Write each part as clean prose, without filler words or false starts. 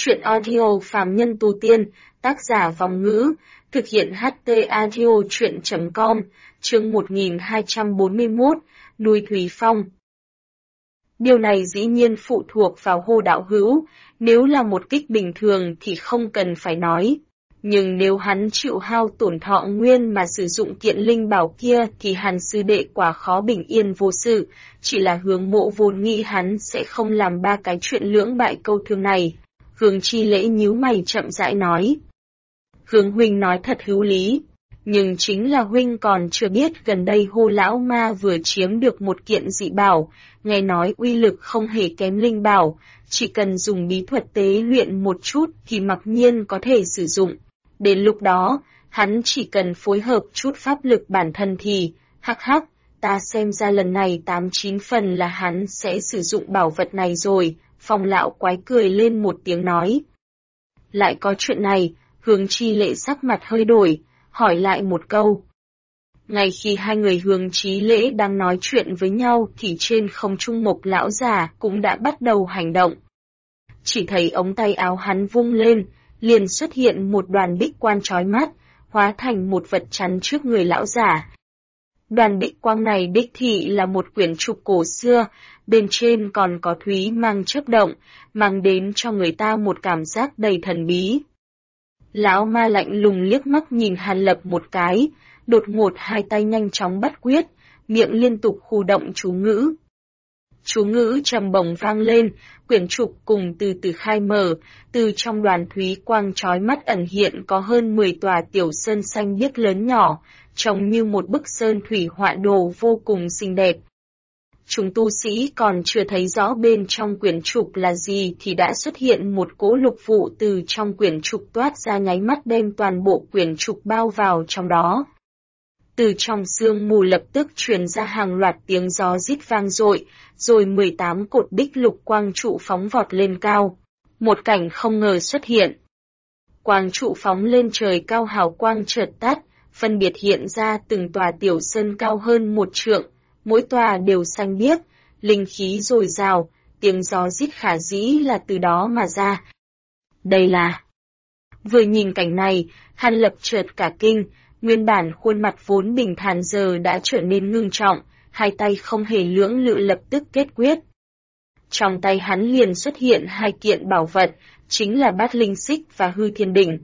Truyện audio Phàm Nhân Tu Tiên, tác giả Vòng Ngữ, thực hiện HT Audio Truyện.com, chương 1241, Núi Thúy Phong. Điều này dĩ nhiên phụ thuộc vào Hồ đạo hữu, nếu là một kích bình thường thì không cần phải nói. Nhưng nếu hắn chịu hao tổn thọ nguyên mà sử dụng kiện linh bảo kia thì Hàn sư đệ quả khó bình yên vô sự, chỉ là Hướng Mộ vốn nghĩ hắn sẽ không làm ba cái chuyện lưỡng bại câu thương này. Hướng Chi Lễ nhíu mày chậm rãi nói. Hướng huynh nói thật hữu lý, nhưng chính là huynh còn chưa biết gần đây Hồ lão ma vừa chiếm được một kiện dị bảo, nghe nói uy lực không hề kém linh bảo, chỉ cần dùng bí thuật tế luyện một chút thì mặc nhiên có thể sử dụng. Đến lúc đó, hắn chỉ cần phối hợp chút pháp lực bản thân thì, ta xem ra lần này 8-9 phần là hắn sẽ sử dụng bảo vật này rồi. Phong lão quái cười lên một tiếng nói. Lại có chuyện này, Hướng Chi Lễ sắc mặt hơi đổi, hỏi lại một câu. Ngay khi hai người Hướng Chí Lễ đang nói chuyện với nhau thì trên không trung Mộc lão già cũng đã bắt đầu hành động. Chỉ thấy ống tay áo hắn vung lên, liền xuất hiện một đoàn bích quan chói mắt, hóa thành một vật chắn trước người lão già. Đoàn bích quang này đích thị là một quyển trục cổ xưa, bên trên còn có thúy mang chớp động, mang đến cho người ta một cảm giác đầy thần bí. Lão ma lạnh lùng liếc mắt nhìn Hàn Lập một cái, đột ngột hai tay nhanh chóng bắt quyết, miệng liên tục khu động chú ngữ. Chú ngữ trầm bổng vang lên, quyển trục cùng từ từ khai mở, từ trong đoàn thúy quang chói mắt ẩn hiện có hơn 10 tòa tiểu sơn xanh biếc lớn nhỏ, trông như một bức sơn thủy họa đồ vô cùng xinh đẹp. Chúng tu sĩ còn chưa thấy rõ bên trong quyển trục là gì thì đã xuất hiện một cỗ lục vụ từ trong quyển trục toát ra nháy mắt đem toàn bộ quyển trục bao vào trong đó. Từ trong sương mù lập tức truyền ra hàng loạt tiếng gió rít vang dội, rồi 18 cột bích lục quang trụ phóng vọt lên cao. Một cảnh không ngờ xuất hiện. Quang trụ phóng lên trời cao hào quang chợt tắt, phân biệt hiện ra từng tòa tiểu sơn cao hơn 1 trượng, mỗi tòa đều xanh biếc, linh khí dồi dào, tiếng gió rít khả dĩ là từ đó mà ra. Đây là... Vừa nhìn cảnh này, Hàn Lập chợt cả kinh, nguyên bản khuôn mặt vốn bình thản giờ đã trở nên ngưng trọng, hai tay không hề lưỡng lự lập tức kết quyết. Trong tay hắn liền xuất hiện hai kiện bảo vật, chính là bát linh xích và hư thiên đỉnh.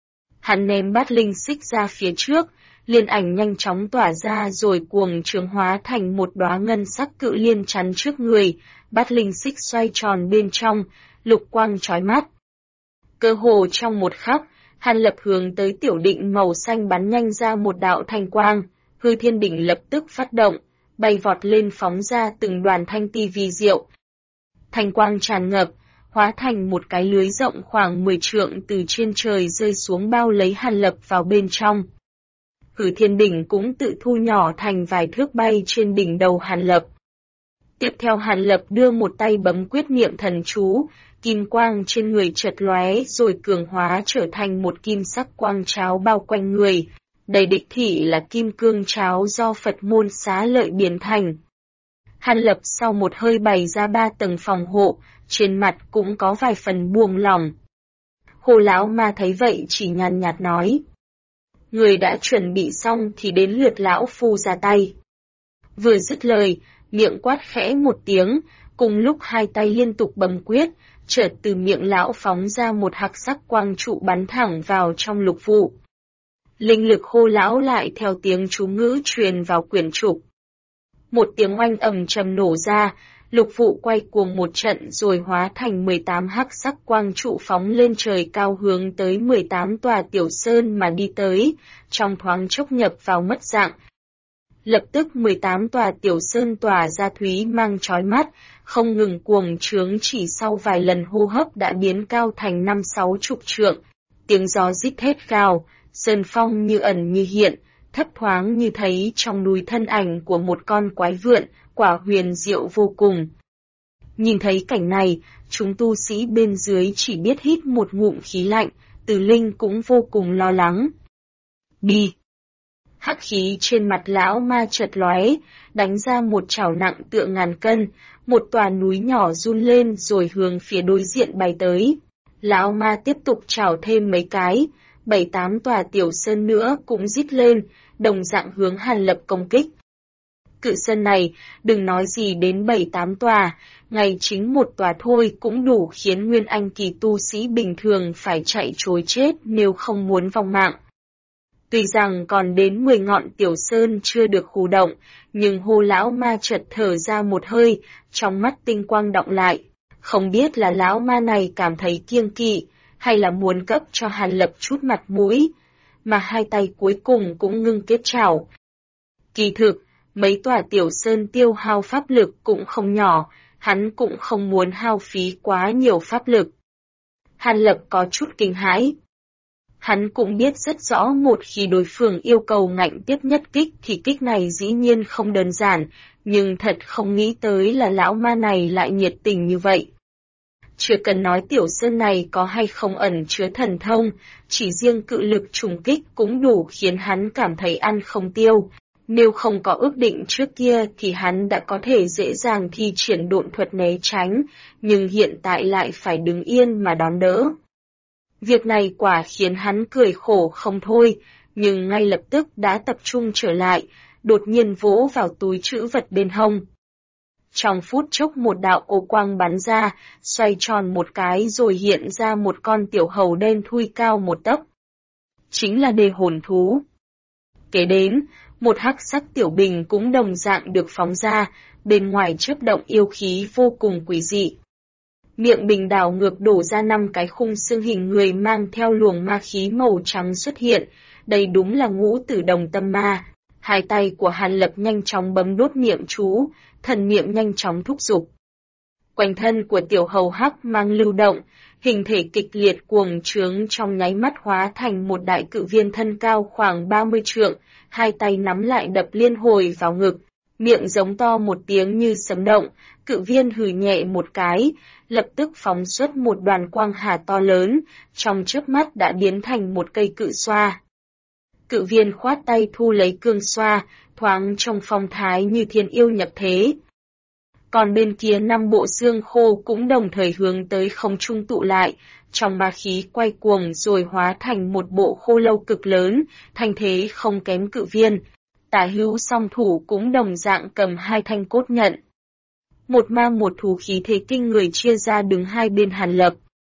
Hắn ném bát linh xích ra phía trước, liên ảnh nhanh chóng tỏa ra rồi cuồng trường hóa thành một đóa ngân sắc cự liên chắn trước người, bát linh xích xoay tròn bên trong, lục quang chói mắt. Cơ hồ trong một khắc, Hàn Lập hướng tới tiểu định màu xanh bắn nhanh ra một đạo thanh quang, hư thiên đỉnh lập tức phát động, bay vọt lên phóng ra từng đoàn thanh ti vi diệu. Thanh quang tràn ngập, hóa thành một cái lưới rộng khoảng 10 trượng từ trên trời rơi xuống bao lấy Hàn Lập vào bên trong. Hư thiên đỉnh cũng tự thu nhỏ thành vài thước bay trên đỉnh đầu Hàn Lập. Tiếp theo Hàn Lập đưa một tay bấm quyết niệm thần chú, kim quang trên người chợt lóe rồi cường hóa trở thành một kim sắc quang cháo bao quanh người. Đây đích thị là kim cương cháo do Phật môn Xá Lợi biến thành. Hàn Lập sau một hơi bày ra 3 tầng phòng hộ, trên mặt cũng có vài phần buông lỏng. Hồ lão ma thấy vậy chỉ nhàn nhạt nói. Người đã chuẩn bị xong thì đến lượt lão phu ra tay. Vừa dứt lời, miệng quát khẽ một tiếng, cùng lúc hai tay liên tục bấm quyết, chợt từ miệng lão phóng ra một hắc sắc quang trụ bắn thẳng vào trong lục vụ. Linh lực Hồ lão lại theo tiếng chú ngữ truyền vào quyển trục. Một tiếng oanh ầm trầm nổ ra, lục vụ quay cuồng một trận rồi hóa thành 18 hắc sắc quang trụ phóng lên trời cao hướng tới 18 tòa tiểu sơn mà đi tới, trong thoáng chốc nhập vào mất dạng. Lập tức 18 tòa tiểu sơn tỏa ra thúy mang chói mắt, không ngừng cuồng trướng, chỉ sau vài lần hô hấp đã biến cao thành 5-6 chục trượng. Tiếng gió rít thét gào, sơn phong như ẩn như hiện, thấp thoáng như thấy trong núi thân ảnh của một con quái vượn, quả huyền diệu vô cùng. Nhìn thấy cảnh này, chúng tu sĩ bên dưới chỉ biết hít một ngụm khí lạnh, Từ Linh cũng vô cùng lo lắng. Bi! Hắc khí trên mặt lão ma chợt lóe, đánh ra một chảo nặng tựa ngàn cân, một tòa núi nhỏ run lên rồi hướng phía đối diện bay tới. Lão ma tiếp tục trảo thêm mấy cái, 7-8 tòa tiểu sơn nữa cũng rít lên, đồng dạng hướng Hàn Lập công kích. Cự sơn này, đừng nói gì đến 7-8 tòa, ngay chính một tòa thôi cũng đủ khiến Nguyên Anh kỳ tu sĩ bình thường phải chạy trối chết nếu không muốn vong mạng. Tuy rằng còn đến 10 ngọn tiểu sơn chưa được khu động, nhưng Hồ lão ma chợt thở ra một hơi, trong mắt tinh quang đọng lại. Không biết là lão ma này cảm thấy kiêng kỵ, hay là muốn cấp cho Hàn Lập chút mặt mũi, mà hai tay cuối cùng cũng ngưng kết trảo. Kỳ thực, mấy tòa tiểu sơn tiêu hao pháp lực cũng không nhỏ, hắn cũng không muốn hao phí quá nhiều pháp lực. Hàn Lập có chút kinh hãi. Hắn cũng biết rất rõ một khi đối phương yêu cầu ngạnh tiếp nhất kích thì kích này dĩ nhiên không đơn giản, nhưng thật không nghĩ tới là lão ma này lại nhiệt tình như vậy. Chưa cần nói tiểu sơn này có hay không ẩn chứa thần thông, chỉ riêng cự lực trùng kích cũng đủ khiến hắn cảm thấy ăn không tiêu. Nếu không có ước định trước kia thì hắn đã có thể dễ dàng thi triển độn thuật né tránh, nhưng hiện tại lại phải đứng yên mà đón đỡ. Việc này quả khiến hắn cười khổ không thôi, nhưng ngay lập tức đã tập trung trở lại, đột nhiên vỗ vào túi trữ vật bên hông. Trong phút chốc một đạo ô quang bắn ra, xoay tròn một cái rồi hiện ra một con tiểu hầu đen thui cao một tấc. Chính là đề hồn thú. Kế đến, một hắc sắc tiểu bình cũng đồng dạng được phóng ra, bên ngoài chớp động yêu khí vô cùng quỷ dị. Miệng bình đảo ngược đổ ra 5 cái khung xương hình người mang theo luồng ma khí màu trắng xuất hiện, đây đúng là Ngũ Tử Đồng Tâm Ma. Hai tay của Hàn Lập nhanh chóng bấm đốt niệm chú, thần niệm nhanh chóng thúc giục. Quanh thân của tiểu hầu hắc mang lưu động, hình thể kịch liệt cuồng trướng trong nháy mắt hóa thành một đại cự viên thân cao khoảng 30 trượng, hai tay nắm lại đập liên hồi vào ngực, miệng giống to một tiếng như sấm động, cự viên hừ nhẹ một cái, lập tức phóng xuất một đoàn quang hà to lớn, trong chớp mắt đã biến thành một cây cự xoa. Cự viên khoát tay thu lấy cương xoa, thoáng trong phong thái như thiên yêu nhập thế. Còn bên kia 5 bộ xương khô cũng đồng thời hướng tới không trung tụ lại, trong ma khí quay cuồng rồi hóa thành một bộ khô lâu cực lớn, thành thế không kém cự viên. Tả hữu song thủ cũng đồng dạng cầm 2 thanh cốt nhận. Một ma một thú khí thế kinh người chia ra đứng hai bên Hàn Lập.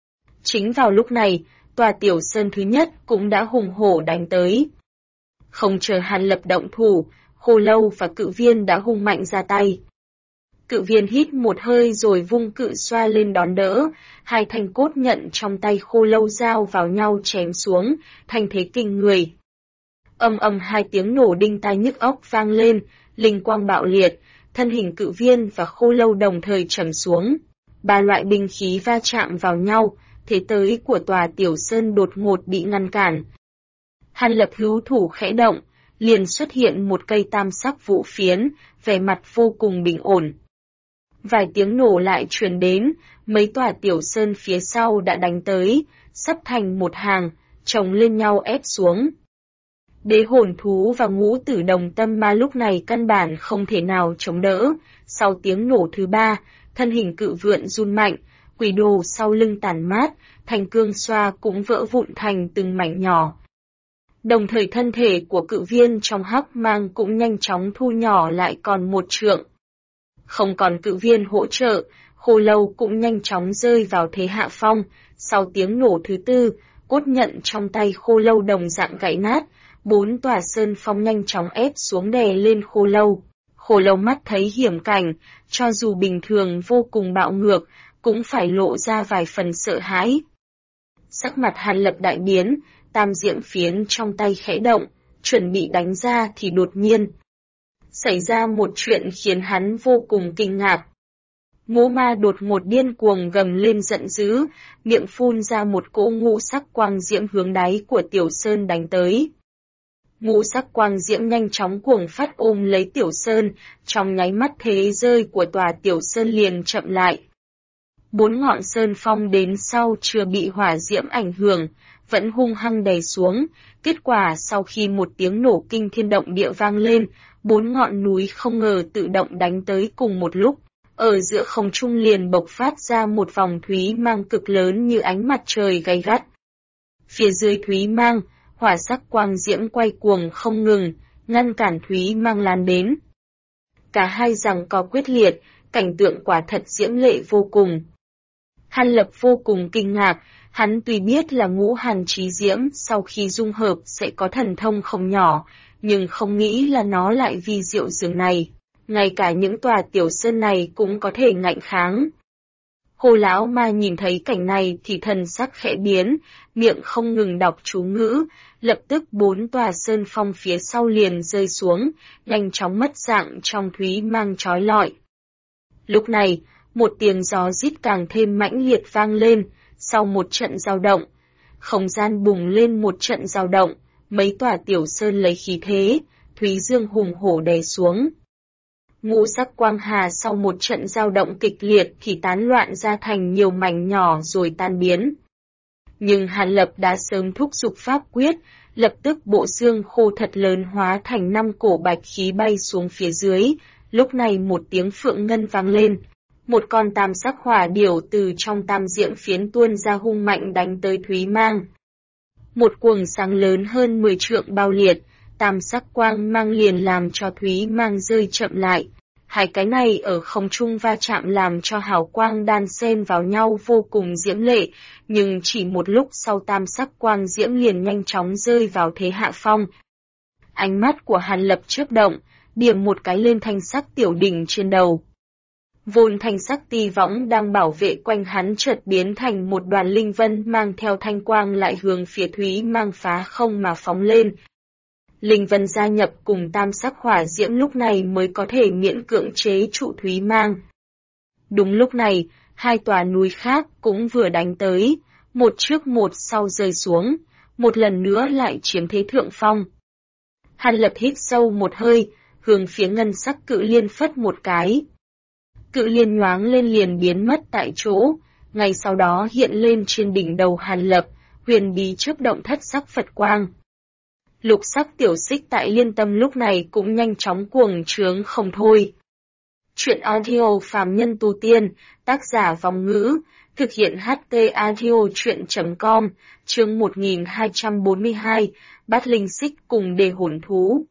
Chính vào lúc này, tòa tiểu sơn thứ nhất cũng đã hùng hổ đánh tới. Không chờ Hàn Lập động thủ, khô lâu và cự viên đã hung mạnh ra tay. Cự viên hít một hơi rồi vung cự xoa lên đón đỡ, 2 thanh cốt nhận trong tay khô lâu giao vào nhau chém xuống, thành thế kinh người. Âm ầm 2 tiếng nổ đinh tai nhức óc vang lên, linh quang bạo liệt, thân hình cự viên và khô lâu đồng thời trầm xuống. 3 loại binh khí va chạm vào nhau, thế tới của tòa tiểu sơn đột ngột bị ngăn cản. Hàn Lập hữu thủ khẽ động, liền xuất hiện một cây tam sắc vũ phiến, vẻ mặt vô cùng bình ổn. Vài tiếng nổ lại truyền đến, mấy tòa tiểu sơn phía sau đã đánh tới, sắp thành một hàng, chồng lên nhau ép xuống. Đế hồn thú và Ngũ Tử Đồng Tâm Ma lúc này căn bản không thể nào chống đỡ, sau tiếng nổ thứ 3, thân hình cự vượn run mạnh, quỷ đồ sau lưng tàn mát, thành cương xoa cũng vỡ vụn thành từng mảnh nhỏ. Đồng thời thân thể của cự viên trong hắc mang cũng nhanh chóng thu nhỏ lại còn 1 trượng. Không còn cự viên hỗ trợ, khô lâu cũng nhanh chóng rơi vào thế hạ phong, sau tiếng nổ thứ 4, cốt nhận trong tay khô lâu đồng dạng gãy nát, 4 tòa sơn phong nhanh chóng ép xuống đè lên khô lâu. Khô lâu mắt thấy hiểm cảnh, cho dù bình thường vô cùng bạo ngược, cũng phải lộ ra vài phần sợ hãi. Sắc mặt Hàn Lập đại biến, tam diệm phiến trong tay khẽ động, chuẩn bị đánh ra thì đột nhiên xảy ra một chuyện khiến hắn vô cùng kinh ngạc. Ngũ ma đột ngột điên cuồng gầm lên giận dữ, miệng phun ra một cỗ ngũ sắc quang diễm hướng đáy của tiểu sơn đánh tới. Ngũ sắc quang diễm nhanh chóng cuồng phát ôm lấy tiểu sơn, trong nháy mắt thế rơi của tòa tiểu sơn liền chậm lại. 4 ngọn sơn phong đến sau chưa bị hỏa diễm ảnh hưởng, vẫn hung hăng đè xuống, kết quả sau khi một tiếng nổ kinh thiên động địa vang lên, 4 ngọn núi không ngờ tự động đánh tới cùng một lúc, ở giữa không trung liền bộc phát ra một vòng thúy mang cực lớn như ánh mặt trời gay gắt. Phía dưới thúy mang, hỏa sắc quang diễm quay cuồng không ngừng, ngăn cản thúy mang lan đến. Cả hai giằng co quyết liệt, cảnh tượng quả thật diễm lệ vô cùng. Hàn Lập vô cùng kinh ngạc, hắn tuy biết là ngũ hàn chí diễm sau khi dung hợp sẽ có thần thông không nhỏ, nhưng không nghĩ là nó lại vi diệu dường này. Ngay cả những tòa tiểu sơn này cũng có thể ngạnh kháng. Hồ lão ma nhìn thấy cảnh này thì thần sắc khẽ biến, miệng không ngừng đọc chú ngữ, lập tức 4 tòa sơn phong phía sau liền rơi xuống, nhanh chóng mất dạng trong thúy mang chói lọi. Lúc này, một tiếng gió rít càng thêm mãnh liệt vang lên, sau một trận dao động, không gian bùng lên một trận dao động, mấy tòa tiểu sơn lấy khí thế, thúy dương hùng hổ đè xuống. Ngũ sắc quang hà sau một trận dao động kịch liệt thì tán loạn ra thành nhiều mảnh nhỏ rồi tan biến. Nhưng Hàn Lập đã sớm thúc giục pháp quyết, lập tức bộ xương khô thật lớn hóa thành 5 cổ bạch khí bay xuống phía dưới, lúc này một tiếng phượng ngân vang lên. Một con tam sắc hỏa điểu từ trong tam diễm phiến tuôn ra hung mạnh đánh tới thúy mang. Một cuồng sáng lớn hơn 10 trượng bao liệt, tam sắc quang mang liền làm cho thúy mang rơi chậm lại. Hai cái này ở không trung va chạm làm cho hào quang đan xen vào nhau vô cùng diễm lệ, nhưng chỉ một lúc sau tam sắc quang diễm liền nhanh chóng rơi vào thế hạ phong. Ánh mắt của Hàn Lập chớp động, điểm một cái lên thanh sắc tiểu đỉnh trên đầu. Vốn thanh sắc ti võng đang bảo vệ quanh hắn chợt biến thành một đoàn linh vân mang theo thanh quang lại hướng phía thúy mang phá không mà phóng lên. Linh vân gia nhập cùng tam sắc hỏa diễm lúc này mới có thể miễn cưỡng chế trụ thúy mang. Đúng lúc này, hai tòa núi khác cũng vừa đánh tới, một trước một sau rơi xuống, một lần nữa lại chiếm thế thượng phong. Hàn Lập hít sâu một hơi, hướng phía ngân sắc cự liên phất một cái. Cự liên nhoáng lên liền biến mất tại chỗ, ngay sau đó hiện lên trên đỉnh đầu Hàn Lập, huyền bí chớp động thất sắc Phật quang. Lục sắc tiểu xích tại liên tâm lúc này cũng nhanh chóng cuồng trướng không thôi. Chuyện audio phàm nhân tu tiên, tác giả Vong Ngữ, thực hiện HT audio chuyện.com, chương 1242, Bát Linh Xích cùng Đề Hồn Thú.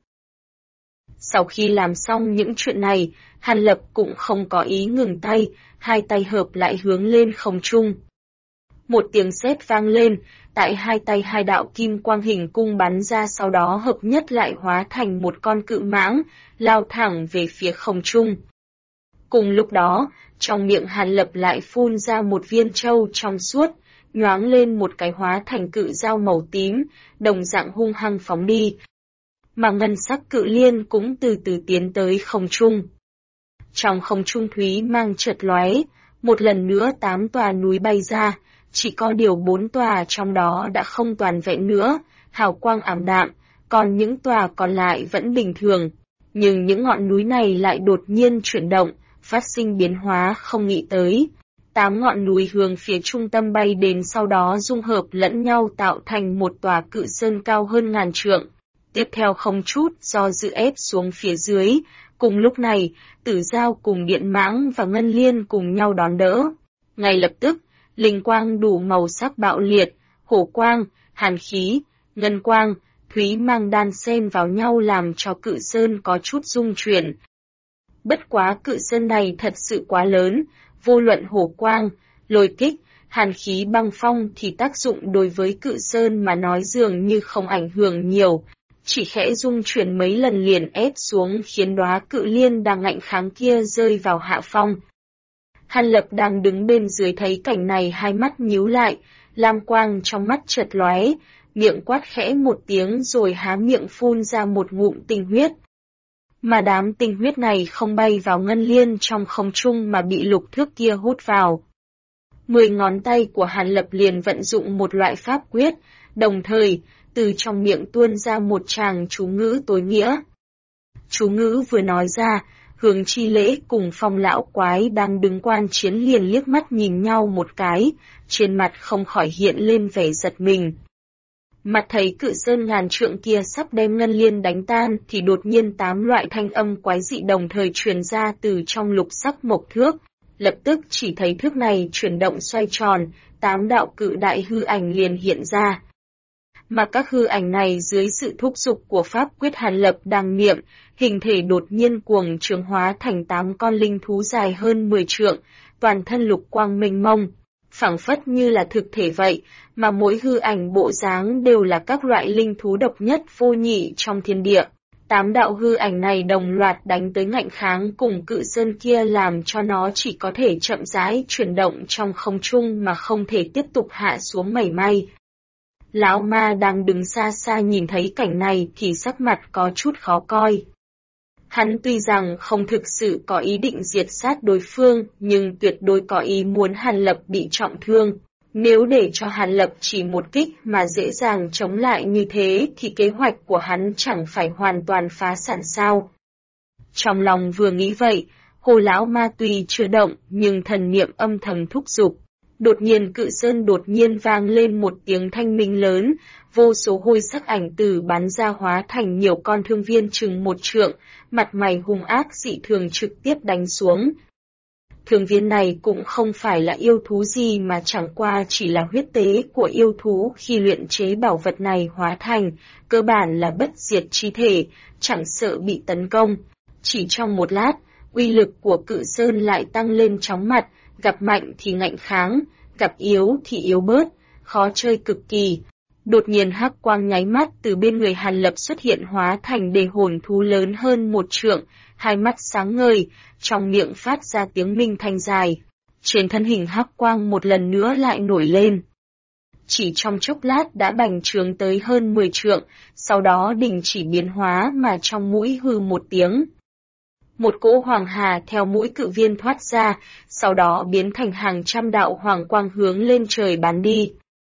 Sau khi làm xong những chuyện này, Hàn Lập cũng không có ý ngừng tay, hai tay hợp lại hướng lên không trung. Một tiếng sét vang lên, tại hai tay hai đạo kim quang hình cung bắn ra sau đó hợp nhất lại hóa thành một con cự mãng, lao thẳng về phía không trung. Cùng lúc đó, trong miệng Hàn Lập lại phun ra một viên châu trong suốt, nhoáng lên một cái hóa thành cự dao màu tím, đồng dạng hung hăng phóng đi. Mà ngân sắc cự liên cũng từ từ tiến tới không trung. Trong không trung thúy mang chợt lóe, một lần nữa 8 tòa núi bay ra, chỉ có điều 4 tòa trong đó đã không toàn vẹn nữa, hào quang ảm đạm, còn những tòa còn lại vẫn bình thường. Nhưng những ngọn núi này lại đột nhiên chuyển động, phát sinh biến hóa không nghĩ tới. 8 ngọn núi hướng phía trung tâm bay đến sau đó dung hợp lẫn nhau tạo thành một tòa cự sơn cao hơn ngàn trượng. Tiếp theo không chút do dự ép xuống phía dưới, cùng lúc này, Tử Giao cùng Điện Mãng và Ngân Liên cùng nhau đón đỡ. Ngay lập tức, linh quang đủ màu sắc bạo liệt, hổ quang, hàn khí, ngân quang, thúy mang đan xen vào nhau làm cho cự sơn có chút rung chuyển. Bất quá cự sơn này thật sự quá lớn, vô luận hổ quang, lôi kích, hàn khí băng phong thì tác dụng đối với cự sơn mà nói dường như không ảnh hưởng nhiều, chỉ khẽ rung chuyển mấy lần liền ép xuống khiến đóa cự liên đang ngạnh kháng kia rơi vào hạ phong. Hàn Lập đang đứng bên dưới thấy cảnh này hai mắt nhíu lại, lam quang trong mắt chợt lóe, miệng quát khẽ một tiếng rồi há miệng phun ra một ngụm tinh huyết. Mà đám tinh huyết này không bay vào ngân liên trong không trung mà bị lục thước kia hút vào. 10 ngón tay của Hàn Lập liền vận dụng một loại pháp quyết, đồng thời, từ trong miệng tuôn ra một tràng chú ngữ tối nghĩa. Chú ngữ vừa nói ra, Hướng Chi Lễ cùng Phong lão quái đang đứng quan chiến liền liếc mắt nhìn nhau một cái, trên mặt không khỏi hiện lên vẻ giật mình. Mặt thấy cự sơn ngàn trượng kia sắp đem ngân liên đánh tan thì đột nhiên 8 loại thanh âm quái dị đồng thời truyền ra từ trong lục sắc mộc thước. Lập tức chỉ thấy thước này chuyển động xoay tròn, 8 đạo cự đại hư ảnh liền hiện ra. Mà các hư ảnh này dưới sự thúc giục của pháp quyết Hàn Lập đang niệm, hình thể đột nhiên cuồng trường hóa thành 8 con linh thú dài hơn 10 trượng, toàn thân lục quang mênh mông, phảng phất như là thực thể vậy, mà mỗi hư ảnh bộ dáng đều là các loại linh thú độc nhất vô nhị trong thiên địa. 8 đạo hư ảnh này đồng loạt đánh tới ngạnh kháng cùng cự sơn kia làm cho nó chỉ có thể chậm rãi chuyển động trong không trung mà không thể tiếp tục hạ xuống mảy may. Lão ma đang đứng xa xa nhìn thấy cảnh này thì sắc mặt có chút khó coi. Hắn tuy rằng không thực sự có ý định diệt sát đối phương, nhưng tuyệt đối có ý muốn Hàn Lập bị trọng thương. Nếu để cho Hàn Lập chỉ một kích mà dễ dàng chống lại như thế thì kế hoạch của hắn chẳng phải hoàn toàn phá sản sao. Trong lòng vừa nghĩ vậy, Hồ lão ma tuy chưa động nhưng thần niệm âm thầm thúc giục. Đột nhiên cự sơn đột nhiên vang lên một tiếng thanh minh lớn, vô số hôi sắc ảnh tử bắn ra hóa thành nhiều con thương viên chừng 1 trượng, mặt mày hung ác dị thường trực tiếp đánh xuống. Thương viên này cũng không phải là yêu thú gì mà chẳng qua chỉ là huyết tế của yêu thú khi luyện chế bảo vật này hóa thành, cơ bản là bất diệt chi thể, chẳng sợ bị tấn công. Chỉ trong một lát, uy lực của cự sơn lại tăng lên chóng mặt, gặp mạnh thì ngạnh kháng, gặp yếu thì yếu bớt, khó chơi cực kỳ. Đột nhiên hắc quang nháy mắt từ bên người Hàn Lập xuất hiện hóa thành đề hồn thú lớn hơn 1 trượng, hai mắt sáng ngời, trong miệng phát ra tiếng minh thanh dài. Trên thân hình hắc quang một lần nữa lại nổi lên. Chỉ trong chốc lát đã bành trướng tới hơn 10 trượng, sau đó đình chỉ biến hóa mà trong mũi hừ một tiếng. Một cỗ hoàng hà theo mũi cự viên thoát ra, sau đó biến thành hàng trăm đạo hoàng quang hướng lên trời bắn đi.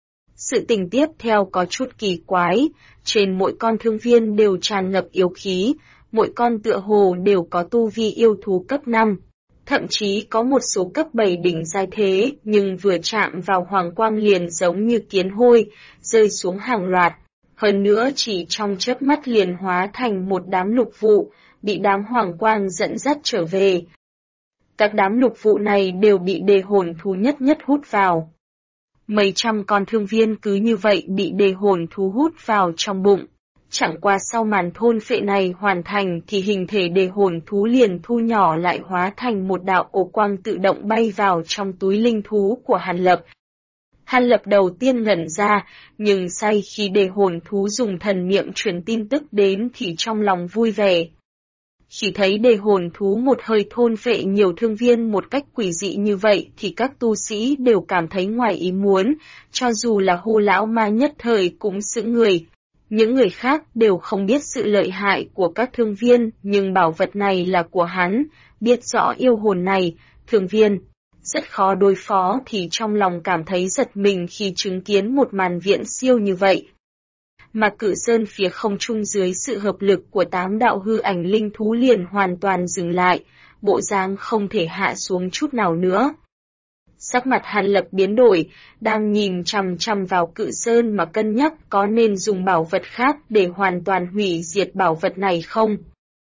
Sự tình tiếp theo có chút kỳ quái, trên mỗi con thương viên đều tràn ngập yêu khí, mỗi con tựa hồ đều có tu vi yêu thú cấp 5. Thậm chí có một số cấp 7 đỉnh giai thế, nhưng vừa chạm vào hoàng quang liền giống như kiến hôi, rơi xuống hàng loạt. Hơn nữa chỉ trong chớp mắt liền hóa thành một đám lục vụ, bị đám hoàng quang dẫn dắt trở về. Các đám lục vụ này đều bị đề hồn thú nhất nhất hút vào. Mấy trăm con thương viên cứ như vậy bị đề hồn thú hút vào trong bụng. Chẳng qua sau màn thôn phệ này hoàn thành thì hình thể đề hồn thú liền thu nhỏ lại hóa thành một đạo ổ quang tự động bay vào trong túi linh thú của Hàn Lập. Hàn Lập đầu tiên ngẩn ra, nhưng say khi đề hồn thú dùng thần niệm truyền tin tức đến thì trong lòng vui vẻ. Khi thấy đề hồn thú một hơi thôn phệ nhiều thương viên một cách quỷ dị như vậy thì các tu sĩ đều cảm thấy ngoài ý muốn, cho dù là Hồ lão ma nhất thời cũng sững người. Những người khác đều không biết sự lợi hại của các thương viên, nhưng bảo vật này là của hắn, biết rõ yêu hồn này, thương viên rất khó đối phó thì trong lòng cảm thấy giật mình khi chứng kiến một màn viễn siêu như vậy. Mà cự sơn phía không trung dưới sự hợp lực của 8 đạo hư ảnh linh thú liền hoàn toàn dừng lại, bộ dáng không thể hạ xuống chút nào nữa. Sắc mặt Hàn Lập biến đổi, đang nhìn chằm chằm vào cự sơn mà cân nhắc có nên dùng bảo vật khác để hoàn toàn hủy diệt bảo vật này không.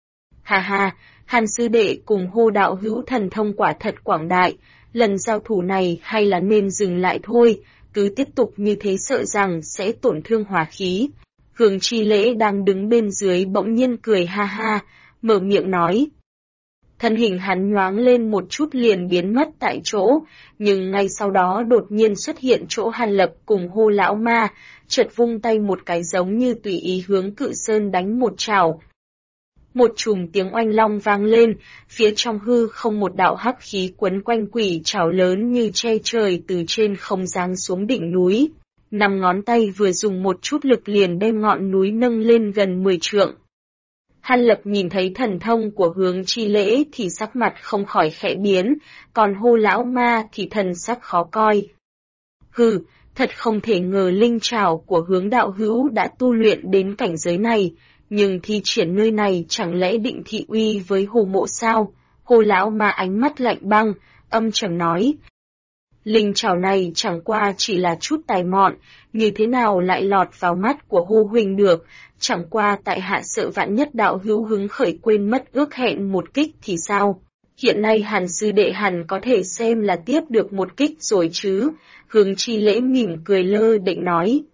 Ha ha, Hàn sư đệ cùng Hồ đạo hữu thần thông quả thật quảng đại, lần giao thủ này hay là nên dừng lại thôi, cứ tiếp tục như thế sợ rằng sẽ tổn thương hỏa khí. Hương Chi Lễ đang đứng bên dưới bỗng nhiên cười ha ha, mở miệng nói. Thân hình hắn nhoáng lên một chút liền biến mất tại chỗ, nhưng ngay sau đó đột nhiên xuất hiện chỗ Hàn Lập cùng Hồ lão ma, chợt vung tay một cái giống như tùy ý hướng cự sơn đánh một trảo. Một chùm tiếng oanh long vang lên, phía trong hư không một đạo hắc khí quấn quanh quỷ trảo lớn như che trời từ trên không giáng xuống đỉnh núi. 5 ngón tay vừa dùng một chút lực liền đem ngọn núi nâng lên gần 10 trượng. Hàn Lập nhìn thấy thần thông của Hướng Chi Lễ thì sắc mặt không khỏi khẽ biến, còn Hồ lão ma thì thần sắc khó coi. Hừ, thật không thể ngờ linh trảo của Hướng đạo hữu đã tu luyện đến cảnh giới này, nhưng thi triển nơi này chẳng lẽ định thị uy với Hồ mộ sao? Hồ lão ma ánh mắt lạnh băng, âm trầm nói. Linh chảo này chẳng qua chỉ là chút tài mọn, như thế nào lại lọt vào mắt của Hồ huynh được, chẳng qua tại hạ sợ vạn nhất đạo hữu hứng khởi quên mất ước hẹn một kích thì sao? Hiện nay Hàn sư đệ hẳn có thể xem là tiếp được một kích rồi chứ, Hướng Chi Lễ mỉm cười lơ định nói.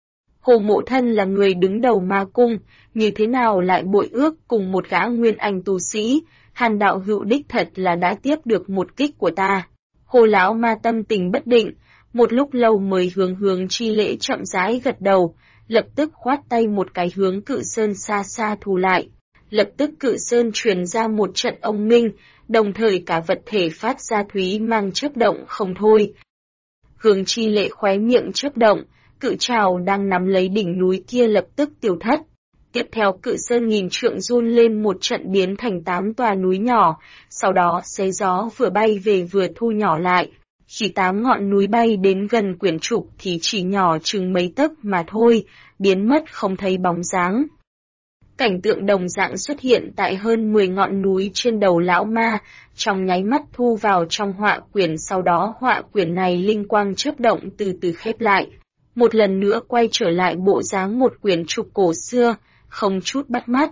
Hồ mộ thân là người đứng đầu ma cung, như thế nào lại bội ước cùng một gã nguyên anh tu sĩ, Hàn đạo hữu đích thật là đã tiếp được một kích của ta. Hồ lão ma tâm tình bất định, một lúc lâu mới Hướng Chi Lễ chậm rãi gật đầu, lập tức khoát tay một cái hướng Cự Sơn xa xa thu lại. Lập tức Cự Sơn truyền ra một trận ông minh, đồng thời cả vật thể phát ra thúy mang chớp động không thôi. Hướng Chi Lễ khóe miệng chớp động, cự trảo đang nắm lấy đỉnh núi kia lập tức tiêu thất. Tiếp theo Cự Sơn nghìn trượng run lên một trận biến thành 8 tòa núi nhỏ, sau đó xé gió vừa bay về vừa thu nhỏ lại. Khi 8 ngọn núi bay đến gần quyển trục thì chỉ nhỏ chừng mấy tấc mà thôi, biến mất không thấy bóng dáng. Cảnh tượng đồng dạng xuất hiện tại hơn 10 ngọn núi trên đầu lão ma, trong nháy mắt thu vào trong họa quyển, sau đó họa quyển này linh quang chớp động từ từ khép lại. Một lần nữa quay trở lại bộ dáng một quyển trục cổ xưa, không chút bắt mắt.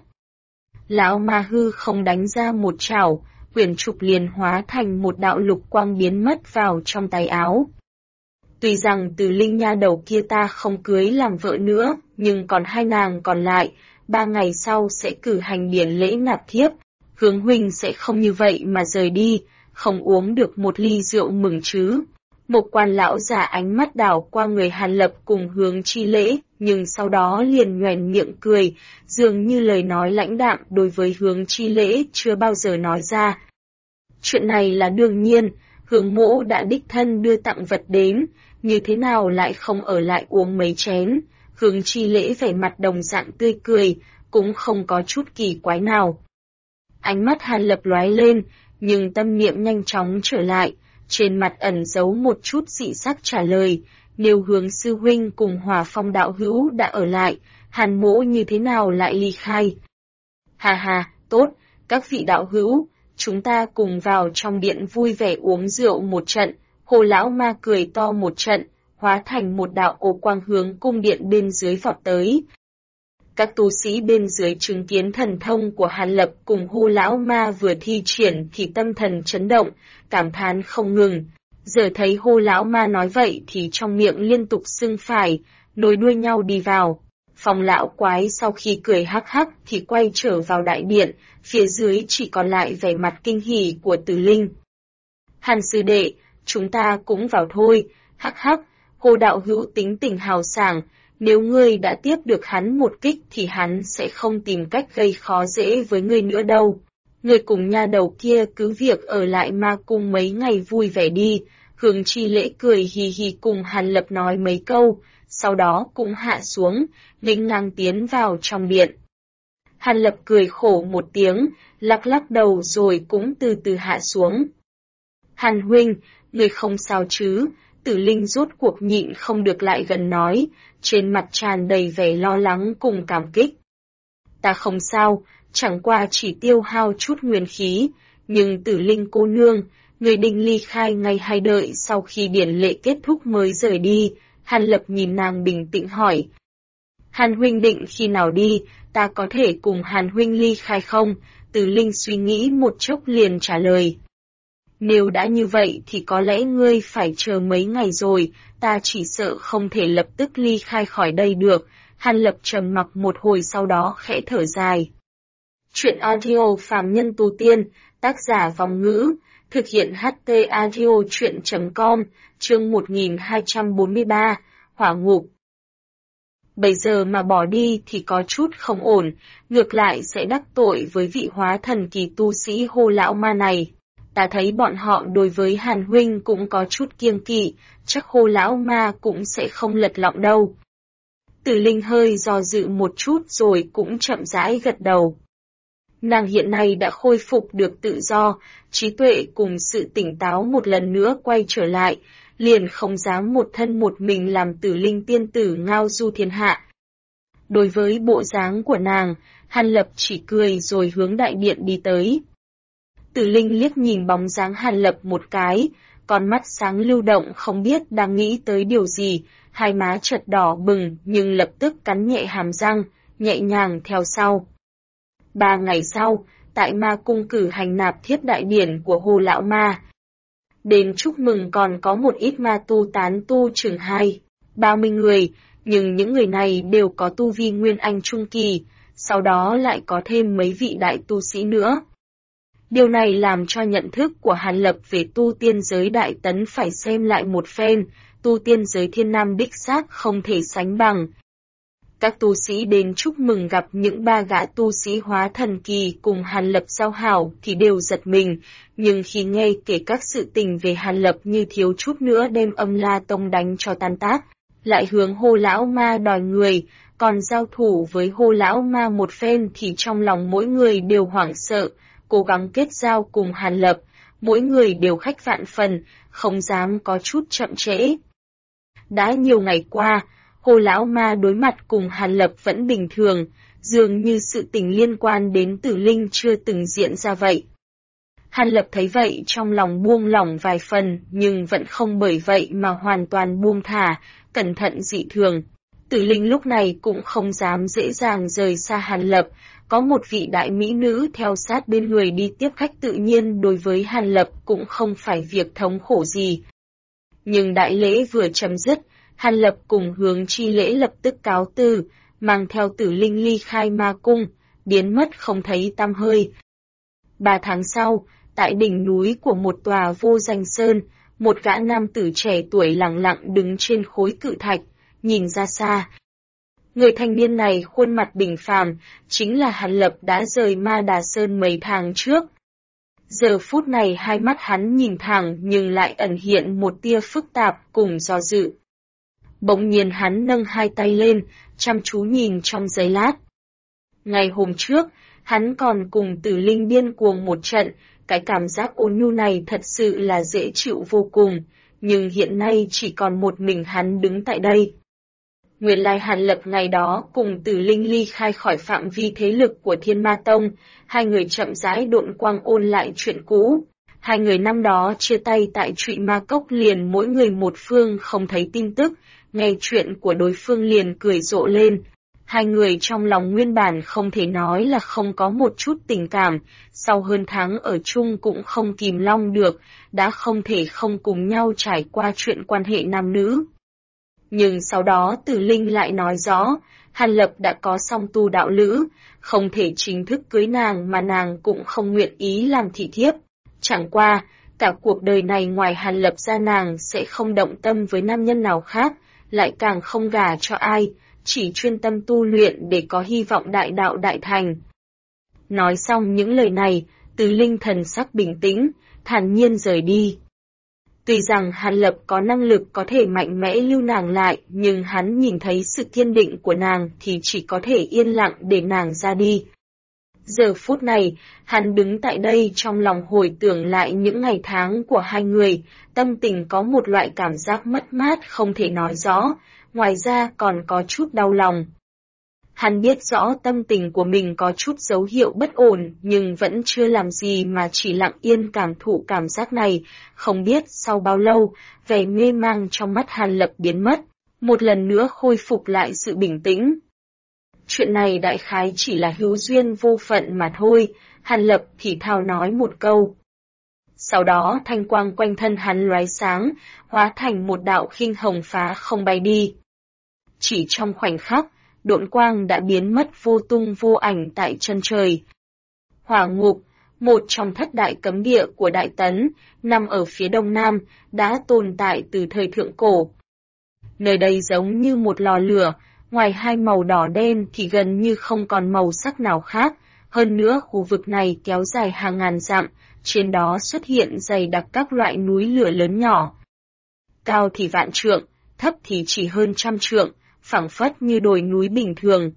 Lão ma hư không đánh ra một chảo, quyển trục liền hóa thành một đạo lục quang biến mất vào trong tay áo. Tuy rằng Từ Linh nha đầu kia ta không cưới làm vợ nữa, nhưng còn hai nàng còn lại, 3 ngày sau sẽ cử hành điển lễ nạp thiếp, Hướng huynh sẽ không như vậy mà rời đi, không uống được một ly rượu mừng chứ. Một quan lão già ánh mắt đảo qua người Hàn Lập cùng Hướng Chi Lễ, nhưng sau đó liền nhoẻn miệng cười, dường như lời nói lãnh đạm đối với Hướng Chi Lễ chưa bao giờ nói ra. Chuyện này là đương nhiên, Hướng mỗ đã đích thân đưa tặng vật đến, như thế nào lại không ở lại uống mấy chén. Hướng Chi Lễ vẻ mặt đồng dạng tươi cười, cũng không có chút kỳ quái nào. Ánh mắt Hàn Lập lóe lên, nhưng tâm niệm nhanh chóng trở lại, trên mặt ẩn giấu một chút dị sắc trả lời, nếu Hướng sư huynh cùng Hỏa Phong đạo hữu đã ở lại, Hàn mỗ như thế nào lại ly khai? Hà hà, tốt, các vị đạo hữu, chúng ta cùng vào trong điện vui vẻ uống rượu một trận. Hồ lão ma cười to một trận, hóa thành một đạo ô quang hướng cung điện bên dưới vọt tới. Các tu sĩ bên dưới chứng kiến thần thông của Hàn Lập cùng Hồ lão ma vừa thi triển thì tâm thần chấn động, cảm thán không ngừng. Giờ thấy Hồ lão ma nói vậy thì trong miệng liên tục sưng phải, nối đuôi nhau đi vào. Phong lão quái sau khi cười hắc hắc thì quay trở vào đại điện, phía dưới chỉ còn lại vẻ mặt kinh hỉ của Từ Linh. Hàn sư đệ, chúng ta cũng vào thôi, hắc hắc, Hồ đạo hữu tính tình hào sảng, nếu ngươi đã tiếp được hắn một kích thì hắn sẽ không tìm cách gây khó dễ với ngươi nữa đâu. Ngươi cùng nha đầu kia cứ việc ở lại ma cung mấy ngày vui vẻ đi. Hướng Chi Lễ cười hì hì cùng Hàn Lập nói mấy câu, sau đó cũng hạ xuống, nghênh ngang tiến vào trong điện. Hàn Lập cười khổ một tiếng, lắc lắc đầu rồi cũng từ từ hạ xuống. Hàn huynh, người không sao chứ? Tử Linh rốt cuộc nhịn không được lại gần nói, trên mặt tràn đầy vẻ lo lắng cùng cảm kích. Ta không sao, chẳng qua chỉ tiêu hao chút nguyên khí, nhưng Tử Linh cô nương, người định ly khai ngay hay đợi sau khi điển lễ kết thúc mới rời đi? Hàn Lập nhìn nàng bình tĩnh hỏi. Hàn huynh định khi nào đi, ta có thể cùng Hàn huynh ly khai không? Tử Linh suy nghĩ một chốc liền trả lời. Nếu đã như vậy thì có lẽ ngươi phải chờ mấy ngày rồi, ta chỉ sợ không thể lập tức ly khai khỏi đây được. Hàn Lập trầm mặc một hồi sau đó khẽ thở dài. Chuyện audio phàm nhân tu tiên, tác giả Vòng Ngữ, thực hiện HT audio chuyện.com, chương 1243, Hỏa ngục. Bây giờ mà bỏ đi thì có chút không ổn, ngược lại sẽ đắc tội với vị hóa thần kỳ tu sĩ Hồ lão ma này. Ta thấy bọn họ đối với Hàn huynh cũng có chút kiêng kỵ, chắc Hồ lão ma cũng sẽ không lật lọng đâu. Tử Linh hơi do dự một chút rồi cũng chậm rãi gật đầu. Nàng hiện nay đã khôi phục được tự do, trí tuệ cùng sự tỉnh táo một lần nữa quay trở lại, liền không dám một thân một mình làm Tử Linh tiên tử ngao du thiên hạ. Đối với bộ dáng của nàng, Hàn Lập chỉ cười rồi hướng đại điện đi tới. Tử Linh liếc nhìn bóng dáng Hàn Lập một cái, con mắt sáng lưu động không biết đang nghĩ tới điều gì, hai má chợt đỏ bừng nhưng lập tức cắn nhẹ hàm răng, nhẹ nhàng theo sau. 3 ngày sau, tại ma cung cử hành nạp thiếp đại điển của Hồ Lão Ma. Đến chúc mừng còn có một ít ma tu tán tu chừng 20-30 người, nhưng những người này đều có tu vi Nguyên Anh Trung Kỳ, sau đó lại có thêm mấy vị đại tu sĩ nữa. Điều này làm cho nhận thức của Hàn Lập về tu tiên giới Đại Tấn phải xem lại một phen, tu tiên giới Thiên Nam đích xác không thể sánh bằng. Các tu sĩ đến chúc mừng gặp những 3 gã tu sĩ hóa thần kỳ cùng Hàn Lập giao hảo thì đều giật mình, nhưng khi nghe kể các sự tình về Hàn Lập như thiếu chút nữa đem Âm La Tông đánh cho tan tác, lại hướng Hồ Lão Ma đòi người, còn giao thủ với Hồ Lão Ma một phen thì trong lòng mỗi người đều hoảng sợ, cố gắng kết giao cùng Hàn Lập, mỗi người đều khách vạn phần, không dám có chút chậm trễ. Đã nhiều ngày qua, Hồ Lão Ma đối mặt cùng Hàn Lập vẫn bình thường, dường như sự tình liên quan đến Tử Linh chưa từng diễn ra vậy. Hàn Lập thấy vậy trong lòng buông lỏng vài phần, nhưng vẫn không bởi vậy mà hoàn toàn buông thả, cẩn thận dị thường. Tử Linh lúc này cũng không dám dễ dàng rời xa Hàn Lập, có một vị đại mỹ nữ theo sát bên người đi tiếp khách tự nhiên đối với Hàn Lập cũng không phải việc thống khổ gì. Nhưng đại lễ vừa chấm dứt, Hàn Lập cùng Hướng Chi Lễ lập tức cáo từ, mang theo Tử Linh ly khai ma cung, biến mất không thấy tăm hơi. 3 tháng sau, tại đỉnh núi của một tòa vô danh sơn, một gã nam tử trẻ tuổi lặng lặng đứng trên khối cự thạch, nhìn ra xa. Người thanh niên này khuôn mặt bình phàm, chính là Hàn Lập đã rời Ma Đà Sơn mấy tháng trước. Giờ phút này hai mắt hắn nhìn thẳng nhưng lại ẩn hiện một tia phức tạp cùng do dự. Bỗng nhiên hắn nâng hai tay lên, chăm chú nhìn trong giây lát. Ngày hôm trước, hắn còn cùng Tử Linh điên cuồng một trận, cái cảm giác ôn nhu này thật sự là dễ chịu vô cùng, nhưng hiện nay chỉ còn một mình hắn đứng tại đây. Nguyên lai Hàn Lập ngày đó cùng Tử Linh ly khai khỏi phạm vi thế lực của Thiên Ma Tông, hai người chậm rãi độn quang ôn lại chuyện cũ. Hai người năm đó chia tay tại Trụy Ma Cốc liền mỗi người một phương không thấy tin tức, nghe chuyện của đối phương liền cười rộ lên. Hai người trong lòng nguyên bản không thể nói là không có một chút tình cảm, sau hơn tháng ở chung cũng không kìm long được, đã không thể không cùng nhau trải qua chuyện quan hệ nam nữ. Nhưng sau đó Tử Linh lại nói rõ, Hàn Lập đã có song tu đạo lữ, không thể chính thức cưới nàng mà nàng cũng không nguyện ý làm thị thiếp. Chẳng qua, cả cuộc đời này ngoài Hàn Lập ra nàng sẽ không động tâm với nam nhân nào khác, lại càng không gả cho ai, chỉ chuyên tâm tu luyện để có hy vọng đại đạo đại thành. Nói xong những lời này, Tử Linh thần sắc bình tĩnh, thản nhiên rời đi. Tuy rằng Hàn Lập có năng lực có thể mạnh mẽ lưu nàng lại, nhưng hắn nhìn thấy sự kiên định của nàng thì chỉ có thể yên lặng để nàng ra đi. Giờ phút này, hắn đứng tại đây trong lòng hồi tưởng lại những ngày tháng của hai người, tâm tình có một loại cảm giác mất mát không thể nói rõ, ngoài ra còn có chút đau lòng. Hắn biết rõ tâm tình của mình có chút dấu hiệu bất ổn, nhưng vẫn chưa làm gì mà chỉ lặng yên cảm thụ cảm giác này, không biết sau bao lâu, vẻ mê mang trong mắt Hàn Lập biến mất, một lần nữa khôi phục lại sự bình tĩnh. Chuyện này đại khái chỉ là hữu duyên vô phận mà thôi, Hàn Lập thì thào nói một câu. Sau đó thanh quang quanh thân hắn lóe sáng, hóa thành một đạo khinh hồng phá không bay đi. Chỉ trong khoảnh khắc, độn quang đã biến mất vô tung vô ảnh tại chân trời. Hỏa ngục, một trong thất đại cấm địa của Đại Tấn, nằm ở phía đông nam, đã tồn tại từ thời thượng cổ. Nơi đây giống như một lò lửa, ngoài hai màu đỏ đen thì gần như không còn màu sắc nào khác, hơn nữa khu vực này kéo dài hàng ngàn dặm, trên đó xuất hiện dày đặc các loại núi lửa lớn nhỏ. Cao thì vạn trượng, thấp thì chỉ hơn trăm trượng, phảng phất như đồi núi bình thường.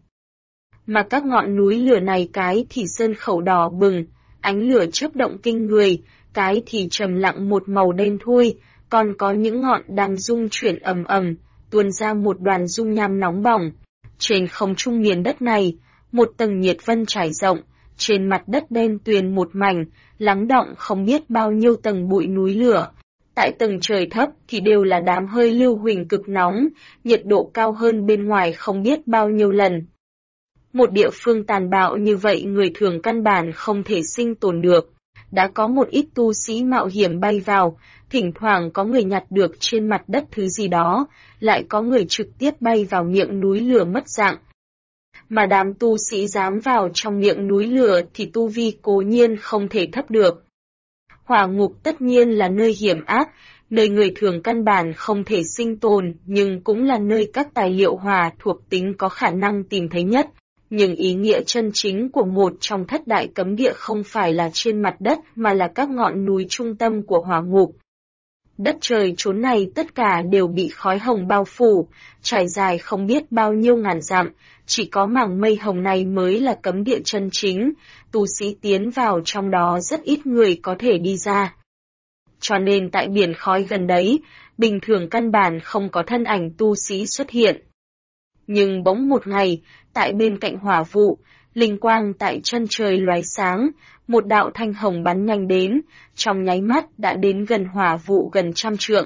Mà các ngọn núi lửa này cái thì sơn khẩu đỏ bừng, ánh lửa chớp động kinh người, cái thì trầm lặng một màu đen thui, còn có những ngọn đang rung chuyển ầm ầm, tuôn ra một đoàn dung nham nóng bỏng. Trên không trung miền đất này, một tầng nhiệt vân trải rộng, trên mặt đất đen tuyền một mảnh, lắng đọng không biết bao nhiêu tầng bụi núi lửa. Tại tầng trời thấp thì đều là đám hơi lưu huỳnh cực nóng, nhiệt độ cao hơn bên ngoài không biết bao nhiêu lần. Một địa phương tàn bạo như vậy người thường căn bản không thể sinh tồn được. Đã có một ít tu sĩ mạo hiểm bay vào, thỉnh thoảng có người nhặt được trên mặt đất thứ gì đó, lại có người trực tiếp bay vào miệng núi lửa mất dạng. Mà đám tu sĩ dám vào trong miệng núi lửa thì tu vi cố nhiên không thể thấp được. Hỏa ngục tất nhiên là nơi hiểm ác, nơi người thường căn bản không thể sinh tồn, nhưng cũng là nơi các tài liệu hỏa thuộc tính có khả năng tìm thấy nhất. Nhưng ý nghĩa chân chính của một trong thất đại cấm địa không phải là trên mặt đất mà là các ngọn núi trung tâm của hỏa ngục. Đất trời chốn này tất cả đều bị khói hồng bao phủ, trải dài không biết bao nhiêu ngàn dặm, chỉ có mảng mây hồng này mới là cấm địa chân chính, tu sĩ tiến vào trong đó rất ít người có thể đi ra. Cho nên tại biển khói gần đấy, bình thường căn bản không có thân ảnh tu sĩ xuất hiện. Nhưng bỗng một ngày, tại bên cạnh hỏa vụ, linh quang tại chân trời lóe sáng, một đạo thanh hồng bắn nhanh đến, trong nháy mắt đã đến gần hỏa vụ gần 100 trượng.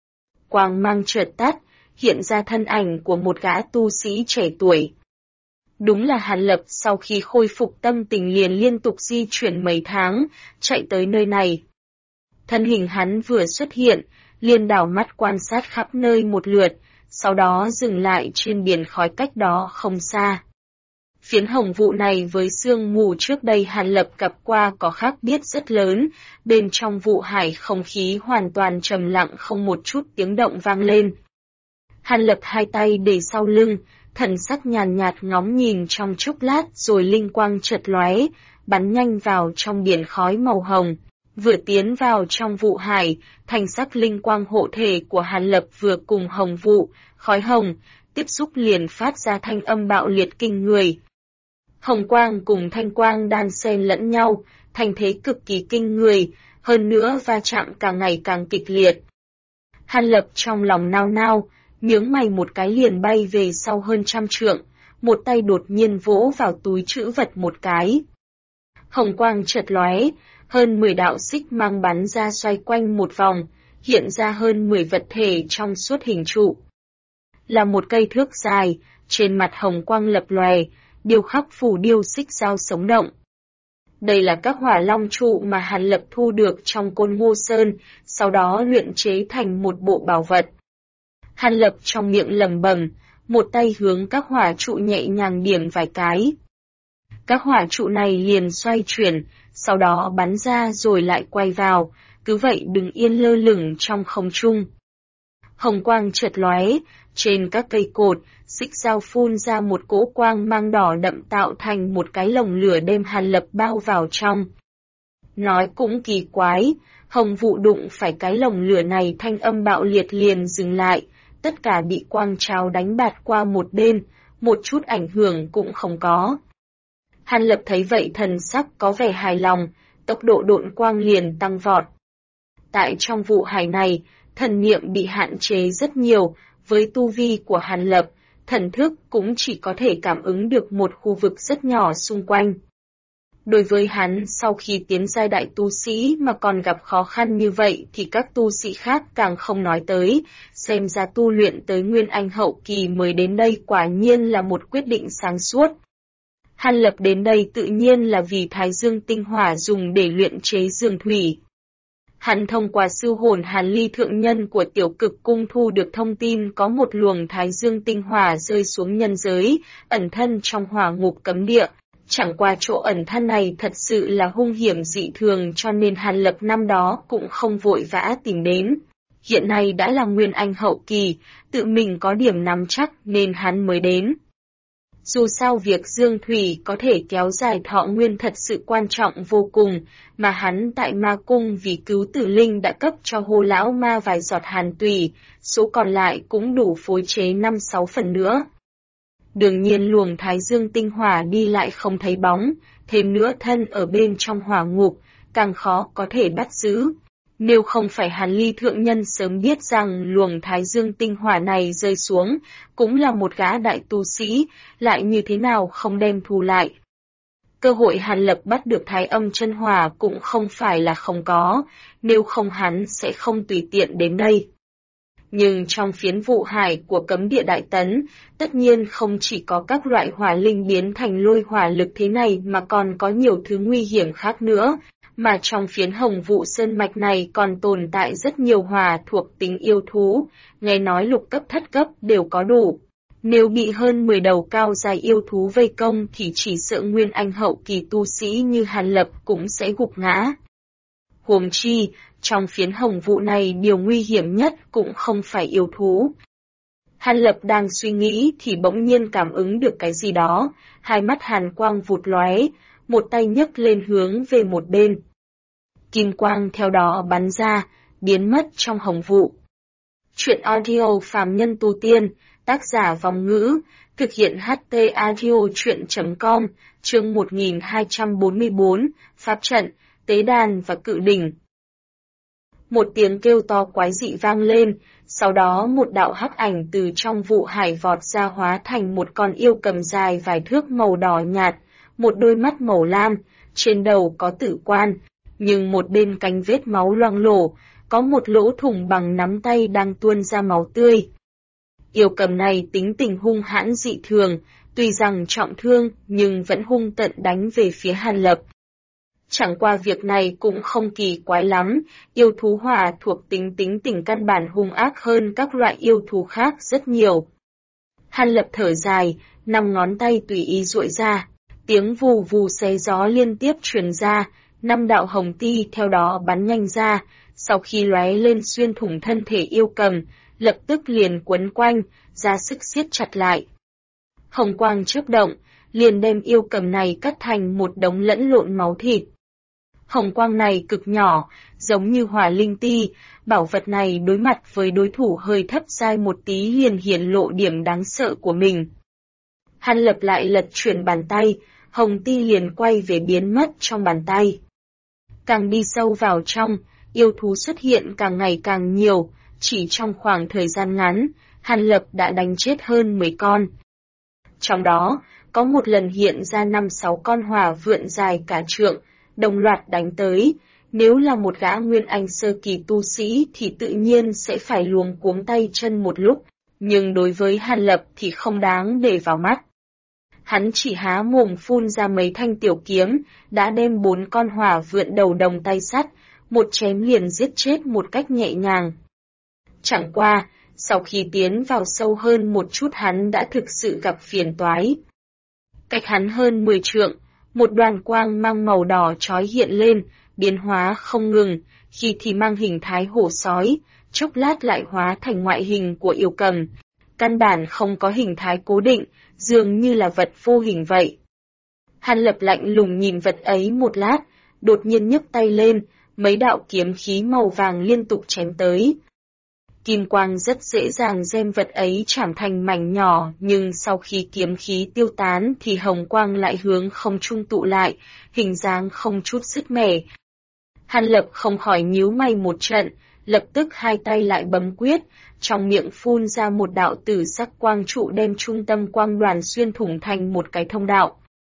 Quang mang chợt tắt, hiện ra thân ảnh của một gã tu sĩ trẻ tuổi. Đúng là Hàn Lập sau khi khôi phục tâm tình liền liên tục di chuyển mấy tháng, chạy tới nơi này. Thân hình hắn vừa xuất hiện, liền đảo mắt quan sát khắp nơi một lượt, sau đó dừng lại trên biển khói cách đó không xa. Phiến hồng vụ này với sương mù trước đây Hàn Lập gặp qua có khác biệt rất lớn, bên trong vụ hải không khí hoàn toàn trầm lặng không một chút tiếng động vang lên. Hàn Lập hai tay để sau lưng, thần sắc nhàn nhạt ngóng nhìn trong chốc lát rồi linh quang chợt lóe, bắn nhanh vào trong biển khói màu hồng. Vừa tiến vào trong vụ hải, thành sắc linh quang hộ thể của Hàn Lập vừa cùng hồng vụ, khói hồng, tiếp xúc liền phát ra thanh âm bạo liệt kinh người. Hồng quang cùng thanh quang đan xen lẫn nhau, thành thế cực kỳ kinh người, hơn nữa va chạm càng ngày càng kịch liệt. Hàn Lập trong lòng nao nao, nhướng mày một cái liền bay về sau hơn 100 trượng, một tay đột nhiên vỗ vào túi trữ vật một cái. Hồng quang chợt lóe, hơn 10 đạo xích mang bắn ra xoay quanh một vòng, hiện ra hơn 10 vật thể trong suốt hình trụ. Là một cây thước dài, trên mặt hồng quang lập lòe, điêu khắc phù điêu xích dao sống động. Đây là các hỏa long trụ mà Hàn Lập thu được trong Côn Ngô Sơn, sau đó luyện chế thành một bộ bảo vật. Hàn Lập trong miệng lẩm bẩm, một tay hướng các hỏa trụ nhẹ nhàng điểm vài cái. Các hỏa trụ này liền xoay chuyển, sau đó bắn ra rồi lại quay vào, cứ vậy đứng yên lơ lửng trong không trung. Hồng quang chợt lóe, trên các cây cột, xích dao phun ra một cỗ quang mang đỏ đậm tạo thành một cái lồng lửa đem Hàn Lập bao vào trong. Nói cũng kỳ quái, hồng vụ đụng phải cái lồng lửa này thanh âm bạo liệt liền dừng lại, tất cả bị quang trào đánh bạt qua một bên, một chút ảnh hưởng cũng không có. Hàn Lập thấy vậy thần sắc có vẻ hài lòng, tốc độ độn quang liền tăng vọt. Tại trong vụ hải này, thần niệm bị hạn chế rất nhiều, với tu vi của Hàn Lập, thần thức cũng chỉ có thể cảm ứng được một khu vực rất nhỏ xung quanh. Đối với hắn, sau khi tiến giai đại tu sĩ mà còn gặp khó khăn như vậy thì các tu sĩ khác càng không nói tới, xem ra tu luyện tới Nguyên Anh hậu kỳ mới đến đây quả nhiên là một quyết định sáng suốt. Hàn Lập đến đây tự nhiên là vì Thái Dương tinh hỏa dùng để luyện chế dương thủy. Hắn thông qua sư hồn Hàn Ly thượng nhân của Tiểu Cực cung thu được thông tin có một luồng Thái Dương tinh hỏa rơi xuống nhân giới, ẩn thân trong hỏa ngục cấm địa. Chẳng qua chỗ ẩn thân này thật sự là hung hiểm dị thường cho nên Hàn Lập năm đó cũng không vội vã tìm đến. Hiện nay đã là Nguyên Anh hậu kỳ, tự mình có điểm nắm chắc nên hắn mới đến. Dù sao việc dương thủy có thể kéo dài thọ nguyên thật sự quan trọng vô cùng, mà hắn tại ma cung vì cứu tử linh đã cấp cho Hồ lão ma vài giọt hàn tùy, số còn lại cũng đủ phối chế 5-6 phần nữa. Đương nhiên luồng Thái Dương tinh hỏa đi lại không thấy bóng, thêm nữa thân ở bên trong hỏa ngục, càng khó có thể bắt giữ. Nếu không phải Hàn Ly thượng nhân sớm biết rằng luồng Thái Dương tinh hỏa này rơi xuống, cũng là một gã đại tu sĩ, lại như thế nào không đem thu lại. Cơ hội Hàn Lập bắt được Thái Âm chân hỏa cũng không phải là không có, nếu không hắn sẽ không tùy tiện đến đây. Nhưng trong phiến vụ hải của cấm địa Đại Tấn, tất nhiên không chỉ có các loại hỏa linh biến thành lôi hỏa lực thế này mà còn có nhiều thứ nguy hiểm khác nữa, mà trong phiến Hồng Vụ Sơn Mạch này còn tồn tại rất nhiều hỏa thuộc tính yêu thú, nghe nói lục cấp thất cấp đều có đủ. Nếu bị hơn 10 đầu cao dài yêu thú vây công thì chỉ sợ nguyên anh hậu kỳ tu sĩ như Hàn Lập cũng sẽ gục ngã. Huống chi, trong phiến Hồng Vụ này điều nguy hiểm nhất cũng không phải yêu thú. Hàn Lập đang suy nghĩ thì bỗng nhiên cảm ứng được cái gì đó, hai mắt hàn quang vụt lóe, một tay nhấc lên hướng về một bên. Kim quang theo đó bắn ra, biến mất trong Hồng Vụ. Truyện audio phàm nhân tu tiên, tác giả Vòng Ngữ, thực hiện HT audio truyện.com, chương 1244, Pháp trận, Tế đàn và Cự đỉnh. Một tiếng kêu to quái dị vang lên, sau đó một đạo hắc ảnh từ trong vụ hải vọt ra hóa thành một con yêu cầm dài vài thước màu đỏ nhạt, một đôi mắt màu lam, trên đầu có tử quan, nhưng một bên cánh vết máu loang lổ, có một lỗ thủng bằng nắm tay đang tuôn ra máu tươi. Yêu cầm này tính tình hung hãn dị thường, tuy rằng trọng thương nhưng vẫn hung tận đánh về phía Hàn Lập. Chẳng qua việc này cũng không kỳ quái lắm, yêu thú hỏa thuộc tính tình căn bản hung ác hơn các loại yêu thú khác rất nhiều. Hàn Lập thở dài, 5 ngón tay tùy ý duỗi ra, tiếng vù vù xé gió liên tiếp truyền ra, 5 đạo hồng ti theo đó bắn nhanh ra, sau khi lóe lên xuyên thủng thân thể yêu cầm, lập tức liền quấn quanh, ra sức siết chặt lại. Hồng quang chớp động, liền đem yêu cầm này cắt thành một đống lẫn lộn máu thịt. Hồng quang này cực nhỏ, giống như hỏa linh ti, bảo vật này đối mặt với đối thủ hơi thấp giai một tí liền hiển lộ điểm đáng sợ của mình. Hàn Lập lại lật chuyển bàn tay, hồng ti liền quay về biến mất trong bàn tay. Càng đi sâu vào trong, yêu thú xuất hiện càng ngày càng nhiều, chỉ trong khoảng thời gian ngắn, Hàn Lập đã đánh chết hơn 10 con. Trong đó, có một lần hiện ra 5-6 con hỏa vượn dài cả trượng, đồng loạt đánh tới, nếu là một gã nguyên anh sơ kỳ tu sĩ thì tự nhiên sẽ phải luống cuống tay chân một lúc, nhưng đối với Hàn Lập thì không đáng để vào mắt. Hắn chỉ há mồm phun ra mấy thanh tiểu kiếm, đã đem 4 con hỏa vượn đầu đồng tay sắt, một chém liền giết chết một cách nhẹ nhàng. Chẳng qua, sau khi tiến vào sâu hơn một chút hắn đã thực sự gặp phiền toái. Cách hắn hơn 10 trượng, một đoàn quang mang màu đỏ chói hiện lên, biến hóa không ngừng, khi thì mang hình thái hổ sói, chốc lát lại hóa thành ngoại hình của yêu cầm. Căn bản không có hình thái cố định, dường như là vật vô hình vậy. Hàn Lập lạnh lùng nhìn vật ấy một lát, đột nhiên nhấc tay lên, mấy đạo kiếm khí màu vàng liên tục chém tới. Kim quang rất dễ dàng đem vật ấy chảm thành mảnh nhỏ, nhưng sau khi kiếm khí tiêu tán thì hồng quang lại hướng không trung tụ lại, hình dáng không chút sức mẻ. Hàn Lập không khỏi nhíu mày một trận, lập tức hai tay lại bấm quyết, trong miệng phun ra một đạo tử sắc quang trụ đem trung tâm quang đoàn xuyên thủng thành một cái thông đạo.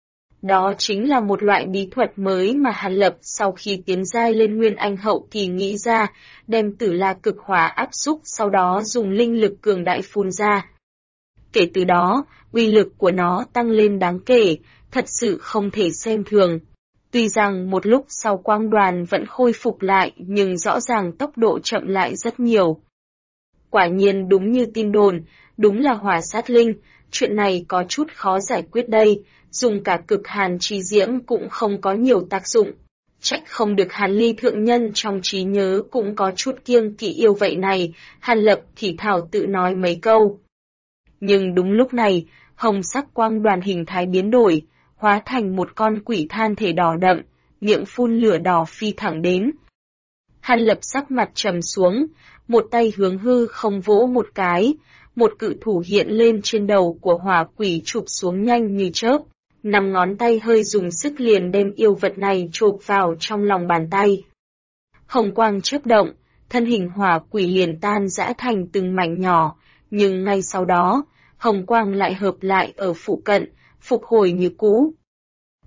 Đó chính là một loại bí thuật mới mà Hàn Lập sau khi tiến giai lên nguyên anh hậu kỳ nghĩ ra, đem tử la cực hỏa áp xúc sau đó dùng linh lực cường đại phun ra. Kể từ đó, uy lực của nó tăng lên đáng kể, thật sự không thể xem thường. Tuy rằng một lúc sau quang đoàn vẫn khôi phục lại nhưng rõ ràng tốc độ chậm lại rất nhiều. Quả nhiên đúng như tin đồn, đúng là hỏa sát linh, chuyện này có chút khó giải quyết đây, dùng cả cực hàn chi diễm cũng không có nhiều tác dụng. Trách không được Hàn Ly thượng nhân trong trí nhớ cũng có chút kiêng kỵ yêu vậy này, Hàn Lập thì thảo tự nói mấy câu. Nhưng đúng lúc này, hồng sắc quang đoàn hình thái biến đổi, hóa thành một con quỷ than thể đỏ đậm, miệng phun lửa đỏ phi thẳng đến. Hàn Lập sắc mặt trầm xuống, một tay hướng hư không vỗ một cái, một cự thủ hiện lên trên đầu của hỏa quỷ chụp xuống nhanh như chớp. 5 ngón tay hơi dùng sức liền đem yêu vật này chộp vào trong lòng bàn tay. Hồng quang chớp động, thân hình hỏa quỷ liền tan rã thành từng mảnh nhỏ, nhưng ngay sau đó, hồng quang lại hợp lại ở phụ cận, phục hồi như cũ.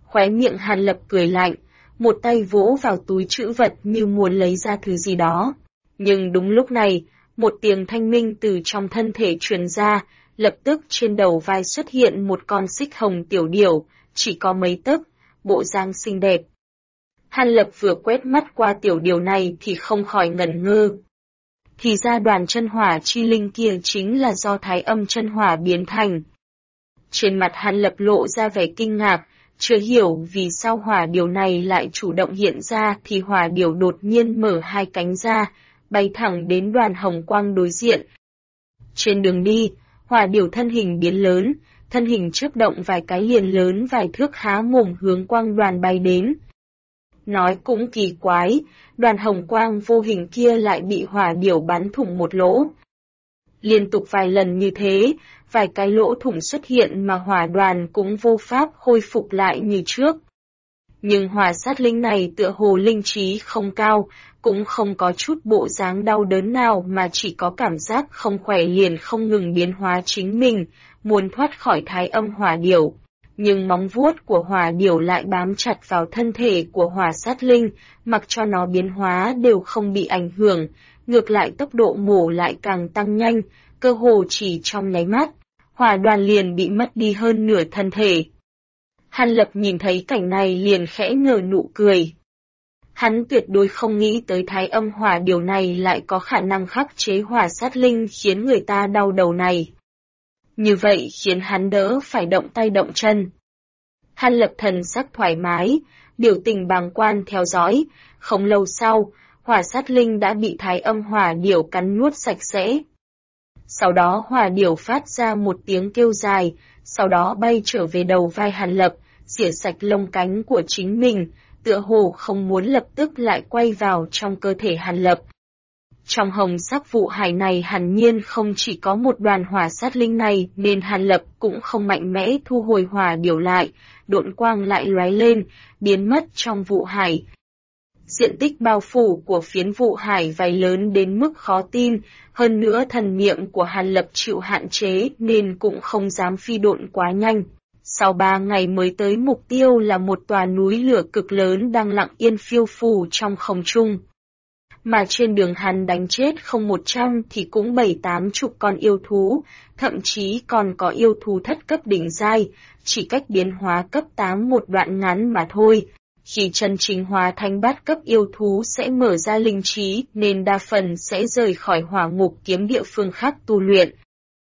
Khóe miệng Hàn Lập cười lạnh, một tay vỗ vào túi trữ vật như muốn lấy ra thứ gì đó. Nhưng đúng lúc này, một tiếng thanh minh từ trong thân thể truyền ra, lập tức trên đầu vai xuất hiện một con xích hồng tiểu điểu, chỉ có mấy tấc, bộ dáng xinh đẹp. Hàn Lập vừa quét mắt qua tiểu điểu này thì không khỏi ngẩn ngơ. Thì ra đoàn chân hỏa chi linh kia chính là do thái âm chân hỏa biến thành. Trên mặt Hàn Lập lộ ra vẻ kinh ngạc, chưa hiểu vì sao hỏa điểu này lại chủ động hiện ra thì hỏa điểu đột nhiên mở hai cánh ra, bay thẳng đến đoàn hồng quang đối diện. Trên đường đi, hỏa điểu thân hình biến lớn, thân hình chớp động vài cái liền lớn vài thước há mồm hướng quang đoàn bay đến. Nói cũng kỳ quái, đoàn hồng quang vô hình kia lại bị hỏa điểu bắn thủng một lỗ. Liên tục vài lần như thế, vài cái lỗ thủng xuất hiện mà hỏa đoàn cũng vô pháp khôi phục lại như trước. Nhưng hỏa sát linh này tựa hồ linh trí không cao, cũng không có chút bộ dáng đau đớn nào mà chỉ có cảm giác không khỏe liền không ngừng biến hóa chính mình, muốn thoát khỏi thái âm hỏa điểu. Nhưng móng vuốt của hỏa điểu lại bám chặt vào thân thể của hỏa sát linh, mặc cho nó biến hóa đều không bị ảnh hưởng, ngược lại tốc độ mổ lại càng tăng nhanh, cơ hồ chỉ trong nháy mắt, hỏa đoàn liền bị mất đi hơn nửa thân thể. Hàn Lập nhìn thấy cảnh này liền khẽ nở nụ cười. Hắn tuyệt đối không nghĩ tới thái âm hỏa điểu này lại có khả năng khắc chế hỏa sát linh khiến người ta đau đầu này. Như vậy khiến hắn đỡ phải động tay động chân. Hàn Lập thần sắc thoải mái, biểu tình bàng quan theo dõi, không lâu sau, hỏa sát linh đã bị thái âm hỏa điểu cắn nuốt sạch sẽ. Sau đó hỏa điểu phát ra một tiếng kêu dài, sau đó bay trở về đầu vai Hàn Lập, xỉa sạch lông cánh của chính mình, tựa hồ không muốn lập tức lại quay vào trong cơ thể Hàn Lập. Trong hồng sắc vụ hải này hẳn nhiên không chỉ có một đoàn hỏa sát linh này nên Hàn Lập cũng không mạnh mẽ thu hồi hỏa điểu lại, độn quang lại lóe lên, biến mất trong vụ hải. Diện tích bao phủ của phiến vụ hải vây lớn đến mức khó tin, hơn nữa thần niệm của Hàn Lập chịu hạn chế nên cũng không dám phi độn quá nhanh. Sau 3 ngày mới tới mục tiêu là một tòa núi lửa cực lớn đang lặng yên phiêu phù trong không trung. Mà trên đường hắn đánh chết không 100 thì cũng 7-80 con yêu thú, thậm chí còn có yêu thú thất cấp đỉnh giai, chỉ cách biến hóa cấp 8 một đoạn ngắn mà thôi. Khi chân chính hóa thành bát cấp yêu thú sẽ mở ra linh trí nên đa phần sẽ rời khỏi hỏa ngục kiếm địa phương khác tu luyện.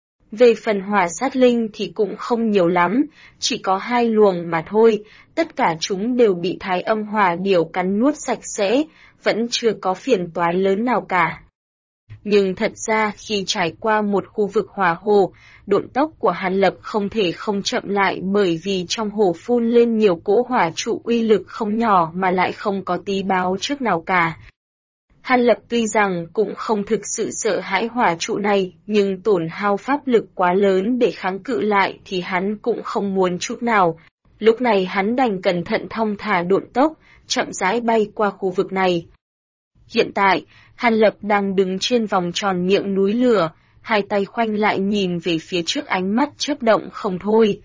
Về phần hỏa sát linh thì cũng không nhiều lắm, chỉ có 2 luồng mà thôi, tất cả chúng đều bị thái âm hỏa điểu cắn nuốt sạch sẽ, vẫn chưa có phiền toái lớn nào cả. Nhưng thật ra khi trải qua một khu vực hỏa hồ, độn tốc của Hàn Lập không thể không chậm lại bởi vì trong hồ phun lên nhiều cỗ hỏa trụ uy lực không nhỏ mà lại không có tí báo trước nào cả. Hàn Lập tuy rằng cũng không thực sự sợ hãi hỏa trụ này, nhưng tổn hao pháp lực quá lớn để kháng cự lại thì hắn cũng không muốn chút nào. Lúc này hắn đành cẩn thận thong thả độn tốc, chậm rãi bay qua khu vực này. Hiện tại, Hàn Lập đang đứng trên vòng tròn miệng núi lửa, hai tay khoanh lại nhìn về phía trước ánh mắt chớp động không thôi.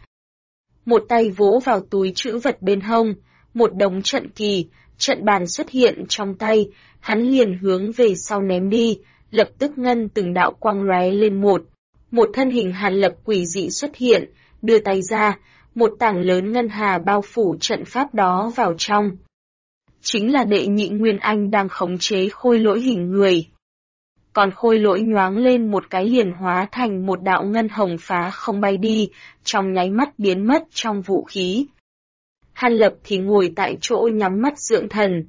Một tay vỗ vào túi trữ vật bên hông, một đống trận kỳ, trận bàn xuất hiện trong tay, hắn liền hướng về sau ném đi, lập tức ngân từng đạo quang lóe lên một thân hình Hàn Lập quỷ dị xuất hiện, đưa tay ra, một tảng lớn ngân hà bao phủ trận pháp đó vào trong. Chính là đệ nhị Nguyên Anh đang khống chế khôi lỗi hình người. Còn khôi lỗi nhoáng lên một cái liền hóa thành một đạo ngân hồng phá không bay đi, trong nháy mắt biến mất trong vũ khí. Hàn Lập thì ngồi tại chỗ nhắm mắt dưỡng thần.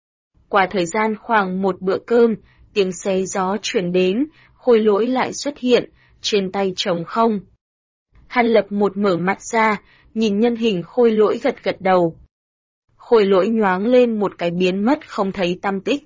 Qua thời gian khoảng một bữa cơm, tiếng xé gió chuyển đến, khôi lỗi lại xuất hiện, trên tay trống không. Hàn Lập một mở mắt ra, nhìn nhân hình khôi lỗi gật gật đầu. Khôi lỗi nhoáng lên một cái biến mất không thấy tăm tích.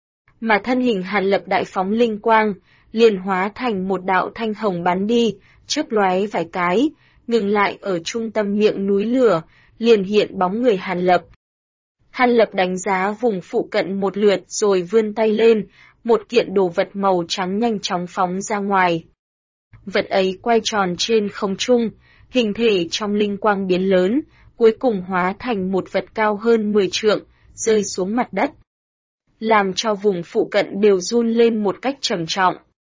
Mà thân hình Hàn Lập đại phóng linh quang, liền hóa thành một đạo thanh hồng bắn đi, chớp lóe vài cái, ngừng lại ở trung tâm miệng núi lửa, liền hiện bóng người Hàn Lập. Hàn Lập đánh giá vùng phụ cận một lượt rồi vươn tay lên, một kiện đồ vật màu trắng nhanh chóng phóng ra ngoài. Vật ấy quay tròn trên không trung, hình thể trong linh quang biến lớn, cuối cùng hóa thành một vật cao hơn 10 trượng, rơi xuống mặt đất, làm cho vùng phụ cận đều run lên một cách trầm trọng.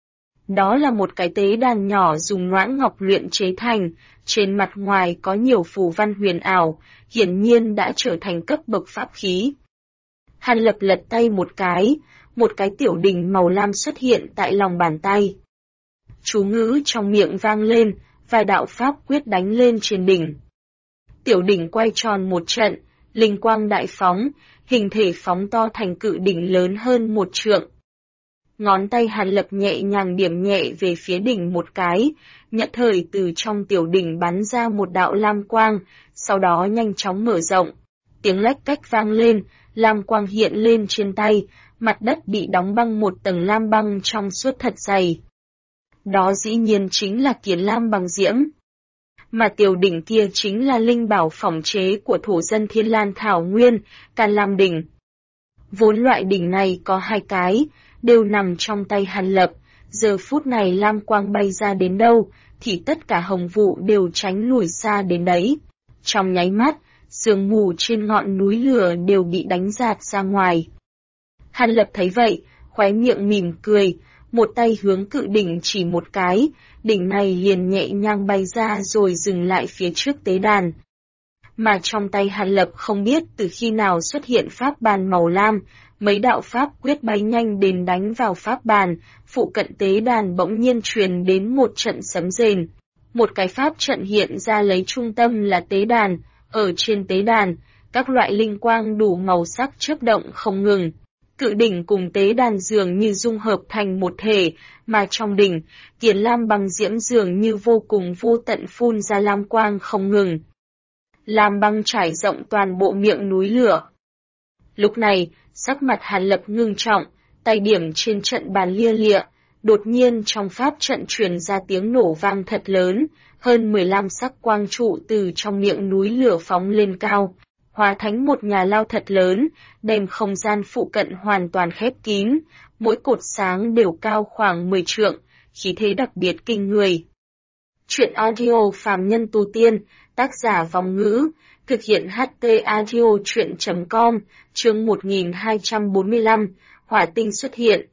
Đó là một cái tế đàn nhỏ dùng loãng ngọc luyện chế thành, trên mặt ngoài có nhiều phù văn huyền ảo, hiển nhiên đã trở thành cấp bậc pháp khí. Hàn Lập lật tay một cái tiểu đỉnh màu lam xuất hiện tại lòng bàn tay. Chú ngữ trong miệng vang lên, vài đạo pháp quyết đánh lên trên đỉnh. Tiểu đỉnh quay tròn một trận, linh quang đại phóng, hình thể phóng to thành cự đỉnh lớn hơn 1 trượng. Ngón tay Hàn Lập nhẹ nhàng điểm nhẹ về phía đỉnh một cái, nhất thời từ trong tiểu đỉnh bắn ra một đạo lam quang, sau đó nhanh chóng mở rộng. Tiếng lách cách vang lên, lam quang hiện lên trên tay, mặt đất bị đóng băng một tầng lam băng trong suốt thật dày. Đó dĩ nhiên chính là Kiến Lam Băng Diễm. Mà tiểu đỉnh kia chính là linh bảo phỏng chế của thổ dân Thiên Lan Thảo Nguyên, Can Lam Đỉnh. Vốn loại đỉnh này có 2 cái, đều nằm trong tay Hàn Lập, giờ phút này lam quang bay ra đến đâu, thì tất cả hồng vụ đều tránh lùi xa đến đấy. Trong nháy mắt, sương mù trên ngọn núi lửa đều bị đánh rạt ra ngoài. Hàn Lập thấy vậy, khóe miệng mỉm cười, một tay hướng cự đỉnh chỉ một cái, đỉnh này liền nhẹ nhàng bay ra rồi dừng lại phía trước tế đàn. Mà trong tay Hàn Lập không biết từ khi nào xuất hiện pháp bàn màu lam, mấy đạo pháp quyết bay nhanh đến đánh vào pháp bàn, phụ cận tế đàn bỗng nhiên truyền đến một trận sấm rền. Một cái pháp trận hiện ra lấy trung tâm là tế đàn, ở trên tế đàn, các loại linh quang đủ màu sắc chớp động không ngừng. Cự đỉnh cùng tế đàn dường như dung hợp thành một thể, mà trong đỉnh, Kiến Lam Băng Diễm dường như vô cùng vô tận phun ra lam quang không ngừng. Lam băng trải rộng toàn bộ miệng núi lửa. Lúc này, sắc mặt Hàn Lập ngưng trọng, tay điểm trên trận bàn lia lịa, đột nhiên trong pháp trận truyền ra tiếng nổ vang thật lớn, hơn 15 sắc quang trụ từ trong miệng núi lửa phóng lên cao, hóa thành một nhà lao thật lớn, đem không gian phụ cận hoàn toàn khép kín, mỗi cột sáng đều cao khoảng 10 trượng, khí thế đặc biệt kinh người. Chuyện audio phàm nhân tu tiên, tác giả Vong Ngữ, thực hiện HT audio chuyện.com, chương 1245, hỏa tinh xuất hiện.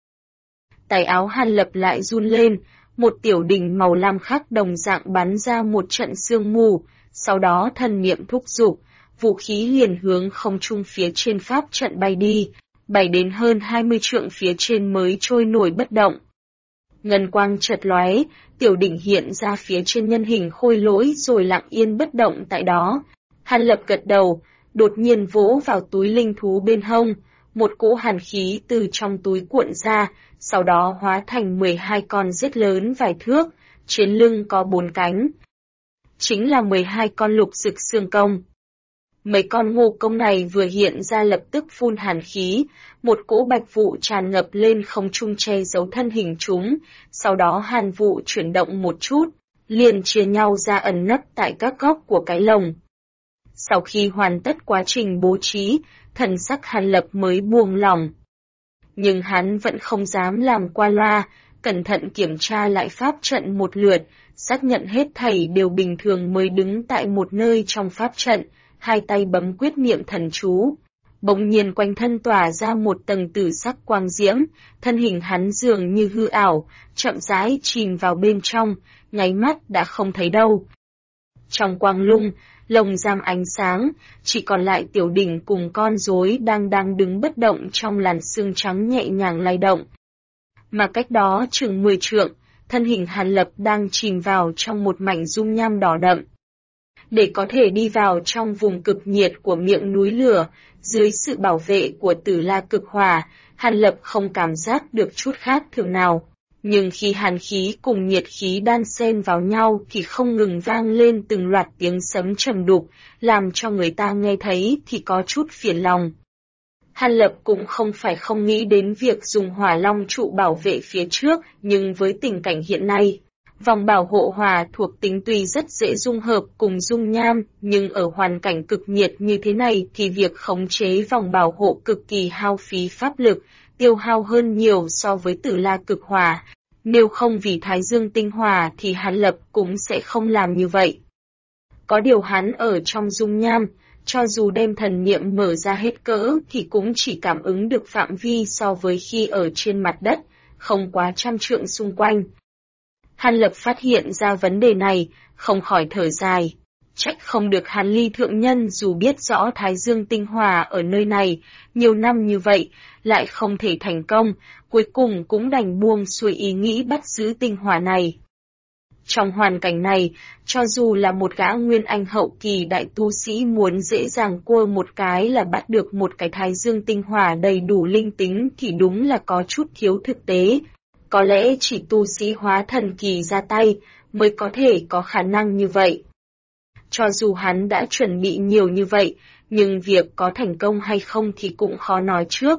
Tay áo Hàn Lập lại run lên, một tiểu đỉnh màu lam khắc đồng dạng bắn ra một trận sương mù, sau đó thần niệm thúc giục, vũ khí liền hướng không trung phía trên pháp trận bay đi, bay đến hơn 20 trượng phía trên mới trôi nổi bất động. Ngân quang chợt lóe, tiểu đỉnh hiện ra phía trên nhân hình khôi lỗi rồi lặng yên bất động tại đó. Hàn Lập gật đầu, đột nhiên vỗ vào túi linh thú bên hông, một cỗ hàn khí từ trong túi cuộn ra, sau đó hóa thành 12 con rết lớn vài thước, trên lưng có 4 cánh. Chính là 12 con lục dực xương công. Mấy con ngô công này vừa hiện ra lập tức phun hàn khí, một cỗ bạch vụ tràn ngập lên không trung che giấu thân hình chúng, sau đó hàn vụ chuyển động một chút, liền chia nhau ra ẩn nấp tại các góc của cái lồng. Sau khi hoàn tất quá trình bố trí, thần sắc Hàn Lập mới buông lỏng. Nhưng hắn vẫn không dám làm qua loa, cẩn thận kiểm tra lại pháp trận một lượt, xác nhận hết thảy đều bình thường mới đứng tại một nơi trong pháp trận, hai tay bấm quyết niệm thần chú. Bỗng nhiên quanh thân tỏa ra một tầng tử sắc quang diễm, thân hình hắn dường như hư ảo, chậm rãi chìm vào bên trong, nháy mắt đã không thấy đâu. Trong quang lung, lồng giam ánh sáng, chỉ còn lại tiểu đỉnh cùng con rối đang đứng bất động trong làn sương trắng nhẹ nhàng lay động. Mà cách đó chừng 10 trượng, thân hình Hàn Lập đang chìm vào trong một mảnh dung nham đỏ đậm. Để có thể đi vào trong vùng cực nhiệt của miệng núi lửa, dưới sự bảo vệ của Tử La Cực Hỏa, Hàn Lập không cảm giác được chút khác thường nào. Nhưng khi hàn khí cùng nhiệt khí đan xen vào nhau thì không ngừng vang lên từng loạt tiếng sấm trầm đục, làm cho người ta nghe thấy thì có chút phiền lòng. Hàn Lập cũng không phải không nghĩ đến việc dùng hỏa long trụ bảo vệ phía trước, nhưng với tình cảnh hiện nay, vòng bảo hộ hỏa thuộc tính tuy rất dễ dung hợp cùng dung nham, nhưng ở hoàn cảnh cực nhiệt như thế này thì việc khống chế vòng bảo hộ cực kỳ hao phí pháp lực, tiêu hao hơn nhiều so với Tử La Cực Hỏa. Nếu không vì Thái Dương tinh hỏa thì Hàn Lập cũng sẽ không làm như vậy. Có điều hắn ở trong dung nham, cho dù đem thần niệm mở ra hết cỡ thì cũng chỉ cảm ứng được phạm vi so với khi ở trên mặt đất, không quá 100 trượng xung quanh. Hàn Lập phát hiện ra vấn đề này, không khỏi thở dài. Trách không được Hàn Ly thượng nhân dù biết rõ Thái Dương tinh hỏa ở nơi này, nhiều năm như vậy, lại không thể thành công, cuối cùng cũng đành buông xuôi ý nghĩ bắt giữ tinh hỏa này. Trong hoàn cảnh này, cho dù là một gã nguyên anh hậu kỳ đại tu sĩ muốn dễ dàng cua một cái là bắt được một cái Thái Dương tinh hỏa đầy đủ linh tính thì đúng là có chút thiếu thực tế. Có lẽ chỉ tu sĩ hóa thần kỳ ra tay mới có thể có khả năng như vậy. Cho dù hắn đã chuẩn bị nhiều như vậy, nhưng việc có thành công hay không thì cũng khó nói trước.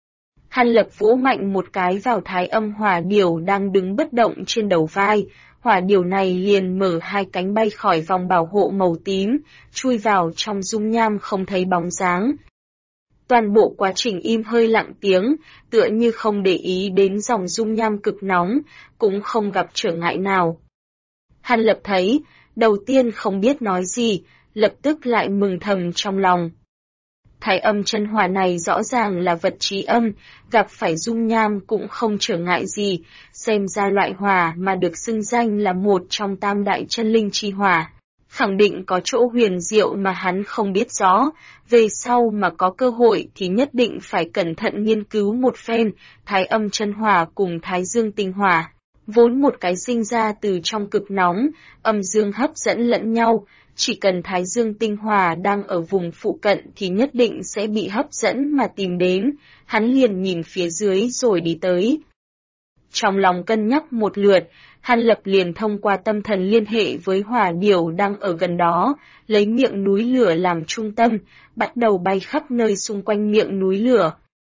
Hàn Lập vỗ mạnh một cái vào Thái Âm hỏa điểu đang đứng bất động trên đầu vai, hỏa điểu này liền mở hai cánh bay khỏi vòng bảo hộ màu tím, chui vào trong dung nham không thấy bóng dáng. Toàn bộ quá trình im hơi lặng tiếng, tựa như không để ý đến dòng dung nham cực nóng, cũng không gặp trở ngại nào. Hàn Lập thấy, đầu tiên không biết nói gì, lập tức lại mừng thầm trong lòng. Thái Âm chân hỏa này rõ ràng là vật trí âm, gặp phải dung nham cũng không trở ngại gì, xem ra loại hỏa mà được xưng danh là một trong tam đại chân linh chi hỏa. Khẳng định có chỗ huyền diệu mà hắn không biết rõ, về sau mà có cơ hội thì nhất định phải cẩn thận nghiên cứu một phen, Thái Âm chân hỏa cùng Thái Dương tinh hỏa. Vốn một cái sinh ra từ trong cực nóng, âm dương hấp dẫn lẫn nhau, chỉ cần Thái Dương tinh hỏa đang ở vùng phụ cận thì nhất định sẽ bị hấp dẫn mà tìm đến, hắn liền nhìn phía dưới rồi đi tới. Trong lòng cân nhắc một lượt, Hàn Lập liền thông qua tâm thần liên hệ với hỏa điểu đang ở gần đó, lấy miệng núi lửa làm trung tâm, bắt đầu bay khắp nơi xung quanh miệng núi lửa.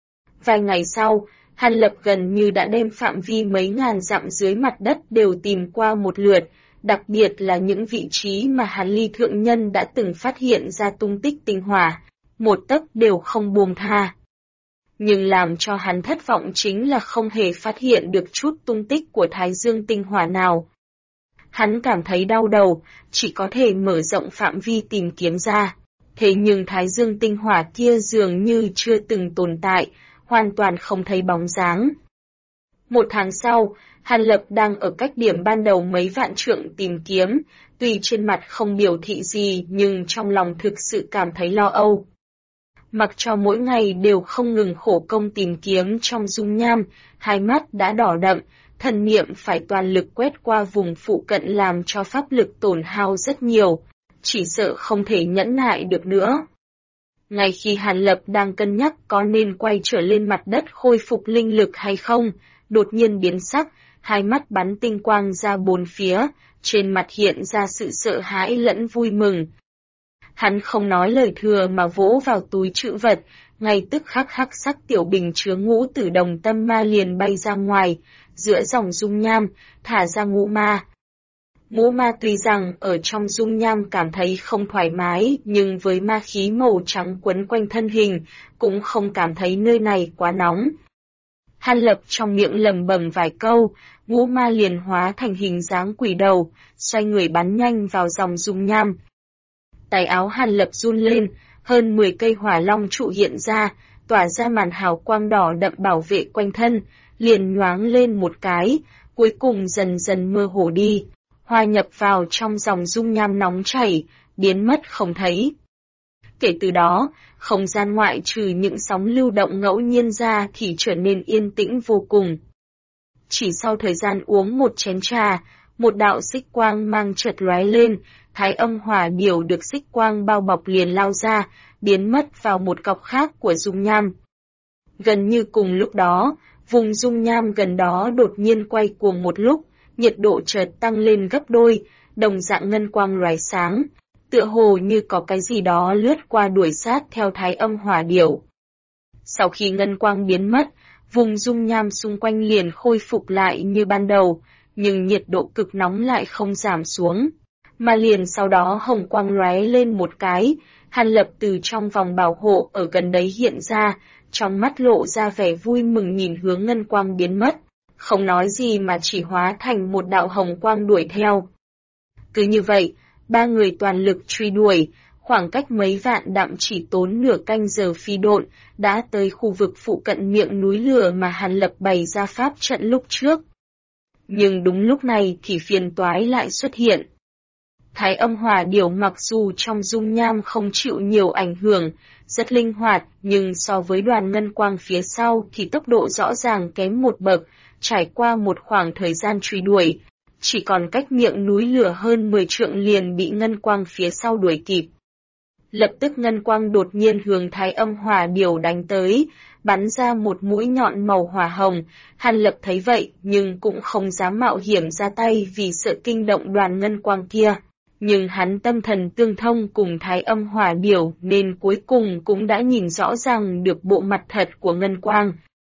Vài ngày sau, Hàn Lập gần như đã đem phạm vi mấy ngàn dặm dưới mặt đất đều tìm qua một lượt, đặc biệt là những vị trí mà Hàn Ly thượng nhân đã từng phát hiện ra tung tích tinh hỏa, một tấc đều không buông tha. Nhưng làm cho hắn thất vọng chính là không hề phát hiện được chút tung tích của Thái Dương tinh hỏa nào. Hắn cảm thấy đau đầu, chỉ có thể mở rộng phạm vi tìm kiếm ra. Thế nhưng Thái Dương tinh hỏa kia dường như chưa từng tồn tại, hoàn toàn không thấy bóng dáng. Một tháng sau, Hàn Lập đang ở cách điểm ban đầu mấy vạn trượng tìm kiếm, tuy trên mặt không biểu thị gì nhưng trong lòng thực sự cảm thấy lo âu. Mặc cho mỗi ngày đều không ngừng khổ công tìm kiếm trong dung nham, hai mắt đã đỏ đậm, thần niệm phải toàn lực quét qua vùng phụ cận làm cho pháp lực tổn hao rất nhiều, chỉ sợ không thể nhẫn nại được nữa. Ngay khi Hàn Lập đang cân nhắc có nên quay trở lên mặt đất khôi phục linh lực hay không, đột nhiên biến sắc, hai mắt bắn tinh quang ra bốn phía, trên mặt hiện ra sự sợ hãi lẫn vui mừng. Hắn không nói lời thừa mà vỗ vào túi trữ vật, ngay tức khắc hắc sắc tiểu bình chứa ngũ tử đồng tâm ma liền bay ra ngoài, giữa dòng dung nham, thả ra ngũ ma. Ngũ ma tuy rằng ở trong dung nham cảm thấy không thoải mái, nhưng với ma khí màu trắng quấn quanh thân hình, cũng không cảm thấy nơi này quá nóng. Hàn Lập trong miệng lẩm bẩm vài câu, ngũ ma liền hóa thành hình dáng quỷ đầu, xoay người bắn nhanh vào dòng dung nham. Tay áo Hàn Lập run lên, hơn 10 cây hỏa long trụ hiện ra, tỏa ra màn hào quang đỏ đậm bảo vệ quanh thân, liền nhoáng lên một cái, cuối cùng dần dần mơ hồ đi, hòa nhập vào trong dòng dung nham nóng chảy, biến mất không thấy. Kể từ đó, không gian ngoại trừ những sóng lưu động ngẫu nhiên ra thì trở nên yên tĩnh vô cùng. Chỉ sau thời gian uống một chén trà, một đạo xích quang mang chợt lóe lên, Thái Âm hỏa điểu được xích quang bao bọc liền lao ra, biến mất vào một góc khác của dung nham. Gần như cùng lúc đó, vùng dung nham gần đó đột nhiên quay cuồng một lúc, nhiệt độ chợt tăng lên gấp đôi, đồng dạng ngân quang lóe sáng, tựa hồ như có cái gì đó lướt qua đuổi sát theo Thái Âm hỏa điểu. Sau khi ngân quang biến mất, vùng dung nham xung quanh liền khôi phục lại như ban đầu, nhưng nhiệt độ cực nóng lại không giảm xuống. Mà liền sau đó hồng quang lóe lên một cái, Hàn Lập từ trong vòng bảo hộ ở gần đấy hiện ra, trong mắt lộ ra vẻ vui mừng nhìn hướng ngân quang biến mất, không nói gì mà chỉ hóa thành một đạo hồng quang đuổi theo. Cứ như vậy, Ba người toàn lực truy đuổi, khoảng cách mấy vạn dặm chỉ tốn nửa canh giờ phi độn, đã tới khu vực phụ cận miệng núi lửa mà Hàn Lập bày ra pháp trận lúc trước. Nhưng đúng lúc này thì phiền toái lại xuất hiện. Thái âm hỏa điểu mặc dù trong dung nham không chịu nhiều ảnh hưởng, rất linh hoạt, nhưng so với đoàn ngân quang phía sau thì tốc độ rõ ràng kém một bậc, trải qua một khoảng thời gian truy đuổi. Chỉ còn cách miệng núi lửa hơn 10 trượng liền bị ngân quang phía sau đuổi kịp. Lập tức ngân quang đột nhiên hướng thái âm hỏa điểu đánh tới, bắn ra một mũi nhọn màu hỏa hồng. Hàn Lập thấy vậy nhưng cũng không dám mạo hiểm ra tay vì sợ kinh động đoàn ngân quang kia. Nhưng hắn tâm thần tương thông cùng thái âm hỏa điểu nên cuối cùng cũng đã nhìn rõ ràng được bộ mặt thật của ngân quang.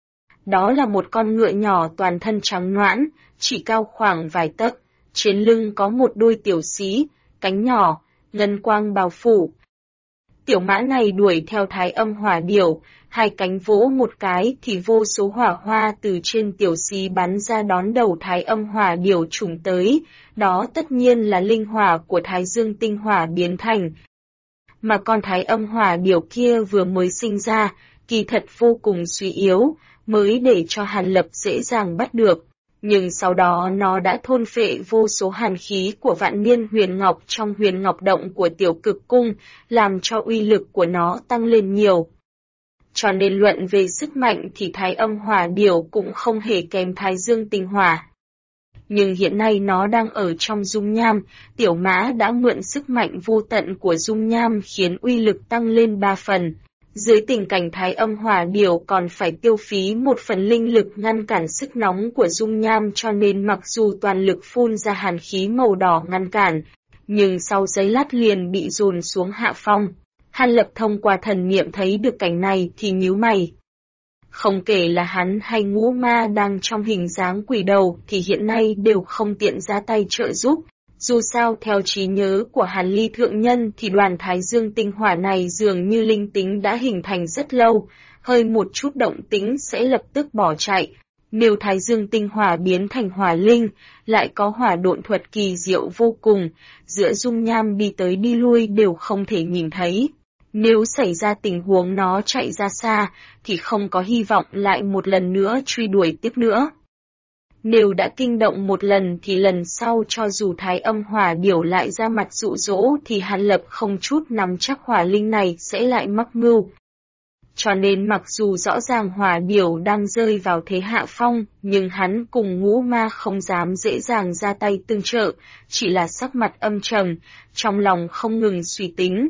Đó là một con ngựa nhỏ toàn thân trắng nõn, chỉ cao khoảng vài tấc, trên lưng có một đôi tiểu xí, cánh nhỏ, ngân quang bao phủ. Tiểu mã này đuổi theo thái âm hỏa điểu, hai cánh vỗ một cái thì vô số hỏa hoa từ trên tiểu xí bắn ra đón đầu thái âm hỏa điểu trùng tới, đó tất nhiên là linh hỏa của thái dương tinh hỏa biến thành. Mà con thái âm hỏa điểu kia vừa mới sinh ra, kỳ thật vô cùng suy yếu, mới để cho Hàn Lập dễ dàng bắt được. Nhưng sau đó nó đã thôn phệ vô số hàn khí của vạn niên huyền ngọc trong huyền ngọc động của tiểu cực cung, làm cho uy lực của nó tăng lên nhiều. Cho nên luận về sức mạnh thì thái âm hỏa điểu cũng không hề kém thái dương tinh hỏa. Nhưng hiện nay nó đang ở trong dung nham, tiểu mã đã mượn sức mạnh vô tận của dung nham khiến uy lực tăng lên 3 phần. Dưới tình cảnh thái âm hỏa điểu còn phải tiêu phí một phần linh lực ngăn cản sức nóng của dung nham, cho nên mặc dù toàn lực phun ra hàn khí màu đỏ ngăn cản, nhưng sau giây lát liền bị dồn xuống hạ phong. Hàn Lập thông qua thần niệm thấy được cảnh này thì nhíu mày. Không kể là hắn hay ngũ ma đang trong hình dáng quỷ đầu thì hiện nay đều không tiện ra tay trợ giúp. Dù sao theo trí nhớ của Hàn Ly Thượng Nhân thì đoàn Thái Dương tinh hỏa này dường như linh tính đã hình thành rất lâu, hơi một chút động tĩnh sẽ lập tức bỏ chạy. Nếu Thái Dương tinh hỏa biến thành hỏa linh, lại có hỏa độn thuật kỳ diệu vô cùng, giữa dung nham đi tới đi lui đều không thể nhìn thấy. Nếu xảy ra tình huống nó chạy ra xa, thì không có hy vọng lại một lần nữa truy đuổi tiếp nữa. Nếu đã kinh động một lần thì lần sau cho dù thái âm hỏa điểu lại ra mặt dụ dỗ thì Hàn Lập không chút nắm chắc hỏa linh này sẽ lại mắc mưu. Cho nên mặc dù rõ ràng hỏa điểu đang rơi vào thế hạ phong, nhưng hắn cùng ngũ ma không dám dễ dàng ra tay tương trợ, chỉ là sắc mặt âm trầm, trong lòng không ngừng suy tính.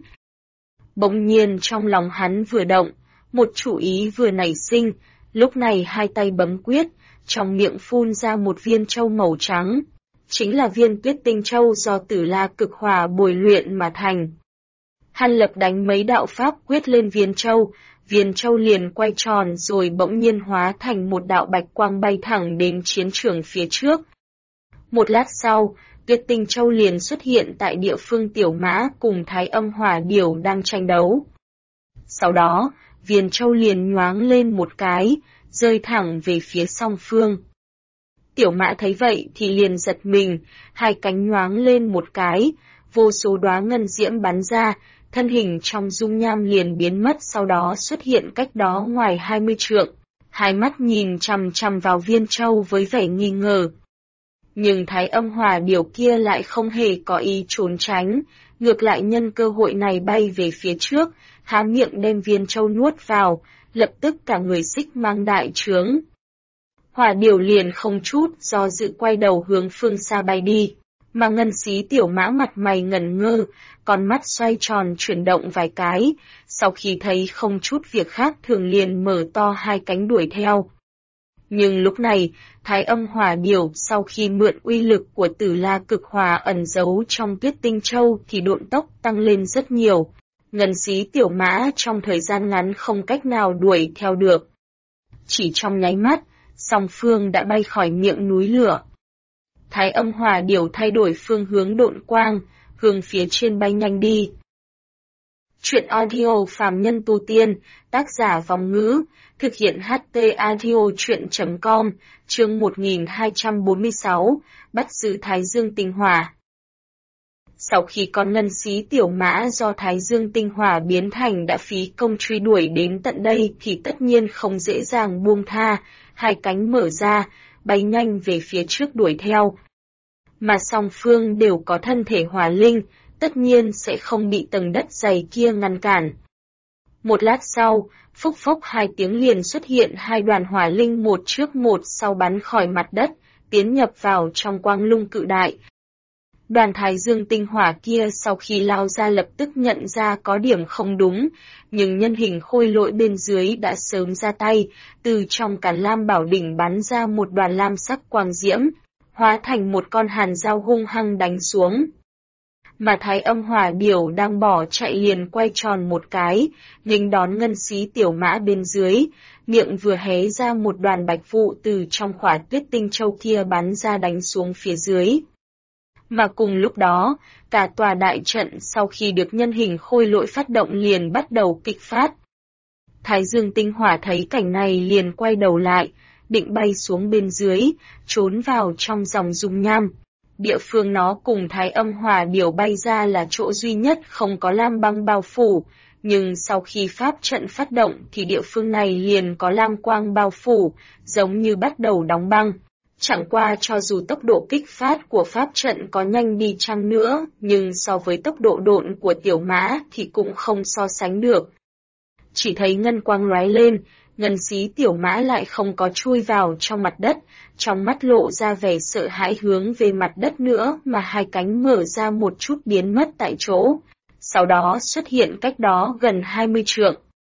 Bỗng nhiên trong lòng hắn vừa động, một chủ ý vừa nảy sinh, lúc này hai tay bấm quyết, trong miệng phun ra một viên châu màu trắng. Chính là viên tuyết tinh châu do Tử La cực hỏa bồi luyện mà thành. Hàn Lập đánh mấy đạo pháp quyết lên viên châu liền quay tròn rồi bỗng nhiên hóa thành một đạo bạch quang bay thẳng đến chiến trường phía trước. Một lát sau, tuyết tinh châu liền xuất hiện tại địa phương tiểu mã cùng thái âm hỏa điểu đang tranh đấu. Sau đó, viên châu liền nhoáng lên một cái, rơi thẳng về phía song phương. Tiểu mã thấy vậy thì liền giật mình, hai cánh nhoáng lên một cái, vô số đóa ngân diễm bắn ra, thân hình trong dung nham liền biến mất, sau đó xuất hiện cách đó ngoài 20 trượng. Hai mắt nhìn chằm chằm vào viên châu với vẻ nghi ngờ. Nhưng thái âm hỏa điểu kia lại không hề có ý trốn tránh, ngược lại nhân cơ hội này bay về phía trước, há miệng đem viên châu nuốt vào, lập tức cả người xích mang đại trướng. Hỏa điểu liền không chút do dự quay đầu hướng phương xa bay đi, mà ngân xí tiểu mã mặt mày ngẩn ngơ, con mắt xoay tròn chuyển động vài cái, sau khi thấy không chút việc khác thường liền mở to hai cánh đuổi theo. Nhưng lúc này, thái âm hỏa điểu sau khi mượn uy lực của Tử La cực hỏa ẩn giấu trong tuyết tinh châu thì độn tốc tăng lên rất nhiều. Ngân xí tiểu mã trong thời gian ngắn không cách nào đuổi theo được. Chỉ trong nháy mắt, song phương đã bay khỏi miệng núi lửa. Thái âm hỏa điểu thay đổi phương hướng độn quang, hướng phía trên bay nhanh đi. Chuyện audio phàm nhân tu tiên, tác giả Vong Ngữ, thực hiện HT audio chuyện.com, chương 1246, bắt giữ Thái Dương tinh hỏa. Sau khi con ngân xí tiểu mã do Thái Dương tinh hỏa biến thành đã phí công truy đuổi đến tận đây thì tất nhiên không dễ dàng buông tha, hai cánh mở ra, bay nhanh về phía trước đuổi theo. Mà song phương đều có thân thể hỏa linh, tất nhiên sẽ không bị tầng đất dày kia ngăn cản. Một lát sau, phốc phốc hai tiếng liền xuất hiện hai đoàn hỏa linh một trước một sau bắn khỏi mặt đất, tiến nhập vào trong quang lung cự đại. Đoàn Thái Dương tinh hỏa kia sau khi lao ra lập tức nhận ra có điểm không đúng, nhưng nhân hình khôi lỗi bên dưới đã sớm ra tay, từ trong Càn Lam Bảo Đỉnh bắn ra một đoàn lam sắc quang diễm, hóa thành một con hàn dao hung hăng đánh xuống. Mà Thái Âm Hỏa Điểu đang bỏ chạy liền quay tròn một cái, nghênh đón ngân xí tiểu mã bên dưới, miệng vừa hé ra một đoàn bạch vụ từ trong khỏa Tuyết Tinh Châu kia bắn ra đánh xuống phía dưới. Mà cùng lúc đó, cả tòa đại trận sau khi được nhân hình khôi lỗi phát động liền bắt đầu kích phát. Thái Dương tinh hỏa thấy cảnh này liền quay đầu lại, định bay xuống bên dưới, trốn vào trong dòng dung nham. Địa phương nó cùng Thái Âm Hỏa Điểu bay ra là chỗ duy nhất không có lam băng bao phủ, nhưng sau khi pháp trận phát động thì địa phương này liền có lam quang bao phủ, giống như bắt đầu đóng băng. Chẳng qua cho dù tốc độ kích phát của pháp trận có nhanh đi chăng nữa, nhưng so với tốc độ độn của tiểu mã thì cũng không so sánh được. Chỉ thấy ngân quang lóe lên, ngân xí tiểu mã lại không có chui vào trong mặt đất, trong mắt lộ ra vẻ sợ hãi hướng về mặt đất nữa mà hai cánh mở ra một chút biến mất tại chỗ, sau đó xuất hiện cách đó gần 20 trượng.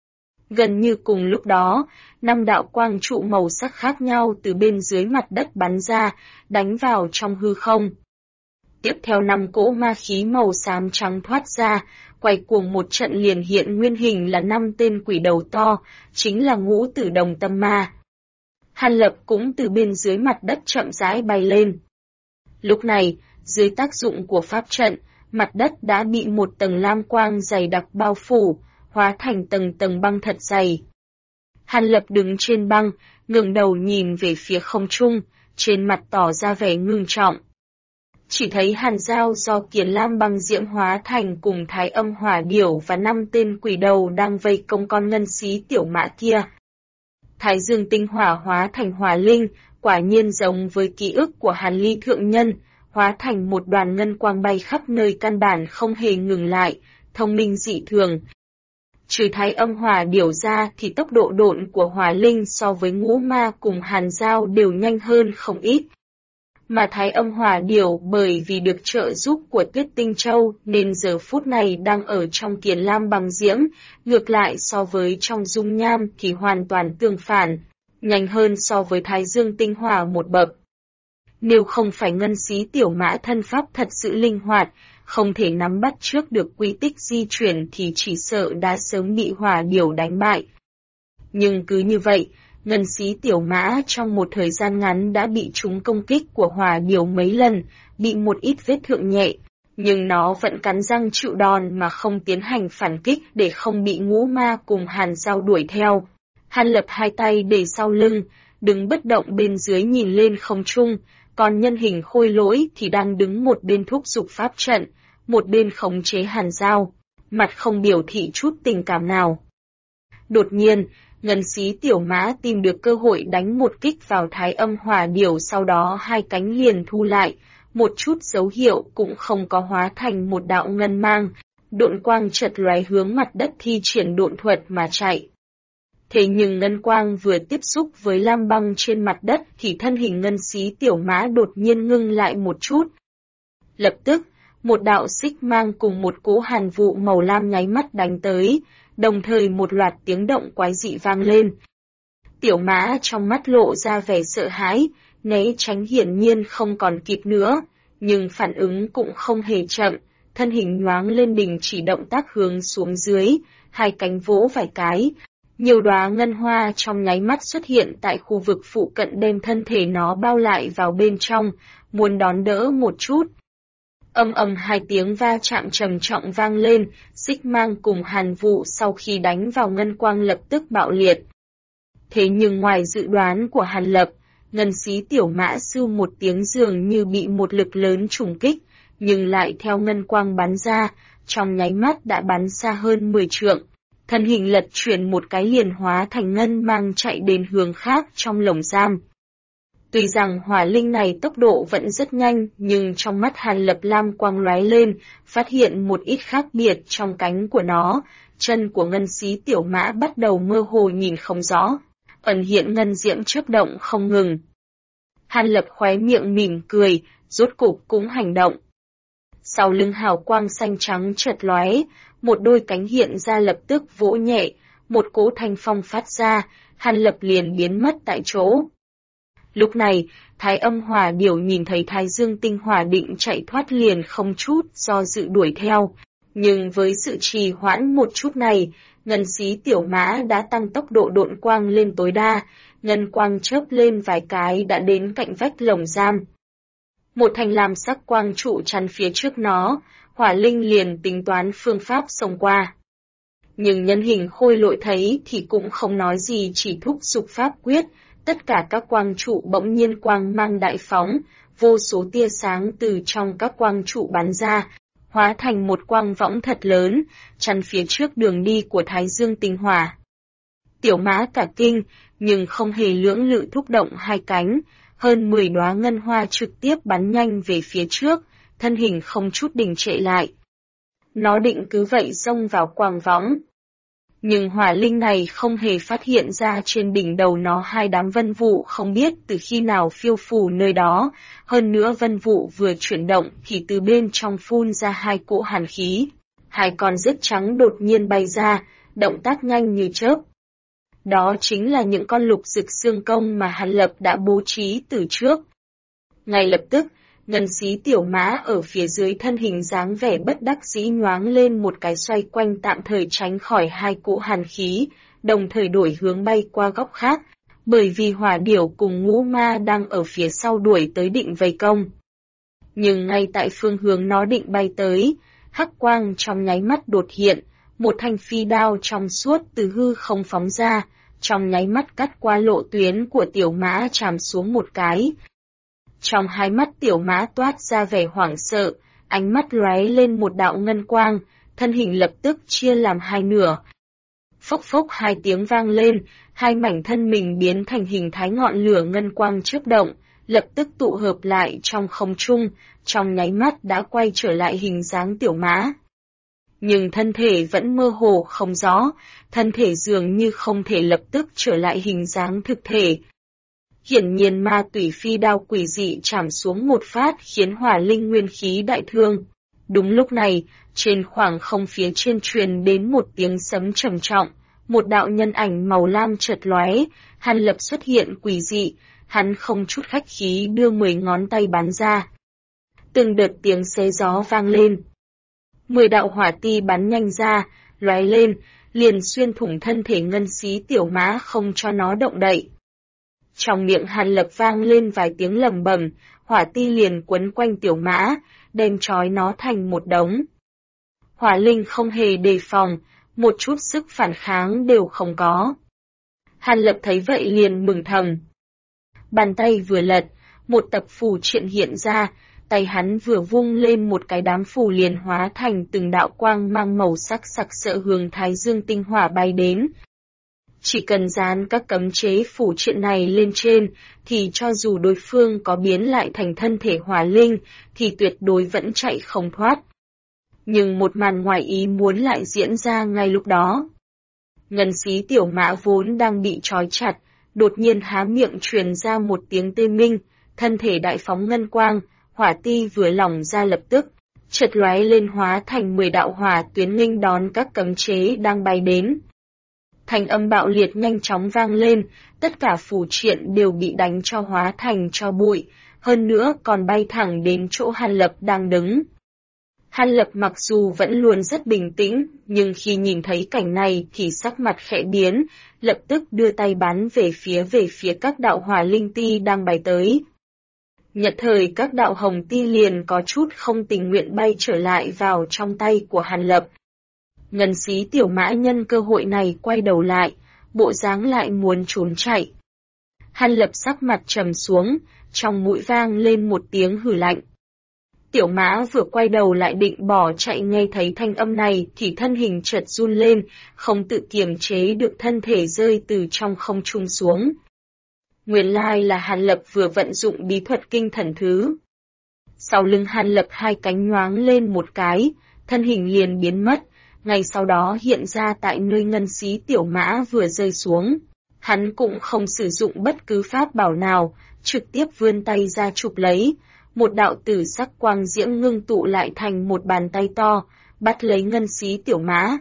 Gần như cùng lúc đó, 5 đạo quang trụ màu sắc khác nhau từ bên dưới mặt đất bắn ra, đánh vào trong hư không. Tiếp theo 5 cỗ ma khí màu xám trắng thoát ra, quay cuồng một trận liền hiện nguyên hình là 5 tên quỷ đầu to, chính là Ngũ Tử Đồng Tâm Ma. Hàn Lập cũng từ bên dưới mặt đất chậm rãi bay lên. Lúc này, dưới tác dụng của pháp trận, mặt đất đã bị một tầng lam quang dày đặc bao phủ, hóa thành tầng tầng băng thật dày. Hàn Lập đứng trên băng, ngẩng đầu nhìn về phía không trung, trên mặt tỏ ra vẻ ngưng trọng. Chỉ thấy hàn dao do Kiền Lam băng diễm hóa thành cùng Thái Âm Hỏa Điểu và 5 tên quỷ đầu đang vây công con ngân xí tiểu mã kia. Thái Dương tinh hỏa hóa thành hỏa linh, quả nhiên giống với ký ức của Hàn Ly thượng nhân, hóa thành một đoàn ngân quang bay khắp nơi căn bản không hề ngừng lại, thông minh dị thường. Trừ Thái Âm Hỏa Điểu ra thì tốc độ độn của hỏa linh so với Ngũ Ma cùng hàn dao đều nhanh hơn không ít. Mà Thái Âm Hỏa Điểu bởi vì được trợ giúp của Tuyết Tinh Châu nên giờ phút này đang ở trong Kiền Lam băng diễm, ngược lại so với trong dung nham thì hoàn toàn tương phản, nhanh hơn so với Thái Dương tinh hỏa một bậc. Nếu không phải ngân xí tiểu mã thân pháp thật sự linh hoạt, không thể nắm bắt trước được quy tích di chuyển thì chỉ sợ đã sớm bị hỏa điểu đánh bại. Nhưng cứ như vậy, ngân xí tiểu mã trong một thời gian ngắn đã bị trúng công kích của hỏa điểu mấy lần, bị một ít vết thương nhẹ, nhưng nó vẫn cắn răng chịu đòn mà không tiến hành phản kích để không bị Ngũ Ma cùng hàn dao đuổi theo. Hàn Lập hai tay để sau lưng, đứng bất động bên dưới nhìn lên không trung, còn nhân hình khôi lỗi thì đang đứng một bên thúc giục pháp trận, một bên khống chế hàn dao, mặt không biểu thị chút tình cảm nào. Đột nhiên, ngân xí tiểu mã tìm được cơ hội đánh một kích vào Thái Âm Hỏa Điểu, sau đó hai cánh liền thu lại, một chút dấu hiệu cũng không có, hóa thành một đạo ngân mang, độn quang chợt lóe hướng mặt đất thi triển độn thuật mà chạy. Thế nhưng ngân quang vừa tiếp xúc với lam băng trên mặt đất thì thân hình ngân xí tiểu mã đột nhiên ngưng lại một chút. Lập tức, một đạo xích mang cùng một cỗ hàn vụ màu lam nháy mắt đánh tới, đồng thời một loạt tiếng động quái dị vang lên. Tiểu mã trong mắt lộ ra vẻ sợ hãi, né tránh hiển nhiên không còn kịp nữa, nhưng phản ứng cũng không hề chậm, thân hình nhoáng lên đình chỉ động tác hướng xuống dưới, hai cánh vỗ vài cái. Nhiều đóa ngân hoa trong nháy mắt xuất hiện tại khu vực phụ cận đem thân thể nó bao lại vào bên trong, muốn đón đỡ một chút. Âm ầm hai tiếng va chạm trầm trọng vang lên, xích mang cùng hàn vụ sau khi đánh vào ngân quang lập tức bạo liệt. Thế nhưng ngoài dự đoán của Hàn Lập, ngân xí tiểu mã sưu một tiếng dường như bị một lực lớn trùng kích, nhưng lại theo ngân quang bắn ra, trong nháy mắt đã bắn xa hơn 10 trượng. Thân hình lật chuyển một cái liền hóa thành ngân mang chạy đến hướng khác trong lồng giam. Tuy rằng hỏa linh này tốc độ vẫn rất nhanh, nhưng trong mắt Hàn Lập lam quang lóe lên, phát hiện một ít khác biệt trong cánh của nó, chân của ngân xí tiểu mã bắt đầu mơ hồ nhìn không rõ, ẩn hiện ngân diễm chớp động không ngừng. Hàn Lập khóe miệng mỉm cười, rốt cục cũng hành động. Sau lưng hào quang xanh trắng chợt lóe, một đôi cánh hiện ra lập tức vỗ nhẹ, một cỗ thanh phong phát ra, Hàn Lập liền biến mất tại chỗ. Lúc này, Thái Âm Hỏa Điểu nhìn thấy Thái Dương Tinh Hỏa định chạy thoát liền không chút do dự đuổi theo, nhưng với sự trì hoãn một chút này, ngân xí tiểu mã đã tăng tốc độ độn quang lên tối đa, ngân quang chớp lên vài cái đã đến cạnh vách lồng giam. Một thanh lam sắc quang trụ chắn phía trước nó, hỏa linh liền tính toán phương pháp xông qua. Nhưng nhân hình khôi lội thấy thì cũng không nói gì, chỉ thúc giục pháp quyết, tất cả các quang trụ bỗng nhiên quang mang đại phóng, vô số tia sáng từ trong các quang trụ bắn ra, hóa thành một quang võng thật lớn, chắn phía trước đường đi của Thái Dương Tinh Hỏa. Tiểu mã cả kinh, nhưng không hề lưỡng lự thúc động hai cánh, hơn 10 đóa ngân hoa trực tiếp bắn nhanh về phía trước, thân hình không chút đình trệ lại. Nó định cứ vậy xông vào quang võng. Nhưng hỏa linh này không hề phát hiện ra trên đỉnh đầu nó hai đám vân vụ không biết từ khi nào phiêu phù nơi đó, hơn nữa vân vụ vừa chuyển động thì từ bên trong phun ra hai cỗ hàn khí. Hai con rết trắng đột nhiên bay ra, động tác nhanh như chớp. Đó chính là những con lục dực xương công mà Hàn Lập đã bố trí từ trước. Ngay lập tức, ngân xí tiểu mã ở phía dưới thân hình dáng vẻ bất đắc dĩ nhoáng lên một cái xoay quanh tạm thời tránh khỏi hai cỗ hàn khí, đồng thời đổi hướng bay qua góc khác, bởi vì hỏa điểu cùng ngũ ma đang ở phía sau đuổi tới định vây công. Nhưng ngay tại phương hướng nó định bay tới, hắc quang trong nháy mắt đột hiện, một thanh phi đao trong suốt từ hư không phóng ra, trong nháy mắt cắt qua lộ tuyến của tiểu mã chạm xuống một cái. Trong hai mắt tiểu mã toát ra vẻ hoảng sợ, ánh mắt lóe lên một đạo ngân quang, thân hình lập tức chia làm hai nửa. Phốc phốc hai tiếng vang lên, hai mảnh thân mình biến thành hình thái ngọn lửa ngân quang chớp động, lập tức tụ hợp lại trong không trung, trong nháy mắt đã quay trở lại hình dáng tiểu mã. Nhưng thân thể vẫn mơ hồ không rõ, thân thể dường như không thể lập tức trở lại hình dáng thực thể. Hiển nhiên ma tủy phi đao quỷ dị chạm xuống một phát khiến hỏa linh nguyên khí đại thương. Đúng lúc này, trên khoảng không phía trên truyền đến một tiếng sấm trầm trọng, một đạo nhân ảnh màu lam chợt lóe, Hàn Lập xuất hiện quỷ dị, hắn không chút khách khí đưa 10 ngón tay bắn ra. Từng đợt tiếng xé gió vang lên. 10 đạo hỏa ti bắn nhanh ra, lóe lên, liền xuyên thủng thân thể ngân xí tiểu mã không cho nó động đậy. Trong miệng Hàn Lập vang lên vài tiếng lầm bầm, hỏa ti liền quấn quanh tiểu mã, đem trói nó thành một đống. Hỏa linh không hề đề phòng, một chút sức phản kháng đều không có. Hàn Lập thấy vậy liền mừng thầm. Bàn tay vừa lật, một tập phù triện hiện ra, tay hắn vừa vung lên một cái đám phù liền hóa thành từng đạo quang mang màu sắc sặc sỡ hướng Thái Dương Tinh Hỏa bay đến. Chỉ cần dán các cấm chế phù triện này lên trên, thì cho dù đối phương có biến lại thành thân thể hỏa linh, thì tuyệt đối vẫn chạy không thoát. Nhưng một màn ngoài ý muốn lại diễn ra ngay lúc đó. Ngân xí tiểu mã vốn đang bị trói chặt, đột nhiên há miệng truyền ra một tiếng tê minh, thân thể đại phóng ngân quang, hỏa ti vừa lỏng ra lập tức, chợt lóe lên hóa thành 10 đạo hỏa tuyến nghênh đón các cấm chế đang bay đến. Thanh âm bạo liệt nhanh chóng vang lên, tất cả phù triện đều bị đánh cho hóa thành tro bụi, hơn nữa còn bay thẳng đến chỗ Hàn Lập đang đứng. Hàn Lập mặc dù vẫn luôn rất bình tĩnh, nhưng khi nhìn thấy cảnh này thì sắc mặt khẽ biến, lập tức đưa tay bắn về phía các đạo hỏa linh ti đang bay tới. Nhất thời các đạo hồng ti liền có chút không tình nguyện bay trở lại vào trong tay của Hàn Lập. Ngân xí tiểu mã nhân cơ hội này quay đầu lại, bộ dáng lại muốn trốn chạy. Hàn Lập sắc mặt trầm xuống, trong mũi vang lên một tiếng hừ lạnh. Tiểu Mã vừa quay đầu lại định bỏ chạy, nghe thấy thanh âm này thì thân hình chợt run lên, không tự kiềm chế được thân thể rơi từ trong không trung xuống. Nguyên lai là Hàn Lập vừa vận dụng bí thuật kinh thần thứ. Sau lưng Hàn Lập hai cánh nhoáng lên một cái, thân hình liền biến mất, ngay sau đó hiện ra tại nơi ngân xí Tiểu Mã vừa rơi xuống. Hắn cũng không sử dụng bất cứ pháp bảo nào, trực tiếp vươn tay ra chụp lấy, một đạo tử sắc quang diễm ngưng tụ lại thành một bàn tay to, bắt lấy ngân xí Tiểu Mã.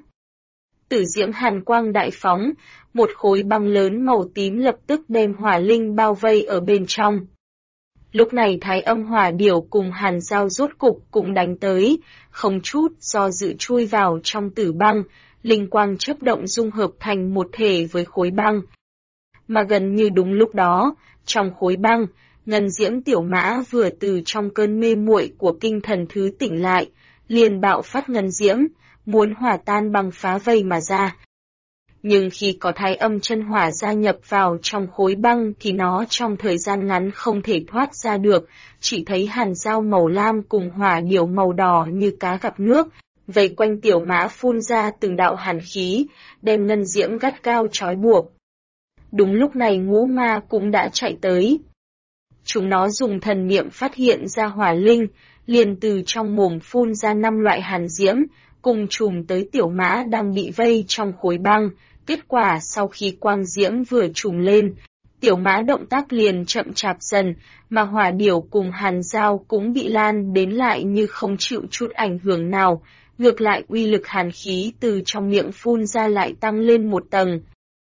Tử diễm hàn quang đại phóng, một khối băng lớn màu tím lập tức đem hỏa linh bao vây ở bên trong. Lúc này Thái Âm Hỏa Điểu cùng Hàn Giao rốt cục cũng đánh tới, không chút do dự chui vào trong tử băng, linh quang chớp động dung hợp thành một thể với khối băng. Mà gần như đúng lúc đó, trong khối băng, ngân diễm Tiểu Mã vừa từ trong cơn mê muội của kinh thần thứ tỉnh lại, liền bạo phát ngân diễm, muốn hòa tan băng phá vây mà ra. Nhưng khi có Thái Âm chân hỏa gia nhập vào trong khối băng thì nó trong thời gian ngắn không thể thoát ra được, chỉ thấy Hàn Giao màu lam cùng Hỏa Điểu màu đỏ như cá gặp nước, vây quanh Tiểu Mã phun ra từng đạo hàn khí, đem ngân diễm gắt cao trói buộc. Đúng lúc này Ngũ Ma cũng đã chạy tới. Chúng nó dùng thần niệm phát hiện ra hỏa linh, liền từ trong mồm phun ra 5 loại hàn diễm, cùng trùm tới Tiểu Mã đang bị vây trong khối băng. Kết quả sau khi quang diễm vừa trùm lên, Tiểu Mã động tác liền chậm chạp dần, mà Hỏa Điểu cùng Hàn Giao cũng bị lan đến lại như không chịu chút ảnh hưởng nào, ngược lại uy lực hàn khí từ trong miệng phun ra lại tăng lên một tầng.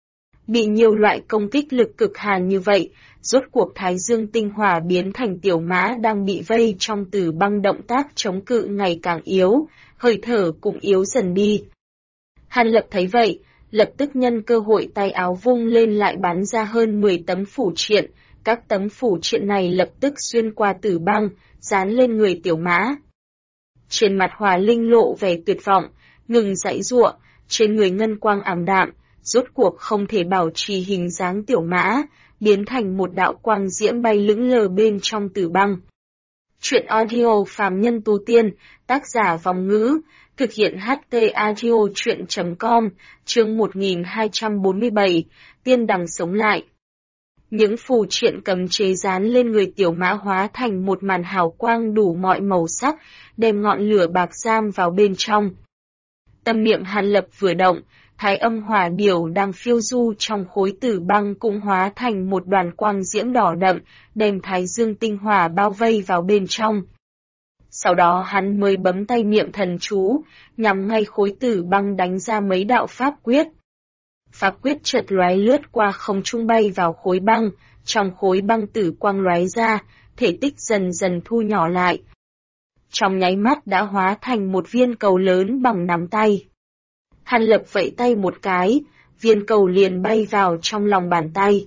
Bị nhiều loại công kích lực cực hàn như vậy, rốt cuộc Thái Dương tinh hỏa biến thành Tiểu Mã đang bị vây trong tử băng, động tác chống cự ngày càng yếu, hơi thở cũng yếu dần đi. Hàn Lập thấy vậy, lập tức nhân cơ hội tay áo vung lên lại bắn ra hơn 10 tấm phủ triện, các tấm phủ triện này lập tức xuyên qua tử băng, dán lên người Tiểu Mã. Trên mặt Hỏa Linh lộ vẻ tuyệt vọng, ngừng giãy giụa, trên người ngân quang ảm đạm, rốt cuộc không thể bảo trì hình dáng Tiểu Mã, biến thành một đạo quang diễm bay lững lờ bên trong tử băng. Truyện audio phàm nhân tu tiên, tác giả Vòng Ngữ, thực hiện HT audio truyện.com, chương 1247, Tiên Đằng sống lại. Những phù triện cấm chế dán lên người Tiểu Mã hóa thành một màn hào quang đủ mọi màu sắc, đem ngọn lửa bạc giam vào bên trong. Tâm niệm Hàn Lập vừa động, Thái Âm Hỏa Điểu đang phiêu du trong khối tử băng cũng hóa thành một đoàn quang diễm đỏ đậm, đem Thái Dương tinh hỏa bao vây vào bên trong. Sau đó hắn mới bấm tay niệm thần chú, nhằm ngay khối tử băng đánh ra mấy đạo pháp quyết. Pháp quyết chợt lóe lướt qua không trung bay vào khối băng, trong khối băng tử quang lóe ra, thể tích dần dần thu nhỏ lại. Trong nháy mắt đã hóa thành một viên cầu lớn bằng nắm tay. Hàn Lập vẫy tay một cái, viên cầu liền bay vào trong lòng bàn tay.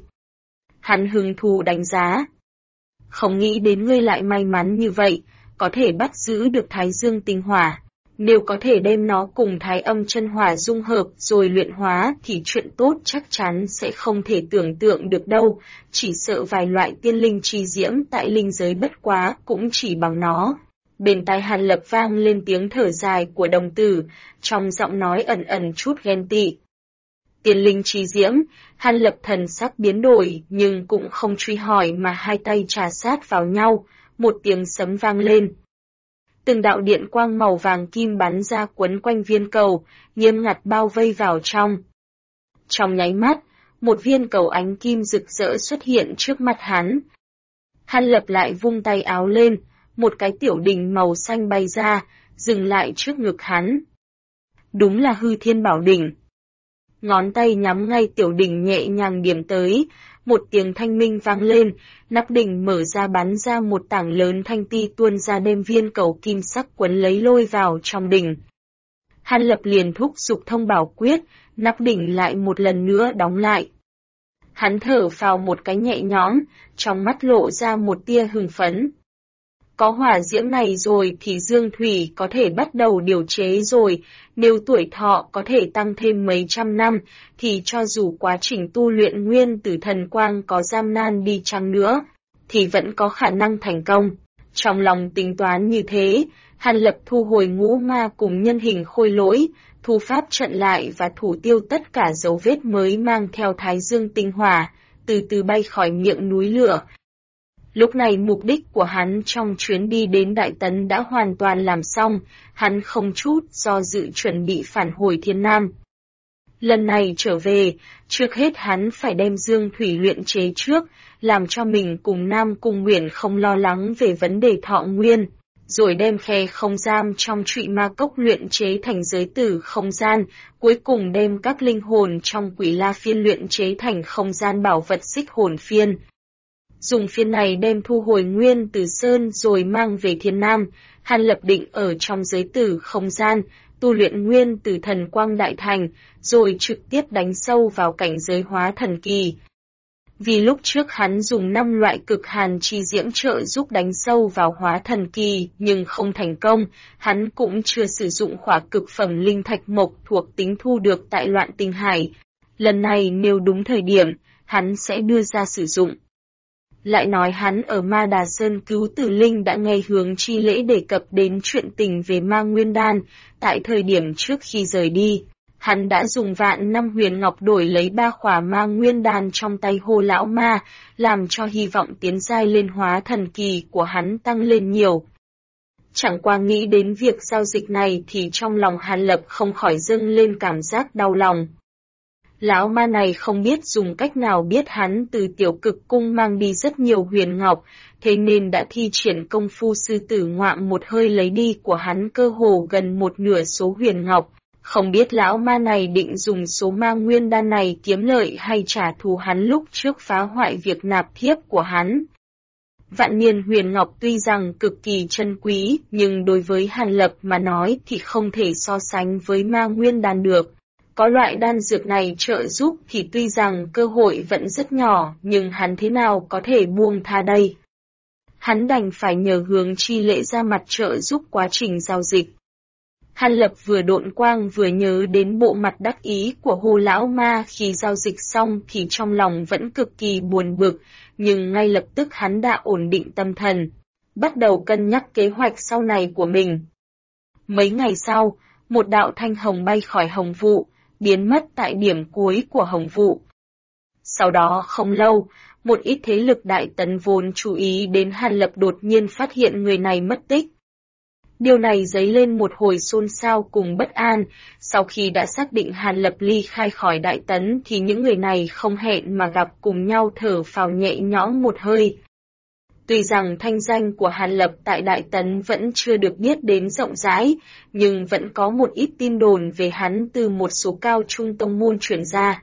Hắn hứng thú đánh giá. Không nghĩ đến ngươi lại may mắn như vậy, có thể bắt giữ được Thái Dương tinh hỏa. Nếu có thể đem nó cùng Thái Âm chân hỏa dung hợp rồi luyện hóa thì chuyện tốt chắc chắn sẽ không thể tưởng tượng được đâu, chỉ sợ vài loại tiên linh chi diễm tại linh giới bất quá cũng chỉ bằng nó. Bên tai Hàn Lập vang lên tiếng thở dài của đồng tử, trong giọng nói ẩn ẩn chút ghen tị. Tiên linh chi diễm, Hàn Lập thần sắc biến đổi nhưng cũng không truy hỏi mà hai tay trà sát vào nhau, một tiếng sấm vang lên. Từng đạo điện quang màu vàng kim bắn ra quấn quanh viên cầu, nghiêm ngặt bao vây vào trong. Trong nháy mắt, một viên cầu ánh kim rực rỡ xuất hiện trước mặt hắn. Hàn Lập lại vung tay áo lên, một cái tiểu đỉnh màu xanh bay ra, dừng lại trước ngực hắn. Đúng là Hư Thiên Bảo Đỉnh. Ngón tay nhắm ngay tiểu đỉnh nhẹ nhàng điểm tới, một tiếng thanh minh vang lên, nắp đỉnh mở ra bắn ra một tảng lớn thanh ti tuôn ra đem viên cầu kim sắc quấn lấy lôi vào trong đỉnh. Hàn Lập liền thúc giục thông bảo quyết, nắp đỉnh lại một lần nữa đóng lại. Hắn thở phào một cái nhẹ nhõm, trong mắt lộ ra một tia hưng phấn. Có hỏa diễm này rồi thì dương thủy có thể bắt đầu điều chế rồi, nếu tuổi thọ có thể tăng thêm mấy trăm năm, thì cho dù quá trình tu luyện nguyên tử thần quang có gian nan đi chăng nữa, thì vẫn có khả năng thành công. Trong lòng tính toán như thế, Hàn Lập thu hồi ngũ ma cùng nhân hình khôi lỗi, thu pháp trận lại và thủ tiêu tất cả dấu vết mới mang theo Thái Dương tinh hỏa, từ từ bay khỏi miệng núi lửa. Lúc này mục đích của hắn trong chuyến đi đến Đại Tấn đã hoàn toàn làm xong, hắn không chút do dự chuẩn bị phản hồi Thiên Nam. Lần này trở về, trước hết hắn phải đem dương thủy luyện chế trước, làm cho mình cùng Nam Cung Nguyện không lo lắng về vấn đề thọ nguyên, rồi đem khe không gian trong Trụy Ma Cốc luyện chế thành giới tử không gian, cuối cùng đem các linh hồn trong Quỷ La Phiên luyện chế thành không gian bảo vật Xích Hồn Phiên. Dùng phiên này đem thu hồi nguyên từ sơn rồi mang về Thiên Nam, Hàn Lập định ở trong giới tử không gian, tu luyện nguyên từ thần quang đại thành, rồi trực tiếp đánh sâu vào cảnh giới hóa thần kỳ. Vì lúc trước hắn dùng 5 loại cực hàn chi diễm trợ giúp đánh sâu vào hóa thần kỳ nhưng không thành công, hắn cũng chưa sử dụng khỏa cực phẩm linh thạch mộc thuộc tính thu được tại Loạn Tinh Hải. Lần này nếu đúng thời điểm, hắn sẽ đưa ra sử dụng. Lại nói hắn ở Ma Đà Sơn cứu Tử Linh đã nghe Hướng Chi Lễ đề cập đến chuyện tình về Ma Nguyên Đan, tại thời điểm trước khi rời đi. Hắn đã dùng vạn năm huyền ngọc đổi lấy 3 khỏa Ma Nguyên Đan trong tay Hồ Lão Ma, làm cho hy vọng tiến giai lên hóa thần kỳ của hắn tăng lên nhiều. Chẳng qua nghĩ đến việc giao dịch này thì trong lòng Hàn Lập không khỏi dâng lên cảm giác đau lòng. Lão ma này không biết dùng cách nào biết hắn từ Tiểu Cực Cung mang đi rất nhiều huyền ngọc, thế nên đã thi triển công phu sư tử ngoạm một hơi lấy đi của hắn cơ hồ gần một nửa số huyền ngọc. Không biết lão ma này định dùng số Ma Nguyên Đan này kiếm lợi hay trả thù hắn lúc trước phá hoại việc nạp thiếp của hắn. Vạn niên huyền ngọc tuy rằng cực kỳ chân quý, nhưng đối với Hàn Lập mà nói thì không thể so sánh với Ma Nguyên Đan được. Có loại đan dược này trợ giúp thì tuy rằng cơ hội vẫn rất nhỏ, nhưng hắn thế nào có thể buông tha đây? Hắn đành phải nhờ Hướng Chi Lễ ra mặt trợ giúp quá trình giao dịch. Hàn Lập vừa độn quang vừa nhớ đến bộ mặt đắc ý của Hồ Lão Ma khi giao dịch xong thì trong lòng vẫn cực kỳ buồn bực, nhưng ngay lập tức hắn đã ổn định tâm thần, bắt đầu cân nhắc kế hoạch sau này của mình. Mấy ngày sau, một đạo thanh hồng bay khỏi hồng vụ, biến mất tại điểm cuối của hồng vụ. Sau đó không lâu, một ít thế lực Đại Tấn vốn chú ý đến Hàn Lập đột nhiên phát hiện người này mất tích. Điều này dấy lên một hồi xôn xao cùng bất an, sau khi đã xác định Hàn Lập ly khai khỏi Đại Tấn thì những người này không hẹn mà gặp cùng nhau thở phào nhẹ nhõm một hơi. Tuy rằng thanh danh của Hàn Lập tại Đại Tấn vẫn chưa được biết đến rộng rãi, nhưng vẫn có một ít tin đồn về hắn từ một số cao trung tông môn truyền ra.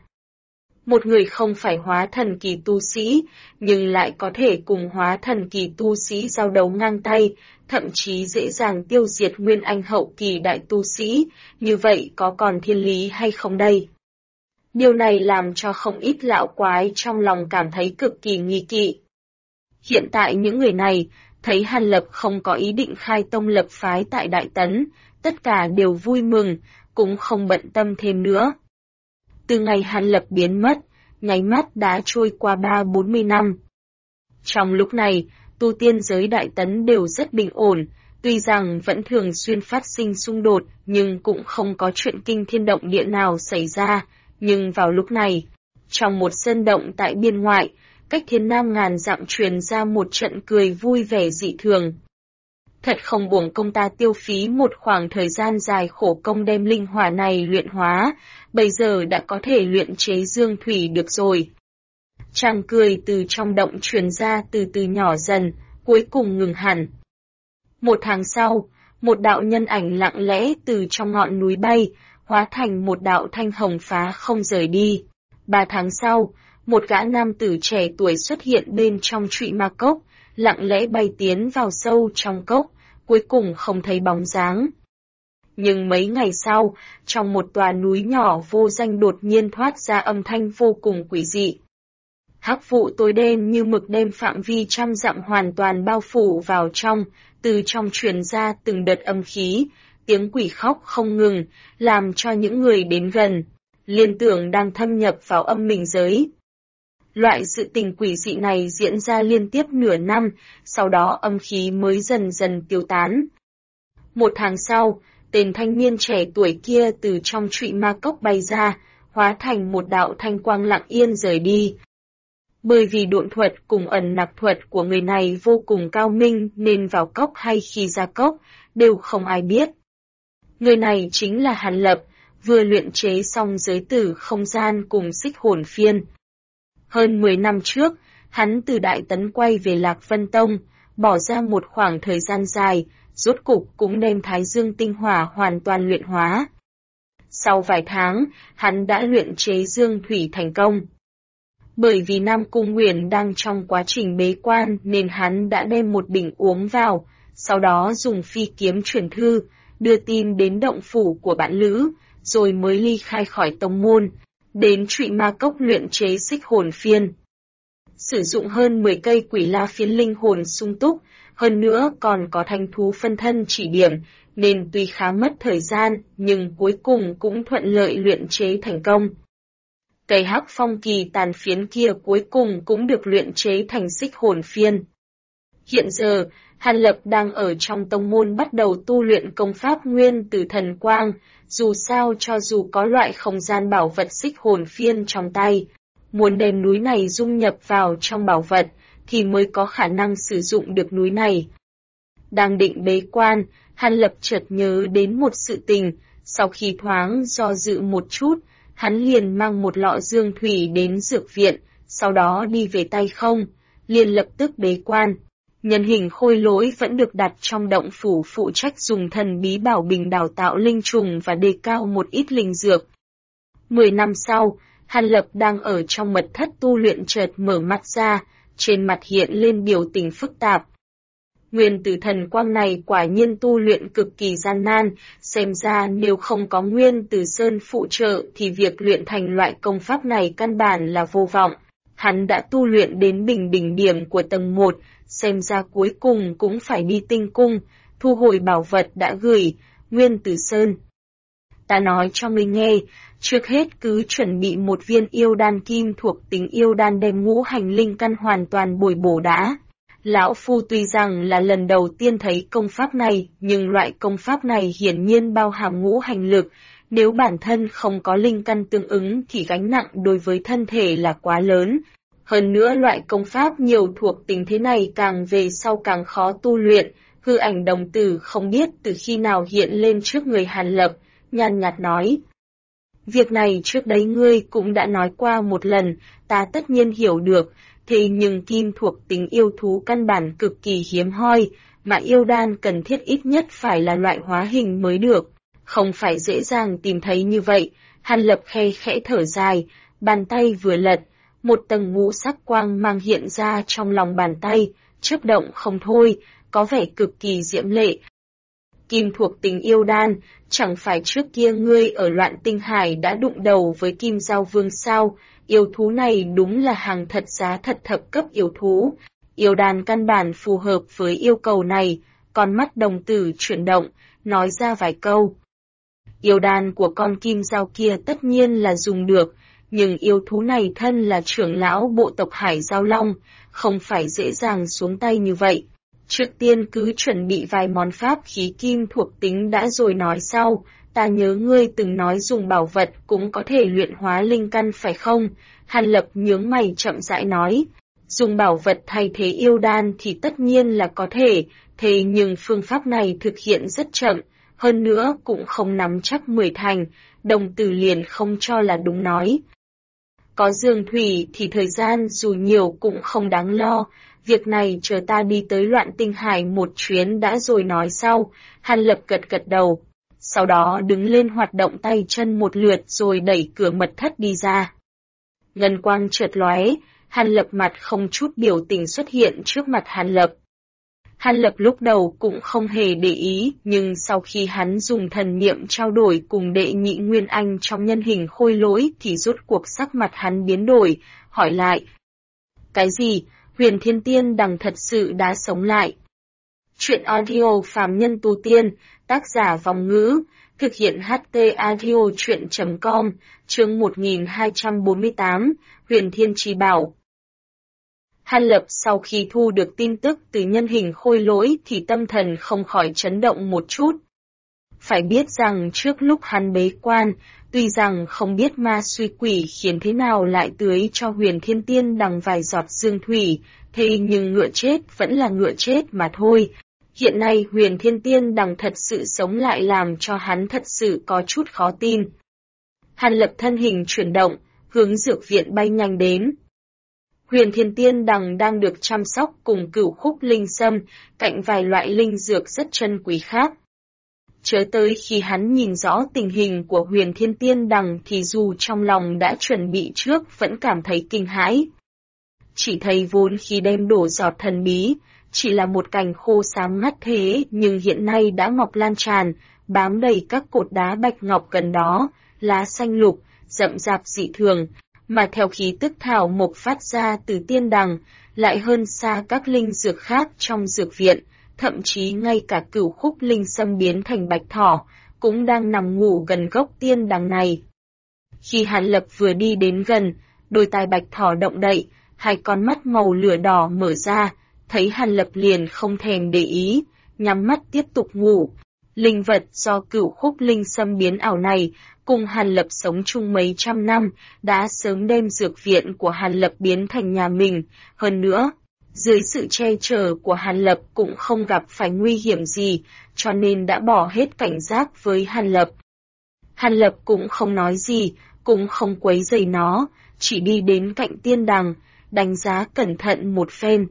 Một người không phải hóa thần kỳ tu sĩ, nhưng lại có thể cùng hóa thần kỳ tu sĩ giao đấu ngang tay, thậm chí dễ dàng tiêu diệt nguyên anh hậu kỳ đại tu sĩ, như vậy có còn thiên lý hay không đây? Điều này làm cho không ít lão quái trong lòng cảm thấy cực kỳ nghi kỵ. Hiện tại những người này, thấy Hàn Lập không có ý định khai tông lập phái tại Đại Tấn, tất cả đều vui mừng, cũng không bận tâm thêm nữa. Từ ngày Hàn Lập biến mất, nháy mắt đã trôi qua 30-40 năm. Trong lúc này, tu tiên giới Đại Tấn đều rất bình ổn, tuy rằng vẫn thường xuyên phát sinh xung đột, nhưng cũng không có chuyện kinh thiên động địa nào xảy ra. Nhưng vào lúc này, trong một sơn động tại biên ngoại, cách Thiên Nam ngàn dặm truyền ra một trận cười vui vẻ dị thường. Thật không uổng công ta tiêu phí một khoảng thời gian dài khổ công đem linh hỏa này luyện hóa, bây giờ đã có thể luyện chế dương thủy được rồi. Chàng cười từ trong động truyền ra từ từ nhỏ dần, cuối cùng ngừng hẳn. 1 tháng sau, một đạo nhân ảnh lặng lẽ từ trong ngọn núi bay, hóa thành một đạo thanh hồng phá không rời đi. 3 tháng sau, một gã nam tử trẻ tuổi xuất hiện bên trong Trụy Ma Cốc, lặng lẽ bay tiến vào sâu trong cốc, cuối cùng không thấy bóng dáng. Nhưng mấy ngày sau, trong một tòa núi nhỏ vô danh đột nhiên thoát ra âm thanh vô cùng quỷ dị. Hắc vụ tối đen như mực đem phạm vi trăm dặm hoàn toàn bao phủ vào trong, từ trong truyền ra từng đợt âm khí, tiếng quỷ khóc không ngừng, làm cho những người đến gần liên tưởng đang thâm nhập vào âm minh giới. Loại sự tình quỷ dị này diễn ra liên tiếp nửa năm, sau đó âm khí mới dần dần tiêu tán. Một tháng sau, tên thanh niên trẻ tuổi kia từ trong trụy ma cốc bay ra, hóa thành một đạo thanh quang lặng yên rời đi. Bởi vì độn thuật cùng ẩn nặc thuật của người này vô cùng cao minh nên vào cốc hay khi ra cốc, đều không ai biết. Người này chính là Hàn Lập, vừa luyện chế xong giới tử không gian cùng xích hồn phiên. Hơn 10 năm trước, hắn từ Đại Tấn quay về Lạc Vân Tông, bỏ ra một khoảng thời gian dài, rốt cục cũng đem Thái Dương tinh hỏa hoàn toàn luyện hóa. Sau vài tháng, hắn đã luyện chế dương thủy thành công. Bởi vì Nam Cung Nguyền đang trong quá trình bế quan nên hắn đã đem một bình uống vào, sau đó dùng phi kiếm truyền thư, đưa tin đến động phủ của bạn lữ, rồi mới ly khai khỏi tông môn, đến trụy ma cốc luyện chế xích hồn phiên. Sử dụng hơn 10 cây quỷ la phiến linh hồn sung túc, hơn nữa còn có thanh thú phân thân chỉ điểm, nên tuy khá mất thời gian, nhưng cuối cùng cũng thuận lợi luyện chế thành công. Cây hắc phong kỳ tàn phiến kia cuối cùng cũng được luyện chế thành xích hồn phiên. Hiện giờ, Hàn Lập đang ở trong tông môn bắt đầu tu luyện công pháp nguyên từ thần quang, dù sao cho dù có loại không gian bảo vật xích hồn phiên trong tay, muốn đem núi này dung nhập vào trong bảo vật, thì mới có khả năng sử dụng được núi này. Đang định bế quan, Hàn Lập chợt nhớ đến một sự tình, sau khi thoáng do dự một chút, hắn liền mang một lọ dương thủy đến dược viện, sau đó đi về tay không, liền lập tức bế quan. Nhân hình khôi lỗi vẫn được đặt trong động phủ phụ trách dùng thần bí bảo bình đào tạo linh trùng và đề cao một ít linh dược. 10 năm sau, Hàn Lập đang ở trong mật thất tu luyện chợt mở mắt ra, trên mặt hiện lên biểu tình phức tạp. Nguyên tử thần quang này quả nhiên tu luyện cực kỳ gian nan, xem ra nếu không có nguyên tử sơn phụ trợ thì việc luyện thành loại công pháp này căn bản là vô vọng. Hắn đã tu luyện đến đỉnh điểm của tầng 1, xem ra cuối cùng cũng phải đi tinh cung, thu hồi bảo vật đã gửi, Nguyên Tử Sơn. Ta nói cho ngươi nghe, trước hết cứ chuẩn bị một viên yêu đan kim thuộc tính yêu đan đem ngũ hành linh căn hoàn toàn bồi bổ đã. Lão Phu tuy rằng là lần đầu tiên thấy công pháp này, nhưng loại công pháp này hiển nhiên bao hàm ngũ hành lực, nếu bản thân không có linh căn tương ứng thì gánh nặng đối với thân thể là quá lớn. Hơn nữa loại công pháp nhiều thuộc tính thế này càng về sau càng khó tu luyện, hư ảnh đồng tử không biết từ khi nào hiện lên trước người Hàn Lập, nhàn nhạt nói. Việc này trước đấy ngươi cũng đã nói qua một lần, ta tất nhiên hiểu được, thế nhưng kim thuộc tính yêu thú căn bản cực kỳ hiếm hoi, mà yêu đan cần thiết ít nhất phải là loại hóa hình mới được, không phải dễ dàng tìm thấy như vậy. Hàn Lập khẽ thở dài, bàn tay vừa lật, một tầng ngũ sắc quang mang hiện ra trong lòng bàn tay, chớp động không thôi, có vẻ cực kỳ diễm lệ. Kim thuộc tính yêu đan, chẳng phải trước kia ngươi ở Loạn Tinh Hải đã đụng đầu với Kim Giao Vương sao? Yêu thú này đúng là hàng thật giá thật thập cấp yêu thú. Yêu đan căn bản phù hợp với yêu cầu này, con mắt đồng tử chuyển động, nói ra vài câu. Yêu đan của con Kim Giao kia tất nhiên là dùng được, nhưng yêu thú này thân là trưởng lão bộ tộc Hải Giao Long, không phải dễ dàng xuống tay như vậy. Trước tiên cứ chuẩn bị vài món pháp khí kim thuộc tính đã rồi nói sau, ta nhớ ngươi từng nói dùng bảo vật cũng có thể luyện hóa linh căn phải không? Hàn Lập nhướng mày chậm rãi nói, dùng bảo vật thay thế yêu đan thì tất nhiên là có thể, thế nhưng phương pháp này thực hiện rất chậm, hơn nữa cũng không nắm chắc 10 thành, đồng tử liền không cho là đúng nói. Có dương thủy thì thời gian dù nhiều cũng không đáng lo, việc này chờ ta đi tới Loạn Tinh Hải một chuyến đã rồi nói sau. Hàn Lập gật đầu, sau đó đứng lên hoạt động tay chân một lượt rồi đẩy cửa mật thất đi ra. Ngân quang chợt lóe, Hàn Lập mặt không chút biểu tình xuất hiện trước mặt Hàn Lập. Hàn Lập lúc đầu cũng không hề để ý, nhưng sau khi hắn dùng thần niệm trao đổi cùng đệ nhị Nguyên Anh trong nhân hình khôi lỗi thì rốt cuộc sắc mặt hắn biến đổi, hỏi lại. Cái gì? Huyền Thiên Tiên Đằng thật sự đã sống lại. Chuyện audio phàm nhân tu tiên, tác giả Vòng Ngữ, thực hiện HT audio chuyện.com, chương 1248, Huyền Thiên Chi Bảo. Hàn Lập sau khi thu được tin tức từ nhân hình khôi lỗi thì tâm thần không khỏi chấn động một chút. Phải biết rằng trước lúc hắn bế quan, tuy rằng không biết ma suy quỷ khiến thế nào lại tưới cho Huyền Thiên Tiên Đằng vài giọt dương thủy, thế nhưng ngựa chết vẫn là ngựa chết mà thôi. Hiện nay Huyền Thiên Tiên Đằng thật sự sống lại làm cho hắn thật sự có chút khó tin. Hàn Lập thân hình chuyển động, hướng dược viện bay nhanh đến. Huyền Thiên Tiên Đằng đang được chăm sóc cùng Cửu Khúc Linh Sâm, cạnh vài loại linh dược rất chân quý khác. Chớ tới khi hắn nhìn rõ tình hình của Huyền Thiên Tiên Đằng thì dù trong lòng đã chuẩn bị trước vẫn cảm thấy kinh hãi. Chỉ thấy vốn khi đem đổ giọt thần bí, chỉ là một cành khô xám ngắt thế nhưng hiện nay đã mọc lan tràn, bám đầy các cột đá bạch ngọc gần đó, lá xanh lục, rậm rạp dị thường, mà theo khí tức thảo mộc phát ra từ tiên đằng, lại hơn xa các linh dược khác trong dược viện, thậm chí ngay cả Cửu Khúc Linh Sâm biến thành bạch thỏ, cũng đang nằm ngủ gần gốc tiên đằng này. Khi Hàn Lập vừa đi đến gần, đôi tai bạch thỏ động đậy, hai con mắt màu lửa đỏ mở ra, thấy Hàn Lập liền không thèm để ý, nhắm mắt tiếp tục ngủ. Linh vật do Cửu Khúc Linh Sâm biến ảo này, cùng Hàn Lập sống chung mấy trăm năm, đã sớm đem dược viện của Hàn Lập biến thành nhà mình, hơn nữa, dưới sự che chở của Hàn Lập cũng không gặp phải nguy hiểm gì, cho nên đã bỏ hết cảnh giác với Hàn Lập. Hàn Lập cũng không nói gì, cũng không quấy rầy nó, chỉ đi đến cạnh tiên đằng, đánh giá cẩn thận một phen.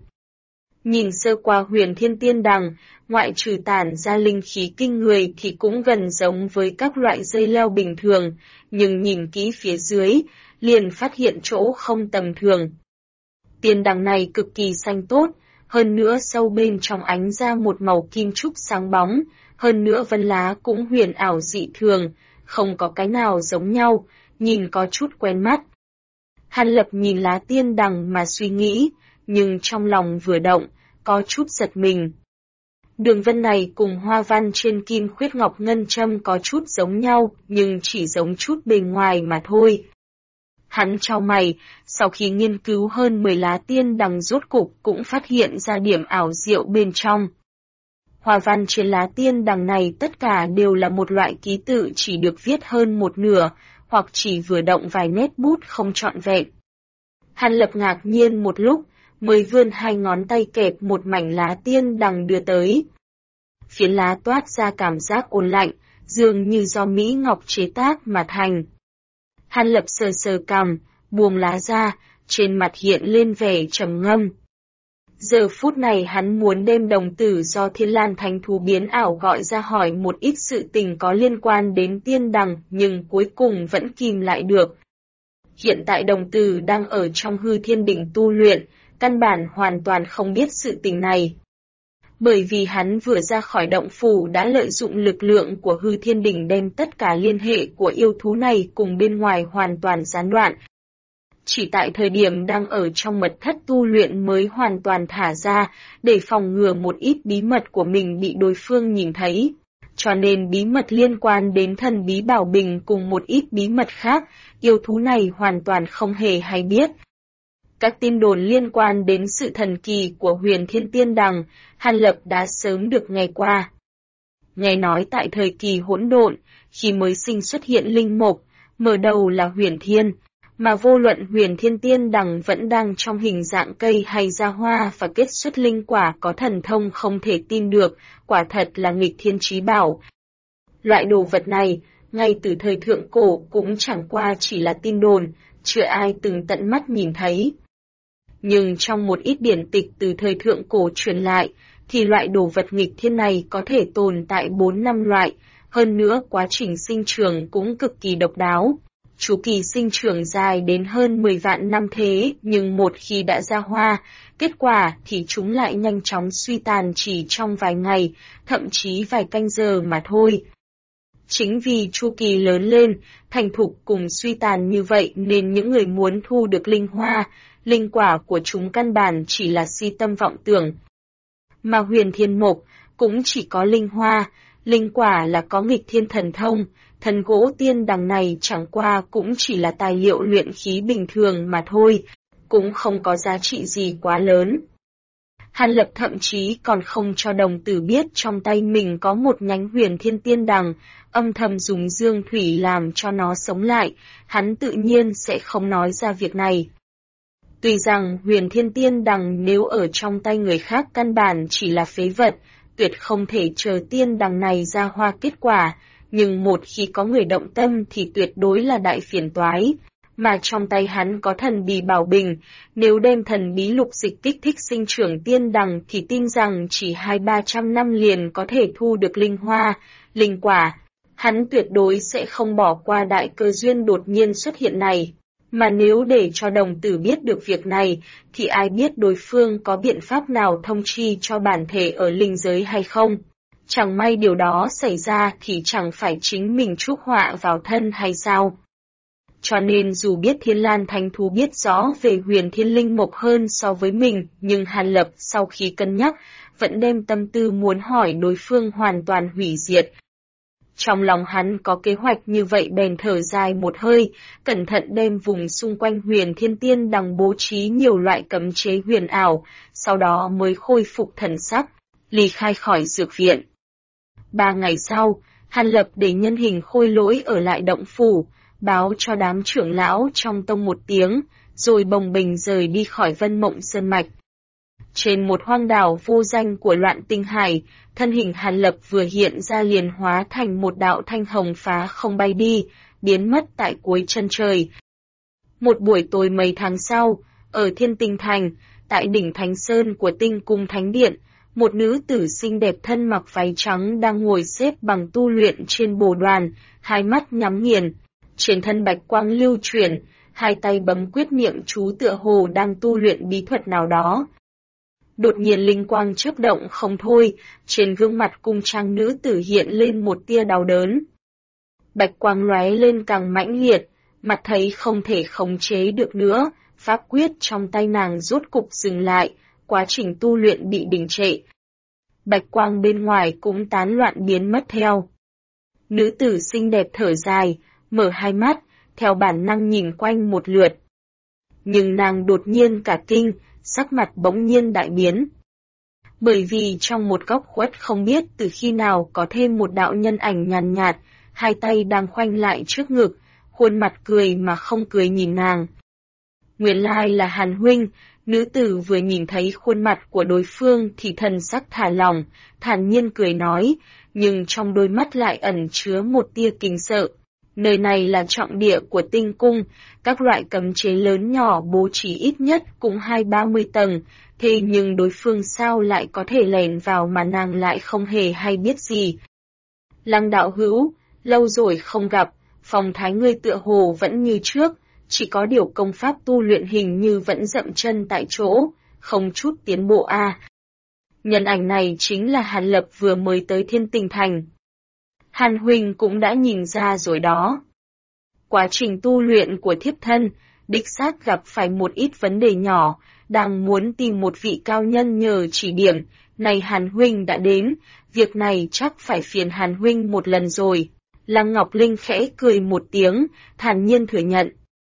Nhìn sơ qua Huyền Thiên Tiên Đằng, ngoại trừ tản ra linh khí kinh người thì cũng gần giống với các loại dây leo bình thường, nhưng nhìn kỹ phía dưới, liền phát hiện chỗ không tầm thường. Tiên đằng này cực kỳ xanh tốt, hơn nữa sâu bên trong ánh ra một màu kim trúc sáng bóng, hơn nữa vân lá cũng huyền ảo dị thường, không có cái nào giống nhau, nhìn có chút quen mắt. Hàn Lập nhìn lá tiên đằng mà suy nghĩ, nhưng trong lòng vừa động, có chút giật mình. Đường vân này cùng hoa văn trên kim khuyết ngọc ngân châm có chút giống nhau, nhưng chỉ giống chút bề ngoài mà thôi. Hắn chau mày, sau khi nghiên cứu hơn 10 lá tiên đằng rốt cục cũng phát hiện ra điểm ảo diệu bên trong. Hoa văn trên lá tiên đằng này tất cả đều là một loại ký tự chỉ được viết hơn một nửa, hoặc chỉ vừa động vài nét bút không trọn vẹn. Hàn Lập ngạc nhiên một lúc, mới vươn hai ngón tay kẹp một mảnh lá tiên đằng đưa tới. Phiến lá toát ra cảm giác ồn lạnh, dường như do mỹ ngọc chế tác mà thành. Hàn Lập sờ sờ cằm, buông lá ra, trên mặt hiện lên vẻ trầm ngâm. Giờ phút này hắn muốn đem đồng tử do Thiên Lan Thánh Thú biến ảo gọi ra hỏi một ít sự tình có liên quan đến tiên đằng, nhưng cuối cùng vẫn kìm lại được. Hiện tại đồng tử đang ở trong hư thiên đỉnh tu luyện, căn bản hoàn toàn không biết sự tình này. Bởi vì hắn vừa ra khỏi động phủ đã lợi dụng lực lượng của hư thiên đỉnh đem tất cả liên hệ của yêu thú này cùng bên ngoài hoàn toàn gián đoạn. Chỉ tại thời điểm đang ở trong mật thất tu luyện mới hoàn toàn thả ra, để phòng ngừa một ít bí mật của mình bị đối phương nhìn thấy. Cho nên bí mật liên quan đến thần bí bảo bình cùng một ít bí mật khác, yêu thú này hoàn toàn không hề hay biết. Các tin đồn liên quan đến sự thần kỳ của Huyền Thiên Tiên Đằng, Hàn Lập đã sớm được nghe qua. Nghe nói tại thời kỳ hỗn độn, khi mới sinh xuất hiện linh mộc, mở đầu là Huyền Thiên, mà vô luận Huyền Thiên Tiên Đằng vẫn đang trong hình dạng cây hay ra hoa và kết xuất linh quả có thần thông không thể tin được, quả thật là nghịch thiên chí bảo. Loại đồ vật này, ngay từ thời thượng cổ cũng chẳng qua chỉ là tin đồn, chưa ai từng tận mắt nhìn thấy. Nhưng trong một ít điển tịch từ thời thượng cổ truyền lại, thì loại đồ vật nghịch thiên này có thể tồn tại 4 năm loại, hơn nữa quá trình sinh trưởng cũng cực kỳ độc đáo. Chu kỳ sinh trưởng dài đến hơn 10 vạn năm thế, nhưng một khi đã ra hoa, kết quả thì chúng lại nhanh chóng suy tàn chỉ trong vài ngày, thậm chí vài canh giờ mà thôi. Chính vì chu kỳ lớn lên, thành thục cùng suy tàn như vậy nên những người muốn thu được linh hoa, linh quả của chúng căn bản chỉ là si tâm vọng tưởng. Mà Huyền Thiên Mộc cũng chỉ có linh hoa, linh quả là có nghịch thiên thần thông, thần gỗ tiên đằng này chẳng qua cũng chỉ là tài liệu luyện khí bình thường mà thôi. cũng không có giá trị gì quá lớn. Hàn Lập thậm chí còn không cho đồng tử biết trong tay mình có một nhánh Huyền Thiên Tiên Đằng, âm thầm dùng dương thủy làm cho nó sống lại, hắn tự nhiên sẽ không nói ra việc này. Tuy rằng Huyền Thiên Tiên Đằng nếu ở trong tay người khác căn bản chỉ là phế vật, tuyệt không thể chờ tiên đằng này ra hoa kết quả, nhưng một khi có người động tâm thì tuyệt đối là đại phiền toái. Mà trong tay hắn có thần bí bảo bình, nếu đem thần bí lục dịch kích thích sinh trưởng tiên đằng thì tin rằng chỉ 200-300 năm liền có thể thu được linh hoa, linh quả. Hắn tuyệt đối sẽ không bỏ qua đại cơ duyên đột nhiên xuất hiện này. Mà nếu để cho đồng tử biết được việc này, thì ai biết đối phương có biện pháp nào thông chi cho bản thể ở linh giới hay không? Chẳng may điều đó xảy ra thì chẳng phải chính mình chuốc họa vào thân hay sao? Cho nên dù biết Thiên Lan Thánh Thú biết rõ về Huyền Thiên Linh Mộc hơn so với mình, nhưng Hàn Lập sau khi cân nhắc, vẫn đem tâm tư muốn hỏi đối phương hoàn toàn hủy diệt. Trong lòng hắn có kế hoạch như vậy bèn thở dài một hơi, cẩn thận đem vùng xung quanh Huyền Thiên Tiên Đằng bố trí nhiều loại cấm chế huyền ảo, sau đó mới khôi phục thần sắc, ly khai khỏi dược viện. 3 ngày sau, Hàn Lập để nhân hình Khôi Lỗi ở lại động phủ, báo cho đám trưởng lão trong tông một tiếng, rồi bồng bềnh rời đi khỏi Vân Mộng Sơn Mạch. Trên một hoang đảo vô danh của Loạn Tinh Hải, thân hình Hàn Lập vừa hiện ra liền hóa thành một đạo thanh hồng phá không bay đi, biến mất tại cuối chân trời. Một buổi tối mấy tháng sau, ở Thiên Tinh Thành, tại đỉnh Thánh Sơn của Tinh Cung Thánh Điện, một nữ tử xinh đẹp thân mặc váy trắng đang ngồi xếp bằng tu luyện trên bồ đoàn, hai mắt nhắm nghiền, trên thân bạch quang lưu chuyển, hai tay bấm quyết niệm chú tựa hồ đang tu luyện bí thuật nào đó. Đột nhiên linh quang chớp động không thôi, trên gương mặt cung trang nữ tử hiện lên một tia đau đớn. Bạch quang lóe lên càng mãnh liệt, mặt thấy không thể khống chế được nữa, pháp quyết trong tay nàng rốt cục dừng lại, quá trình tu luyện bị đình trệ. Bạch quang bên ngoài cũng tán loạn biến mất theo. Nữ tử xinh đẹp thở dài, mở hai mắt, theo bản năng nhìn quanh một lượt. Nhưng nàng đột nhiên cả kinh, sắc mặt bỗng nhiên đại biến. Bởi vì trong một góc khuất không biết từ khi nào có thêm một đạo nhân ảnh nhàn nhạt, hai tay đang khoanh lại trước ngực, khuôn mặt cười mà không cười nhìn nàng. Nguyên lai là Hàn huynh. Nữ tử vừa nhìn thấy khuôn mặt của đối phương thì thần sắc thả lỏng, thản nhiên cười nói, nhưng trong đôi mắt lại ẩn chứa một tia kinh sợ. Nơi này là trọng địa của Tinh Cung, các loại cấm chế lớn nhỏ bố trí ít nhất cũng 20-30 tầng, thế nhưng đối phương sao lại có thể lẻn vào mà nàng lại không hề hay biết gì. Lăng đạo hữu, lâu rồi không gặp, phong thái ngươi tựa hồ vẫn như trước, chỉ có điều công pháp tu luyện hình như vẫn dậm chân tại chỗ, không chút tiến bộ a. Nhân ảnh này chính là Hàn Lập vừa mới tới Thiên Tinh Thành. Hàn huynh cũng đã nhìn ra rồi đó. Quá trình tu luyện của thiếp thân, đích xác gặp phải một ít vấn đề nhỏ, đang muốn tìm một vị cao nhân nhờ chỉ điểm, này Hàn huynh đã đến, việc này chắc phải phiền Hàn huynh một lần rồi. Lăng Ngọc Linh khẽ cười một tiếng, thản nhiên thừa nhận.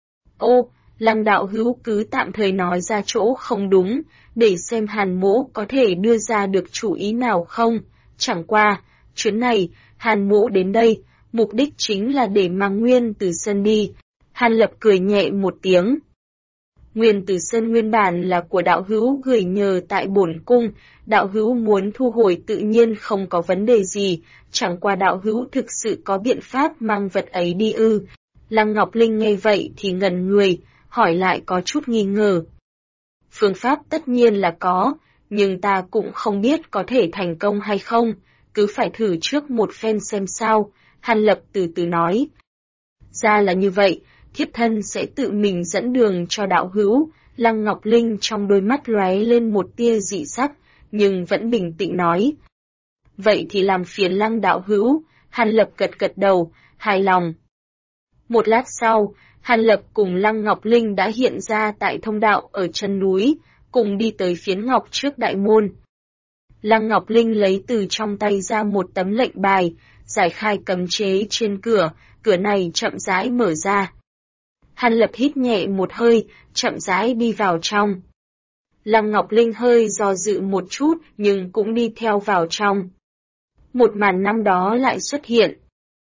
Ô, Lăng đạo hữu cứ tạm thời nói ra chỗ không đúng, để xem Hàn mỗ có thể đưa ra được chủ ý nào không. Chẳng qua, chuyến này, Hàn mỗ đến đây, mục đích chính là để mang Nguyên Tử Sơn đi. Hàn Lập cười nhẹ một tiếng. Nguyên Tử Sơn nguyên bản là của đạo hữu gửi nhờ tại bổn cung, đạo hữu muốn thu hồi tự nhiên không có vấn đề gì, chẳng qua đạo hữu thực sự có biện pháp mang vật ấy đi ư. Lăng Ngọc Linh nghe vậy thì ngẩn người, hỏi lại có chút nghi ngờ. Phương pháp tất nhiên là có, nhưng ta cũng không biết có thể thành công hay không, cứ phải thử trước một phen xem sao, Hàn Lập từ từ nói. Ra là như vậy, thiếp thân sẽ tự mình dẫn đường cho đạo hữu. Lăng Ngọc Linh trong đôi mắt lóe lên một tia dị sắc, nhưng vẫn bình tĩnh nói. Vậy thì làm phiền Lăng đạo hữu, Hàn Lập gật gật đầu, hài lòng. Một lát sau, Hàn Lập cùng Lăng Ngọc Linh đã hiện ra tại thông đạo ở chân núi, cùng đi tới phiến ngọc trước đại môn. Lăng Ngọc Linh lấy từ trong tay ra một tấm lệnh bài, giải khai cấm chế trên cửa, cửa này chậm rãi mở ra. Hàn Lập hít nhẹ một hơi, chậm rãi đi vào trong. Lăng Ngọc Linh hơi do dự một chút nhưng cũng đi theo vào trong. Một màn năm đó lại xuất hiện.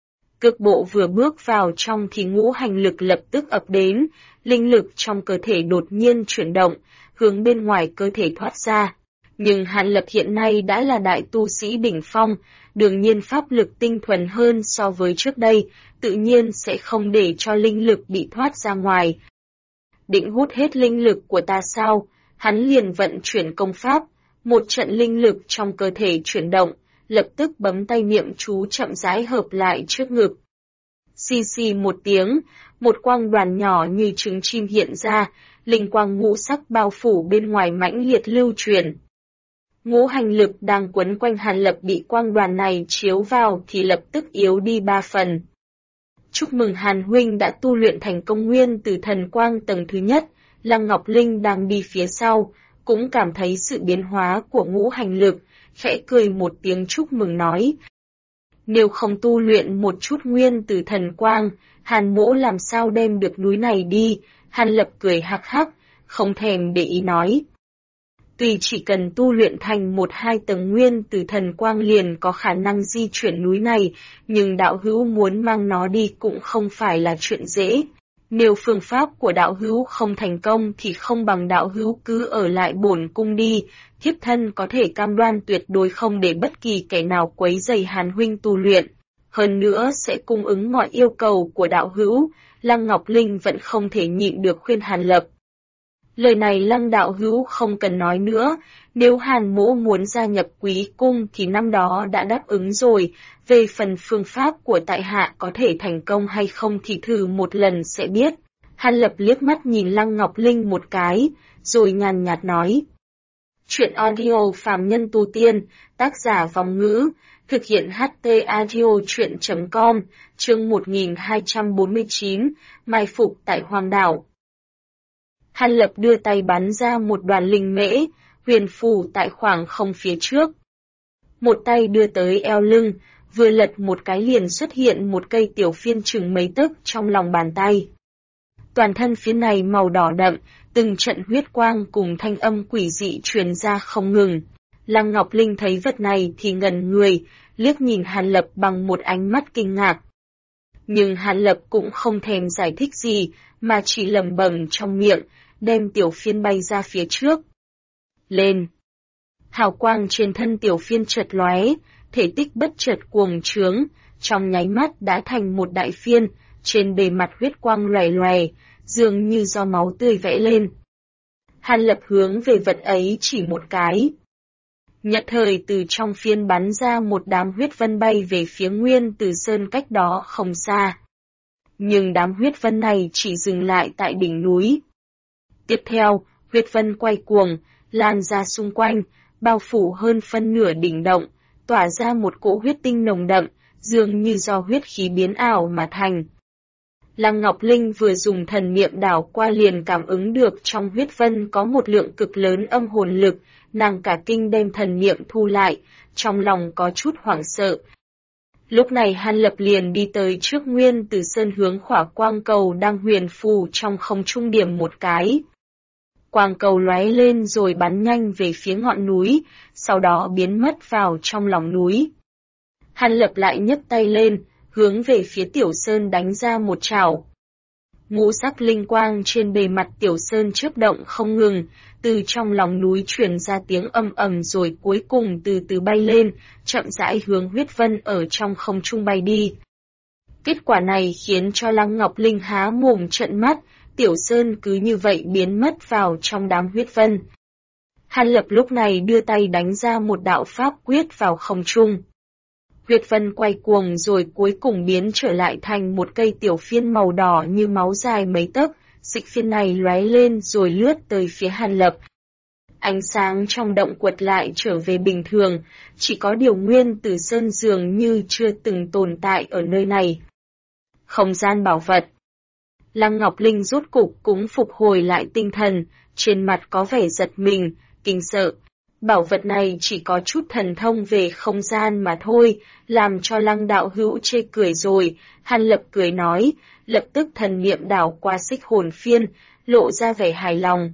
Cực bộ vừa bước vào trong thì ngũ hành lực lập tức ập đến, linh lực trong cơ thể đột nhiên chuyển động, hướng bên ngoài cơ thể thoát ra. Nhưng Hàn Lập hiện nay đã là đại tu sĩ đỉnh phong, đương nhiên pháp lực tinh thuần hơn so với trước đây, tự nhiên sẽ không để cho linh lực bị thoát ra ngoài. Định hút hết linh lực của ta sao? Hắn liền vận chuyển công pháp, một trận linh lực trong cơ thể chuyển động, lập tức bấm tay niệm chú chậm rãi hợp lại trước ngực. Xì xì một tiếng, một quang đoàn nhỏ như trứng chim hiện ra, linh quang ngũ sắc bao phủ bên ngoài mãnh liệt lưu truyền. Ngũ hành lực đang quấn quanh Hàn Lập bị quang đoàn này chiếu vào thì lập tức yếu đi 3 phần. Chúc mừng Hàn huynh đã tu luyện thành công nguyên từ thần quang tầng thứ nhất, Lăng Ngọc Linh đang đi phía sau, cũng cảm thấy sự biến hóa của ngũ hành lực, khẽ cười một tiếng chúc mừng nói. Nếu không tu luyện một chút nguyên từ thần quang, Hàn mỗ làm sao đem được núi này đi, Hàn Lập cười hắc hắc, không thèm để ý nói. Tuy chỉ cần tu luyện thành 1-2 tầng nguyên từ thần quang liền có khả năng di chuyển núi này, nhưng đạo hữu muốn mang nó đi cũng không phải là chuyện dễ. Nếu phương pháp của đạo hữu không thành công thì không bằng đạo hữu cứ ở lại bổn cung đi, thiếp thân có thể cam đoan tuyệt đối không để bất kỳ kẻ nào quấy rầy Hàn huynh tu luyện. Hơn nữa sẽ cung ứng mọi yêu cầu của đạo hữu, Lăng Ngọc Linh vẫn không thể nhịn được khuyên Hàn Lập. Lời này Lăng đạo hữu không cần nói nữa, nếu Hàn mỗ muốn gia nhập quý cung thì năm đó đã đáp ứng rồi, về phần phương pháp của tại hạ có thể thành công hay không thì thử một lần sẽ biết. Hàn Lập liếc mắt nhìn Lăng Ngọc Linh một cái, rồi nhàn nhạt nói. Chuyện audio phàm nhân tu tiên, tác giả Vòng Ngữ, thực hiện HT Audio Chuyện.com, chương 1249, mai phục tại Hoàng đảo. Hàn Lập đưa tay bắn ra một đoàn linh mễ, huyền phù tại khoảng không phía trước. Một tay đưa tới eo lưng, vừa lật một cái liền xuất hiện một cây tiểu phiên chừng mấy tấc trong lòng bàn tay. Toàn thân phiến này màu đỏ đậm, từng trận huyết quang cùng thanh âm quỷ dị truyền ra không ngừng. Lăng Ngọc Linh thấy vật này thì ngẩn người, liếc nhìn Hàn Lập bằng một ánh mắt kinh ngạc. Nhưng Hàn Lập cũng không thèm giải thích gì, mà chỉ lẩm bẩm trong miệng, đem tiểu phiên bay ra phía trước. Lên! Hào quang trên thân tiểu phiên chợt lóe, thể tích bất chợt cuồng trướng, trong nháy mắt đã thành một đại phiên, trên bề mặt huyết quang loè loè, dường như do máu tươi vẽ lên. Hàn Lập hướng về vật ấy chỉ một cái. Nhất thời từ trong phiên bắn ra một đám huyết vân bay về phía Nguyên Từ Sơn cách đó không xa. Nhưng đám huyết vân này chỉ dừng lại tại đỉnh núi. Tiếp theo, huyết vân quay cuồng, lan ra xung quanh, bao phủ hơn phân nửa đỉnh động, tỏa ra một cỗ huyết tinh nồng đậm, dường như do huyết khí biến ảo mà thành. Lăng Ngọc Linh vừa dùng thần niệm đảo qua liền cảm ứng được trong huyết vân có một lượng cực lớn âm hồn lực, nàng cả kinh đem thần niệm thu lại, trong lòng có chút hoảng sợ. Lúc này Hàn Lập liền đi tới trước Nguyên Từ Sơn hướng khỏa quang cầu đang huyền phù trong không trung điểm một cái. Quang cầu lóe lên rồi bắn nhanh về phía ngọn núi, sau đó biến mất vào trong lòng núi. Hàn Lập lại nhấc tay lên, hướng về phía Tiểu Sơn đánh ra một chảo. Ngũ sắc linh quang trên bề mặt Tiểu Sơn chớp động không ngừng, từ trong lòng núi truyền ra tiếng ầm ầm rồi cuối cùng từ từ bay lên, chậm rãi hướng huyết vân ở trong không trung bay đi. Kết quả này khiến cho Lăng Ngọc Linh há mồm trợn mắt, Tiểu Sơn cứ như vậy biến mất vào trong đám huyết vân. Hàn Lập lúc này đưa tay đánh ra một đạo pháp quyết vào không trung. Huyết vân quay cuồng rồi cuối cùng biến trở lại thành một cây tiểu phiên màu đỏ như máu dài mấy tấc, dịch phiên này lóe lên rồi lướt tới phía Hàn Lập. Ánh sáng trong động quật lại trở về bình thường, chỉ có điều Nguyên Từ Sơn dường như chưa từng tồn tại ở nơi này. Không gian bảo vật. Lăng Ngọc Linh rốt cục cũng phục hồi lại tinh thần, trên mặt có vẻ giật mình, kinh sợ. Bảo vật này chỉ có chút thần thông về không gian mà thôi, làm cho Lăng đạo hữu chê cười rồi. Hàn Lập cười nói, lập tức thần niệm đảo qua xích hồn phiên, lộ ra vẻ hài lòng.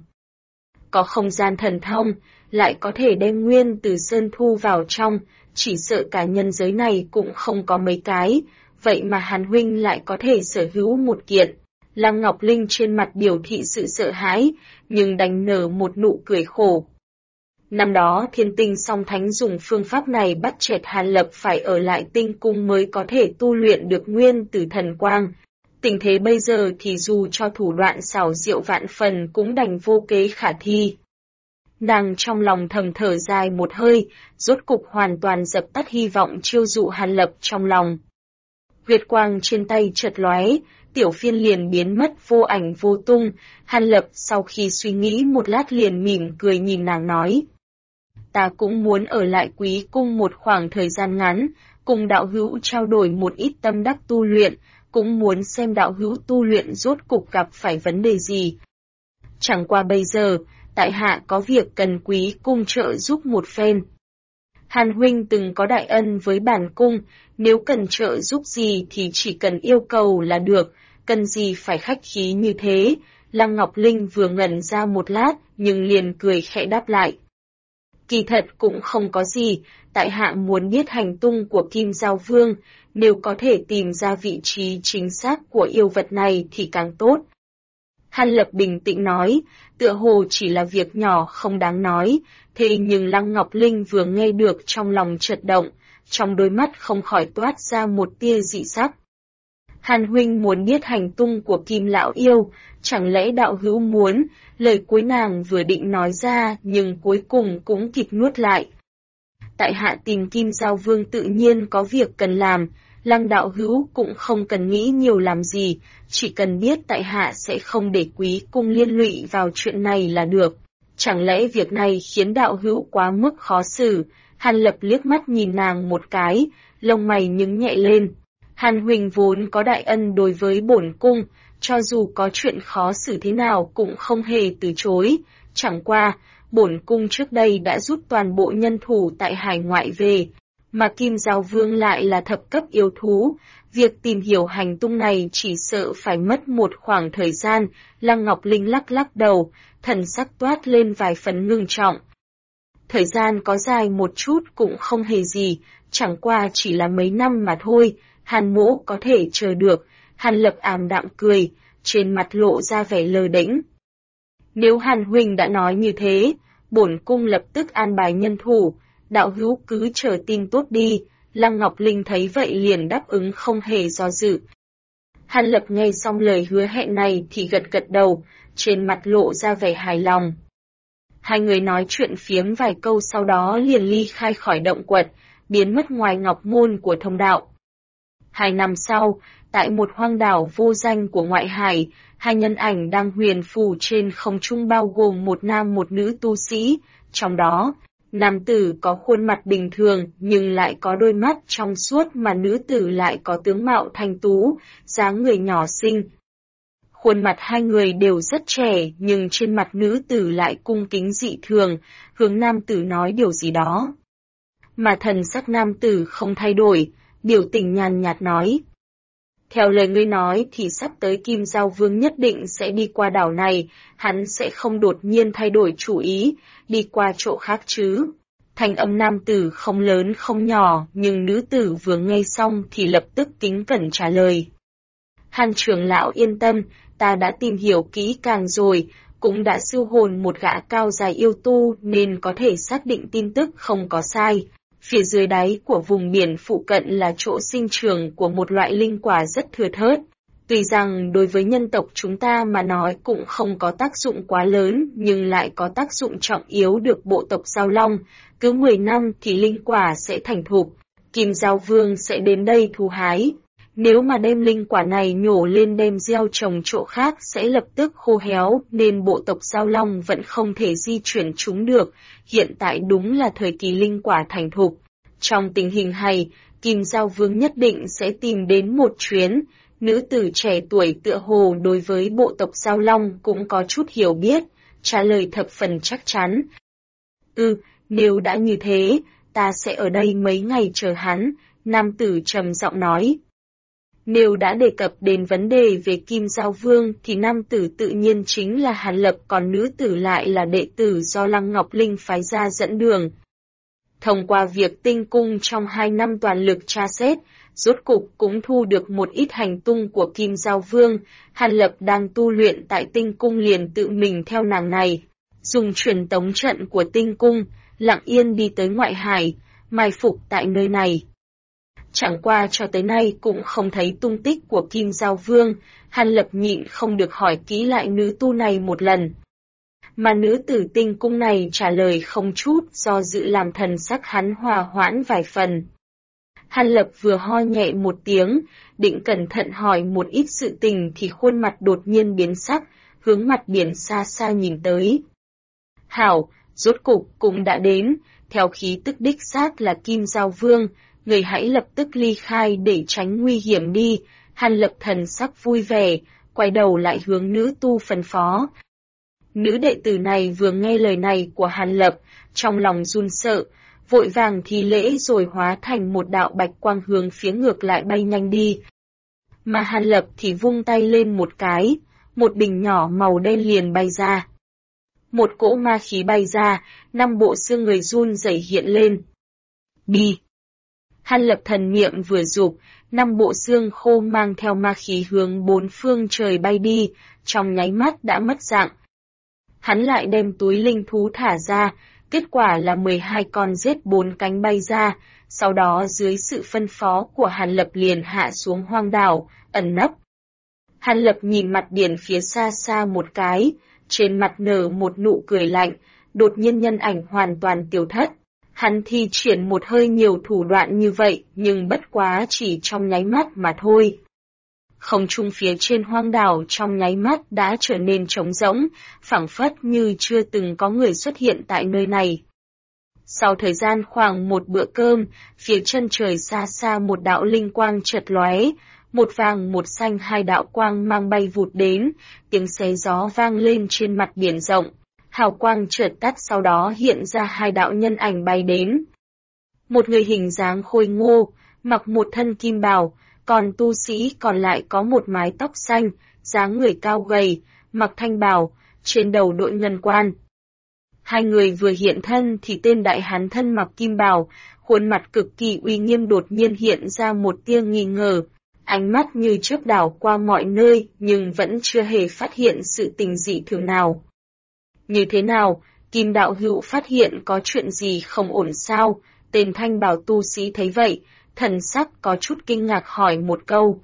Có không gian thần thông, lại có thể đem nguyên từ sơn thu vào trong, chỉ sợ cả nhân giới này cũng không có mấy cái, vậy mà Hàn huynh lại có thể sở hữu một kiện. Lăng Ngọc Linh trên mặt biểu thị sự sợ hãi, nhưng đành nở một nụ cười khổ. Năm đó Thiên Tinh Song Thánh dùng phương pháp này bắt chẹt Hàn Lập phải ở lại tinh cung mới có thể tu luyện được nguyên từ thần quang. Tình thế bây giờ thì dù cho thủ đoạn xảo diệu vạn phần cũng đành vô kế khả thi. Nàng trong lòng thầm thở dài một hơi, rốt cục hoàn toàn dập tắt hy vọng chiêu dụ Hàn Lập trong lòng. Huyết quang trên tay chợt lóe, tiểu phiên liền biến mất vô ảnh vô tung. Hàn Lập sau khi suy nghĩ một lát liền mỉm cười nhìn nàng nói. Ta cũng muốn ở lại Quý cung một khoảng thời gian ngắn, cùng đạo hữu trao đổi một ít tâm đắc tu luyện, cũng muốn xem đạo hữu tu luyện rốt cục gặp phải vấn đề gì. Chẳng qua bây giờ, tại hạ có việc cần Quý cung trợ giúp một phen. Hàn huynh từng có đại ân với bản cung, nếu cần trợ giúp gì thì chỉ cần yêu cầu là được, cần gì phải khách khí như thế. Lăng Ngọc Linh vừa ngẩn ra một lát, nhưng liền cười khẽ đáp lại. Kỳ thật cũng không có gì, tại hạ muốn biết hành tung của Kim Giao Vương, nếu có thể tìm ra vị trí chính xác của yêu vật này thì càng tốt. Hàn Lập bình tĩnh nói, tựa hồ chỉ là việc nhỏ không đáng nói, thế nhưng Lăng Ngọc Linh vừa nghe được trong lòng chợt động, trong đôi mắt không khỏi toát ra một tia dị sắc. Hàn huynh muốn biết hành tung của Kim Lão Yêu, chẳng lẽ đạo hữu muốn, lời cuối nàng vừa định nói ra nhưng cuối cùng cũng kịp nuốt lại. Tại hạ tìm Kim Giao Vương tự nhiên có việc cần làm, Lăng đạo hữu cũng không cần nghĩ nhiều làm gì, chỉ cần biết tại hạ sẽ không để Quý cung liên lụy vào chuyện này là được. Chẳng lẽ việc này khiến đạo hữu quá mức khó xử? Hàn Lập liếc mắt nhìn nàng một cái, lông mày nhướng nhẹ lên. Hàn huynh vốn có đại ân đối với bổn cung, cho dù có chuyện khó xử thế nào cũng không hề từ chối. Chẳng qua, bổn cung trước đây đã rút toàn bộ nhân thủ tại hải ngoại về, mà Kim Giao Vương lại là thập cấp yêu thú. Việc tìm hiểu hành tung này chỉ sợ phải mất một khoảng thời gian. Lăng Ngọc Linh lắc lắc đầu, thần sắc toát lên vài phần ngưng trọng. Thời gian có dài một chút cũng không hề gì, chẳng qua chỉ là mấy năm mà thôi, Hàn mỗ có thể chờ được. Hàn Lập ảm đạm cười, trên mặt lộ ra vẻ lơ đễnh. Nếu Hàn huynh đã nói như thế, bổn cung lập tức an bài nhân thủ, đạo hữu cứ chờ tin tốt đi. Lăng Ngọc Linh thấy vậy liền đáp ứng không hề do dự. Hàn Lập nghe xong lời hứa hẹn này thì gật gật đầu, trên mặt lộ ra vẻ hài lòng. Hai người nói chuyện phiếm vài câu sau đó liền ly khai khỏi động quật, biến mất ngoài ngọc môn của thông đạo. 2 năm sau, tại một hoang đảo vô danh của ngoại hải, hai nhân ảnh đang huyền phù trên không trung bao gồm một nam một nữ tu sĩ, trong đó, nam tử có khuôn mặt bình thường nhưng lại có đôi mắt trong suốt mà nữ tử lại có tướng mạo thanh tú, dáng người nhỏ xinh. Khuôn mặt hai người đều rất trẻ nhưng trên mặt nữ tử lại cung kính dị thường, hướng nam tử nói điều gì đó. Mà thần sắc nam tử không thay đổi, biểu tình nhàn nhạt nói. Theo lời ngươi nói thì sắp tới Kim Giao Vương nhất định sẽ đi qua đảo này, hắn sẽ không đột nhiên thay đổi chủ ý, đi qua chỗ khác chứ. Thanh âm nam tử không lớn không nhỏ, nhưng nữ tử vừa nghe xong thì lập tức kính cẩn trả lời. Hàn trưởng lão yên tâm, ta đã tìm hiểu kỹ càng rồi, cũng đã siêu hồn một gã cao dài yêu tu nên có thể xác định tin tức không có sai. Phía dưới đáy của vùng biển phụ cận là chỗ sinh trưởng của một loại linh quả rất thưa thớt. Tuy rằng đối với nhân tộc chúng ta mà nói cũng không có tác dụng quá lớn, nhưng lại có tác dụng trọng yếu được bộ tộc Giao Long. Cứ 10 năm thì linh quả sẽ thành thục, Kim Giao Vương sẽ đến đây thu hái. Nếu mà đem linh quả này nhổ lên đem gieo trồng chỗ khác sẽ lập tức khô héo nên bộ tộc Giao Long vẫn không thể di chuyển chúng được. Hiện tại đúng là thời kỳ linh quả thành thục. Trong tình hình hay, Kim Giao Vương nhất định sẽ tìm đến một chuyến. Nữ tử trẻ tuổi tựa hồ đối với bộ tộc Giao Long cũng có chút hiểu biết, trả lời thập phần chắc chắn. Nếu đã như thế, ta sẽ ở đây mấy ngày chờ hắn, nam tử trầm giọng nói. Nếu đã đề cập đến vấn đề về Kim Giao Vương thì nam tử tự nhiên chính là Hàn Lập, còn nữ tử lại là đệ tử do Lăng Ngọc Linh phái ra dẫn đường. Thông qua việc tinh cung trong 2 năm toàn lực tra xét, rốt cục cũng thu được một ít hành tung của Kim Giao Vương. Hàn Lập đang tu luyện tại tinh cung liền tự mình theo nàng này, dùng truyền tống trận của tinh cung, lặng yên đi tới ngoại hải, mai phục tại nơi này. Chẳng qua cho tới nay cũng không thấy tung tích của Kim Giao Vương, Hàn Lập nhịn không được hỏi kỹ lại nữ tu này một lần. Mà nữ tử tinh cung này trả lời không chút do dự làm thần sắc hắn hòa hoãn vài phần. Hàn Lập vừa ho nhẹ một tiếng, định cẩn thận hỏi một ít sự tình thì khuôn mặt đột nhiên biến sắc, hướng mặt biển xa xa nhìn tới. Hảo, rốt cục cũng đã đến, theo khí tức đích xác là Kim Giao Vương, người hãy lập tức ly khai để tránh nguy hiểm đi. Hàn Lập thần sắc vui vẻ, quay đầu lại hướng nữ tu phân phó. Nữ đệ tử này vừa nghe lời này của Hàn Lập, trong lòng run sợ, vội vàng thi lễ rồi hóa thành một đạo bạch quang hướng phía ngược lại bay nhanh đi. Mà Hàn Lập thì vung tay lên một cái, một bình nhỏ màu đen liền bay ra. Một cỗ ma khí bay ra, 5 bộ xương người run rẩy hiện lên. Đi! Hàn Lập thần niệm vừa dục, 5 bộ xương khô mang theo ma khí hướng 4 phương trời bay đi, trong nháy mắt đã mất dạng. Hắn lại đem túi linh thú thả ra, kết quả là 12 con rết 4 cánh bay ra, sau đó dưới sự phân phó của Hàn Lập liền hạ xuống hoang đảo, ẩn nấp. Hàn Lập nhìn mặt biển phía xa xa một cái, trên mặt nở một nụ cười lạnh, đột nhiên nhân ảnh hoàn toàn tiêu thất. Hắn thi triển một hơi nhiều thủ đoạn như vậy, nhưng bất quá chỉ trong nháy mắt mà thôi. Không trung phía trên hoang đảo trong nháy mắt đã trở nên trống rỗng, phảng phất như chưa từng có người xuất hiện tại nơi này. Sau thời gian khoảng một bữa cơm, phía chân trời xa xa một đạo linh quang chợt lóe, một vàng một xanh 2 đạo quang mang bay vụt đến, tiếng xé gió vang lên trên mặt biển rộng. Hào quang chợt tắt, sau đó hiện ra 2 đạo nhân ảnh bay đến. Một người hình dáng khôi ngô, mặc một thân kim bào, còn tu sĩ còn lại có một mái tóc xanh, dáng người cao gầy, mặc thanh bào, trên đầu đội ngân quan. 2 người vừa hiện thân thì tên đại hán thân mặc kim bào, khuôn mặt cực kỳ uy nghiêm đột nhiên hiện ra một tia nghi ngờ, ánh mắt như chớp đảo qua mọi nơi nhưng vẫn chưa hề phát hiện sự tình dị thường nào. Như thế nào, Kim đạo hữu phát hiện có chuyện gì không ổn sao? Tên thanh bào tu sĩ thấy vậy, thần sắc có chút kinh ngạc hỏi một câu.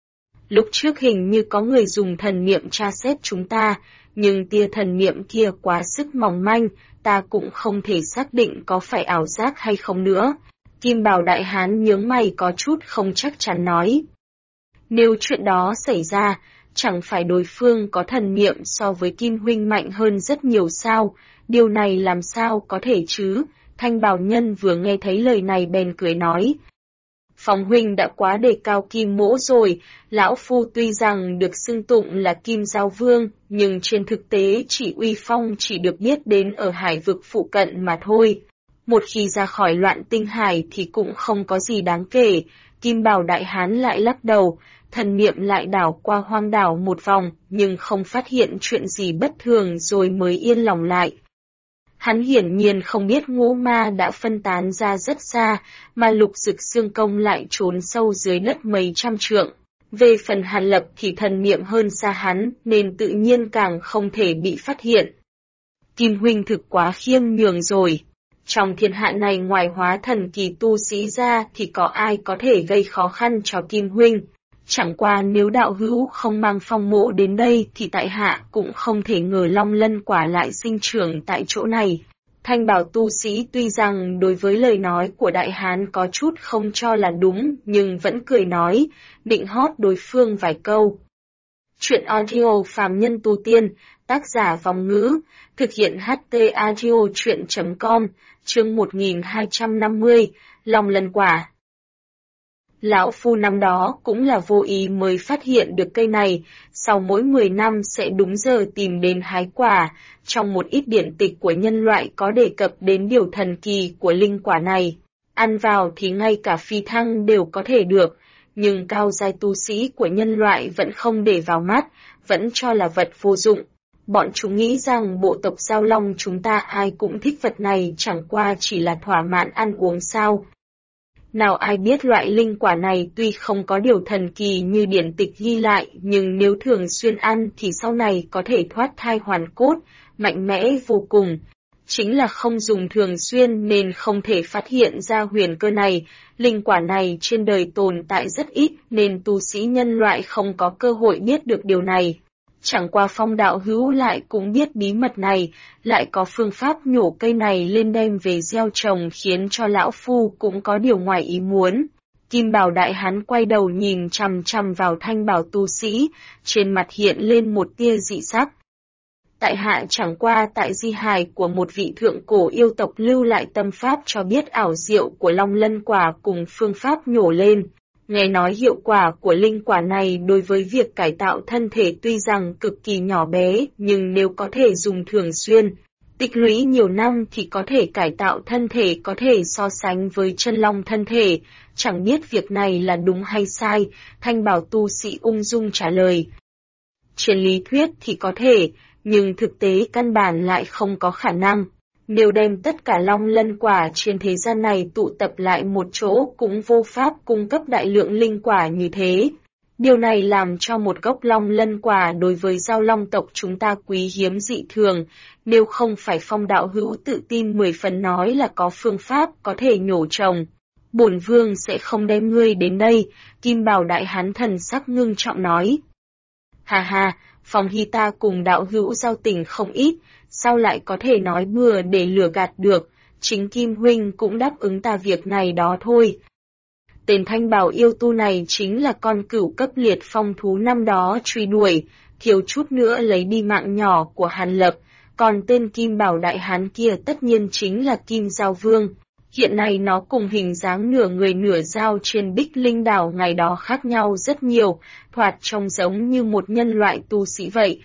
Lúc trước hình như có người dùng thần niệm tra xét chúng ta, nhưng tia thần niệm kia quá sức mỏng manh, ta cũng không thể xác định có phải ảo giác hay không nữa. Kim bào đại hán nhướng mày có chút không chắc chắn nói. Nếu chuyện đó xảy ra, chẳng phải đối phương có thần niệm so với Kim huynh mạnh hơn rất nhiều sao, điều này làm sao có thể chứ? Thanh bào nhân vừa nghe thấy lời này bèn cười nói. Phong huynh đã quá đề cao Kim mỗ rồi, lão phu tuy rằng được xưng tụng là Kim Giao Vương, nhưng trên thực tế chỉ uy phong chỉ được biết đến ở hải vực phụ cận mà thôi. Một khi ra khỏi loạn tinh hải thì cũng không có gì đáng kể. Kim bào đại hán lại lắc đầu, thần niệm lại đảo qua hoang đảo một vòng, nhưng không phát hiện chuyện gì bất thường rồi mới yên lòng lại. Hắn hiển nhiên không biết ngũ ma đã phân tán ra rất xa, mà Lục Dực Xương Công lại trốn sâu dưới đất mấy trăm trượng. Về phần Hàn Lập thì thần niệm hơn xa hắn, nên tự nhiên càng không thể bị phát hiện. Kim huynh thực quá khiêm nhường rồi. Trong thiên hạ này ngoài hóa thần kỳ tu sĩ ra thì có ai có thể gây khó khăn cho Kim huynh. Chẳng qua nếu đạo hữu không mang Phong mộ đến đây thì tại hạ cũng không thể ngờ Long Lân quả lại sinh trưởng tại chỗ này. Thanh bảo tu sĩ tuy rằng đối với lời nói của đại hán có chút không cho là đúng, nhưng vẫn cười nói, định hót đối phương vài câu. Chuyện audio phàm nhân tu tiên, tác giả Vòng Ngữ, thực hiện HT audio chuyện.com, chương 1250, Long Lân quả. Lão Phu năm đó cũng là vô ý mới phát hiện được cây này, sau mỗi 10 năm sẽ đúng giờ tìm đến hái quả. Trong một ít điển tịch của nhân loại có đề cập đến điều thần kỳ của linh quả này. Ăn vào thì ngay cả phi thăng đều có thể được, nhưng cao giai tu sĩ của nhân loại vẫn không để vào mắt, vẫn cho là vật vô dụng. Bọn chúng nghĩ rằng bộ tộc Giao Long chúng ta ai cũng thích vật này, chẳng qua chỉ là thỏa mãn ăn uống sao. Nào ai biết loại linh quả này tuy không có điều thần kỳ như điển tịch ghi lại, nhưng nếu thường xuyên ăn thì sau này có thể thoát thai hoàn cốt, mạnh mẽ vô cùng. Chính là không dùng thường xuyên nên không thể phát hiện ra huyền cơ này. Linh quả này trên đời tồn tại rất ít nên tu sĩ nhân loại không có cơ hội biết được điều này. Chẳng qua Phong đạo hữu lại cũng biết bí mật này, lại có phương pháp nhổ cây này lên đem về gieo trồng khiến cho lão phu cũng có điều ngoài ý muốn. Kim Bảo đại hán quay đầu nhìn chằm chằm vào Thanh Bảo tu sĩ, trên mặt hiện lên một tia dị sắc. Tại hạ chẳng qua tại di hài của một vị thượng cổ yêu tộc lưu lại tâm pháp cho biết ảo diệu của Long Lân quả cùng phương pháp nhổ lên. Nghe nói hiệu quả của linh quả này đối với việc cải tạo thân thể tuy rằng cực kỳ nhỏ bé, nhưng nếu có thể dùng thường xuyên, tích lũy nhiều năm thì có thể cải tạo thân thể, có thể so sánh với chân long thân thể. Chẳng biết việc này là đúng hay sai, Thanh Bảo tu sĩ ung dung trả lời. Trên lý thuyết thì có thể, nhưng thực tế căn bản lại không có khả năng. Nếu đem tất cả long lân quả trên thế gian này tụ tập lại một chỗ cũng vô pháp cung cấp đại lượng linh quả như thế. Điều này làm cho một gốc long lân quả đối với Giao Long tộc chúng ta quý hiếm dị thường, nếu không phải Phong đạo hữu tự tin 10 phần nói là có phương pháp có thể nhổ trồng. Bổn vương sẽ không đem ngươi đến đây, Kim Bảo đại hán thần sắc ngưng trọng nói. Hà hà, Phong Hy ta cùng đạo hữu giao tình không ít, sao lại có thể nói bừa để lừa gạt được, chính Kim huynh cũng đáp ứng ta việc này đó thôi. Tên Thanh Bảo yêu tu này chính là con cửu cấp liệt phong thú năm đó truy đuổi, thiếu chút nữa lấy đi mạng nhỏ của Hàn Lập, còn tên Kim Bảo đại hán kia tất nhiên chính là Kim Giao Vương. Hiện nay nó cùng hình dáng nửa người nửa dao trên Bích Linh đảo ngày đó khác nhau rất nhiều, thoạt trông giống như một nhân loại tu sĩ vậy.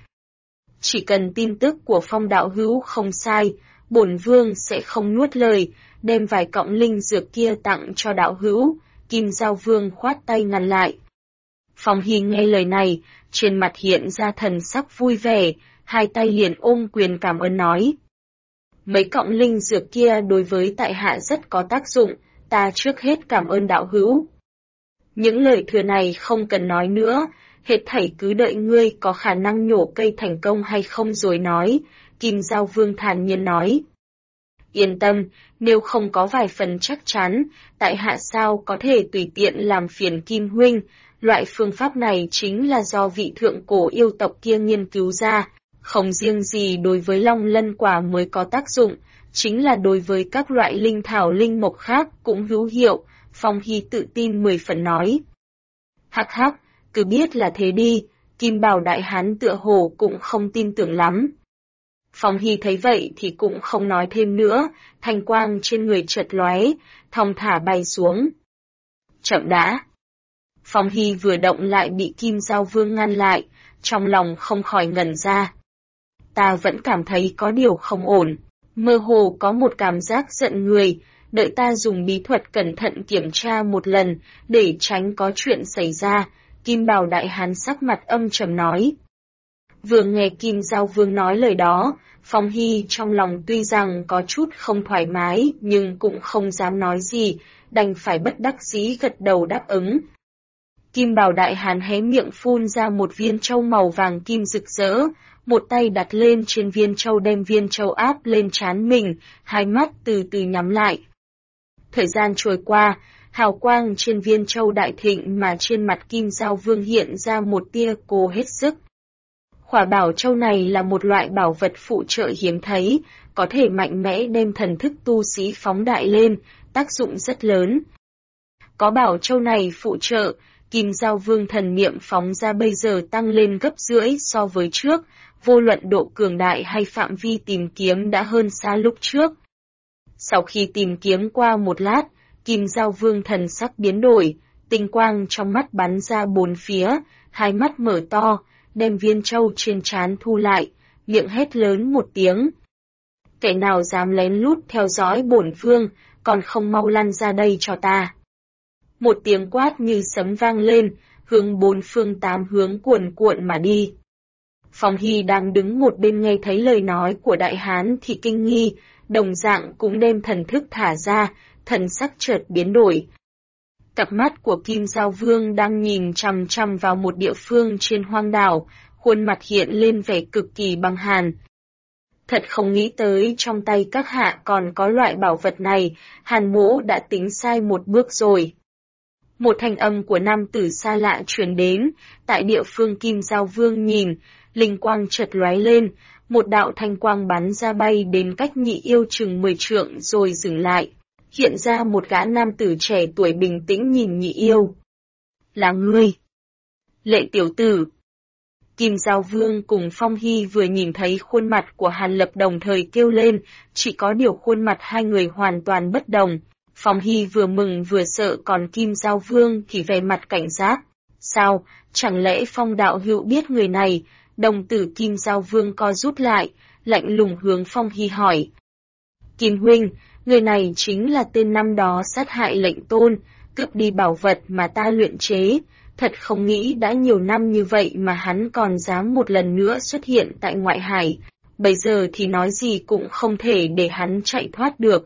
Chỉ cần tin tức của Phong đạo hữu không sai, bổn vương sẽ không nuốt lời, đem vài cọng linh dược kia tặng cho đạo hữu. Kim Giao Vương khoát tay ngăn lại. Phong Hy nghe lời này, trên mặt hiện ra thần sắc vui vẻ, hai tay liền ôm quyền cảm ơn nói. Mấy cọng linh dược kia đối với tại hạ rất có tác dụng, ta trước hết cảm ơn đạo hữu. Những lời thừa này không cần nói nữa, hết thảy cứ đợi ngươi có khả năng nhổ cây thành công hay không rồi nói, Kim Giao Vương thản nhiên nói. Yên tâm, nếu không có vài phần chắc chắn, tại hạ sao có thể tùy tiện làm phiền Kim huynh, loại phương pháp này chính là do vị thượng cổ yêu tộc kia nghiên cứu ra, không riêng gì đối với long lân quả mới có tác dụng, chính là đối với các loại linh thảo linh mộc khác cũng hữu hiệu, Phong Hy tự tin 10 phần nói. Hắc hắc, cứ biết là thế đi, Kim Bảo đại hán tựa hồ cũng không tin tưởng lắm. Phong Hy thấy vậy thì cũng không nói thêm nữa, thanh quang trên người chợt lóe, thong thả bay xuống. Chậm đã. Phong Hy vừa động lại bị Kim Giao Vương ngăn lại, trong lòng không khỏi ngẩn ra. Ta vẫn cảm thấy có điều không ổn, mơ hồ có một cảm giác giận người, đợi ta dùng bí thuật cẩn thận kiểm tra một lần, để tránh có chuyện xảy ra, Kim Bảo đại hán sắc mặt âm trầm nói. Vừa nghe Kim Giao Vương nói lời đó, Phong Hy trong lòng tuy rằng có chút không thoải mái nhưng cũng không dám nói gì, đành phải bất đắc dĩ gật đầu đáp ứng. Kim Bảo đại hán hé miệng phun ra một viên châu màu vàng kim rực rỡ, một tay đặt lên trên viên châu đem viên châu áp lên trán mình, hai mắt từ từ nhắm lại. Thời gian trôi qua, hào quang trên viên châu đại thịnh mà trên mặt Kim Giao Vương hiện ra một tia cô hết sức. Khỏa bảo châu này là một loại bảo vật phụ trợ hiếm thấy, có thể mạnh mẽ đem thần thức tu sĩ phóng đại lên, tác dụng rất lớn. Có bảo châu này phụ trợ, Kim Giao Vương thần niệm phóng ra bây giờ tăng lên gấp rưỡi so với trước, vô luận độ cường đại hay phạm vi tìm kiếm đã hơn xa lúc trước. Sau khi tìm kiếm qua một lát, Kim Giao Vương thần sắc biến đổi, tinh quang trong mắt bắn ra bốn phía, hai mắt mở to, đem viên châu trên trán thu lại, miệng hét lớn một tiếng. Kẻ nào dám lén lút theo dõi bổn vương, còn không mau lăn ra đây cho ta. Một tiếng quát như sấm vang lên, hướng bốn phương tám hướng cuồn cuộn mà đi. Phong Hy đang đứng một bên nghe thấy lời nói của đại hán thì kinh nghi, đồng dạng cũng đem thần thức thả ra, thần sắc chợt biến đổi. Cặp mắt của Kim Giao Vương đang nhìn chằm chằm vào một địa phương trên hoang đảo, khuôn mặt hiện lên vẻ cực kỳ băng hàn. Thật không nghĩ tới trong tay các hạ còn có loại bảo vật này, Hàn Mỗ đã tính sai một bước rồi. Một thanh âm của nam tử xa lạ truyền đến, tại địa phương Kim Giao Vương nhìn, linh quang chợt lóe lên, một đạo thanh quang bắn ra bay đến cách Nhị Yêu chừng 10 trượng rồi dừng lại. Hiện ra một gã nam tử trẻ tuổi bình tĩnh nhìn Nhị Yêu. Là ngươi. Lệ tiểu tử. Kim Giao Vương cùng Phong Hy vừa nhìn thấy khuôn mặt của Hàn Lập đồng thời kêu lên, chỉ có điều khuôn mặt hai người hoàn toàn bất đồng. Phong Hy vừa mừng vừa sợ, còn Kim Giao Vương thì vẻ mặt cảnh giác. Sao, chẳng lẽ Phong đạo hữu biết người này? Đồng tử Kim Giao Vương co rút lại, lạnh lùng hướng Phong Hy hỏi. Kim huynh, người này chính là tên năm đó sát hại lệnh tôn, cướp đi bảo vật mà ta luyện chế. Thật không nghĩ đã nhiều năm như vậy mà hắn còn dám một lần nữa xuất hiện tại ngoại hải. Bây giờ thì nói gì cũng không thể để hắn chạy thoát được.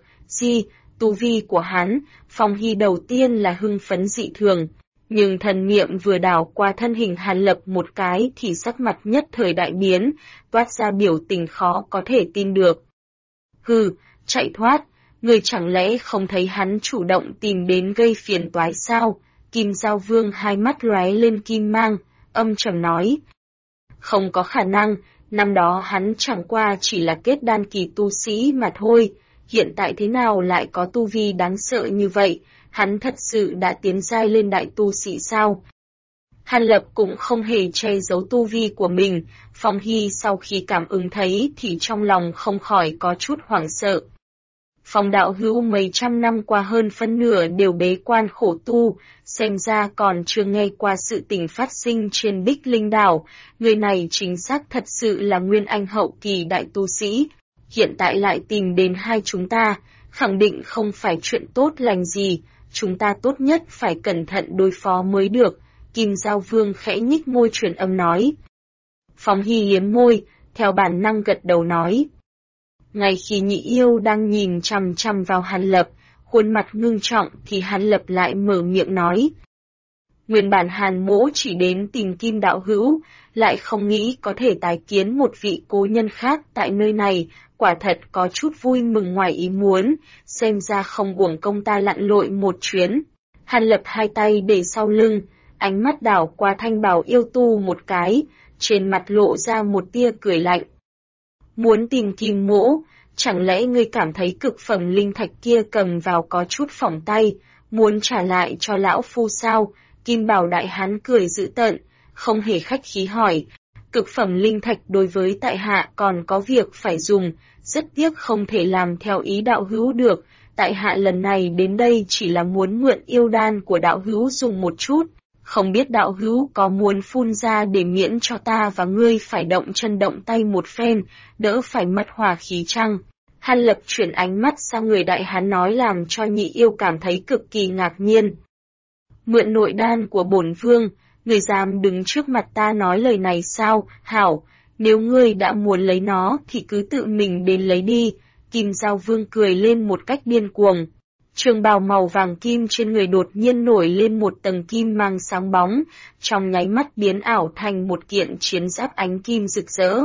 Tu vi của hắn, Phong Hy đầu tiên là hưng phấn dị thường. Nhưng thần niệm vừa đảo qua thân hình Hàn Lập một cái thì sắc mặt nhất thời đại biến, toát ra biểu tình khó có thể tin được. Hừ, chạy thoát, người chẳng lẽ không thấy hắn chủ động tìm đến gây phiền toái sao? Kim Giao Vương hai mắt lóe lên kim mang, âm trầm nói. Không có khả năng, năm đó hắn chẳng qua chỉ là kết đan kỳ tu sĩ mà thôi, hiện tại thế nào lại có tu vi đáng sợ như vậy, hắn thật sự đã tiến giai lên đại tu sĩ sao? Hàn Lập cũng không hề che giấu tu vi của mình, Phong Hy sau khi cảm ứng thấy thì trong lòng không khỏi có chút hoảng sợ. Phong đạo hữu mấy trăm năm qua hơn phân nửa đều bế quan khổ tu, xem ra còn chưa nghe qua sự tình phát sinh trên Bích Linh Đảo, người này chính xác thật sự là nguyên anh hậu kỳ đại tu sĩ. Hiện tại lại tìm đến hai chúng ta, khẳng định không phải chuyện tốt lành gì, chúng ta tốt nhất phải cẩn thận đối phó mới được, Kim Giao Vương khẽ nhích môi truyền âm nói. Phong Hy liếm môi, theo bản năng gật đầu nói. Ngay khi Nhị Yêu đang nhìn chằm chằm vào Hàn Lập, khuôn mặt ngưng trọng thì Hàn Lập lại mở miệng nói. Nguyên bản Hàn Mỗ chỉ đến tìm Kim đạo hữu, lại không nghĩ có thể tái kiến một vị cố nhân khác tại nơi này, quả thật có chút vui mừng ngoài ý muốn, xem ra không uổng công ta lặn lội một chuyến. Hàn Lập hai tay để sau lưng, ánh mắt đảo qua Thanh Bảo yêu tu một cái, trên mặt lộ ra một tia cười lạnh. Muốn tìm Kim Mỗ, chẳng lẽ ngươi cảm thấy cực phẩm linh thạch kia cầm vào có chút phỏng tay, muốn trả lại cho lão phu sao? Kim Bảo đại hán cười dữ tợn, không hề khách khí hỏi. Cực phẩm linh thạch đối với tại hạ còn có việc phải dùng, rất tiếc không thể làm theo ý đạo hữu được. Tại hạ lần này đến đây chỉ là muốn mượn yêu đan của đạo hữu dùng một chút. Không biết đạo hữu có muốn phun ra để miễn cho ta và ngươi phải động chân động tay một phen, đỡ phải mất hòa khí chăng? Hàn Lập chuyển ánh mắt sang người đại hán nói làm cho Nhị Yêu cảm thấy cực kỳ ngạc nhiên. Mượn nội đan của bổn vương, người dám đứng trước mặt ta nói lời này sao? Hảo, nếu ngươi đã muốn lấy nó thì cứ tự mình đến lấy đi. Kim Giao Vương cười lên một cách điên cuồng. Trường bào màu vàng kim trên người đột nhiên nổi lên một tầng kim mang sáng bóng, trong nháy mắt biến ảo thành một kiện chiến giáp ánh kim rực rỡ.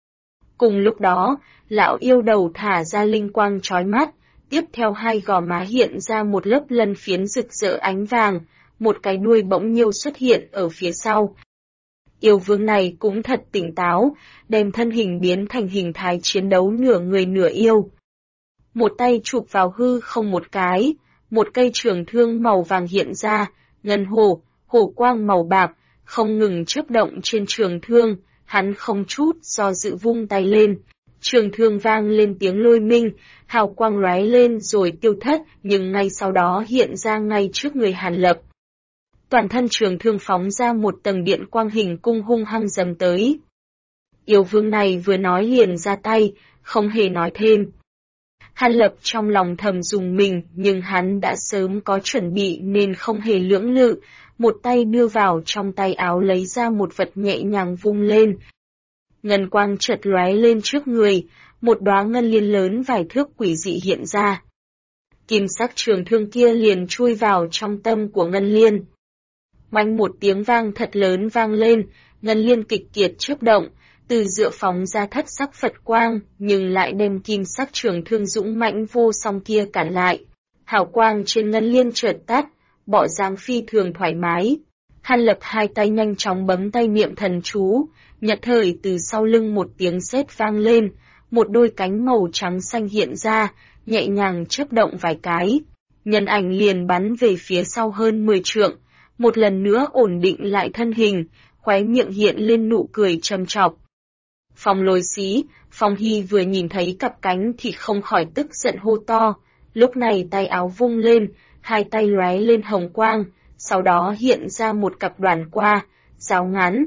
Cùng lúc đó, lão yêu đầu thả ra linh quang chói mắt, tiếp theo hai gò má hiện ra một lớp lân phiến rực rỡ ánh vàng, một cái đuôi bỗng nhiêu xuất hiện ở phía sau. Yêu vương này cũng thật tỉnh táo, đem thân hình biến thành hình thái chiến đấu nửa người nửa yêu. Một tay chụp vào hư không một cái, một cây trường thương màu vàng hiện ra, ngân hổ quang màu bạc, không ngừng chớp động trên trường thương, hắn không chút do dự vung tay lên. Trường thương vang lên tiếng lôi minh, hào quang lóe lên rồi tiêu thất, nhưng ngay sau đó hiện ra ngay trước người Hàn Lập. toàn thân trường thương phóng ra một tầng điện quang hình cung hung hăng dầm tới. Yêu vương này vừa nói liền ra tay, không hề nói thêm. Hàn Lập trong lòng thầm dùng mình, nhưng hắn đã sớm có chuẩn bị nên không hề lưỡng lự, một tay đưa vào trong tay áo lấy ra một vật nhẹ nhàng vung lên. Ngân quang chợt lóe lên trước người, một đóa ngân liên lớn vài thước quỷ dị hiện ra. Kim sắc trường thương kia liền chui vào trong tâm của ngân liên. Oanh một tiếng vang thật lớn vang lên, ngân liên kịch kiệt chớp động, từ giữa phóng ra thất sắc Phật quang, nhưng lại đem kim sắc trường thương dũng mãnh vô song kia cản lại. Hào quang trên ngân liên chợt tắt, bộ dáng phi thường thoải mái. Hàn Lập hai tay nhanh chóng bấm tay niệm thần chú, nhất thời từ sau lưng một tiếng sét vang lên, một đôi cánh màu trắng xanh hiện ra, nhẹ nhàng chớp động vài cái. Nhân ảnh liền bắn về phía sau hơn 10 trượng, một lần nữa ổn định lại thân hình, khóe miệng hiện lên nụ cười trầm trọc. Phong Lôi Xí, Phong Hy vừa nhìn thấy cặp cánh thì không khỏi tức giận hô to, lúc này tay áo vung lên, hai tay lóe lên hồng quang, sau đó hiện ra một cặp đoàn qua, giáo ngắn.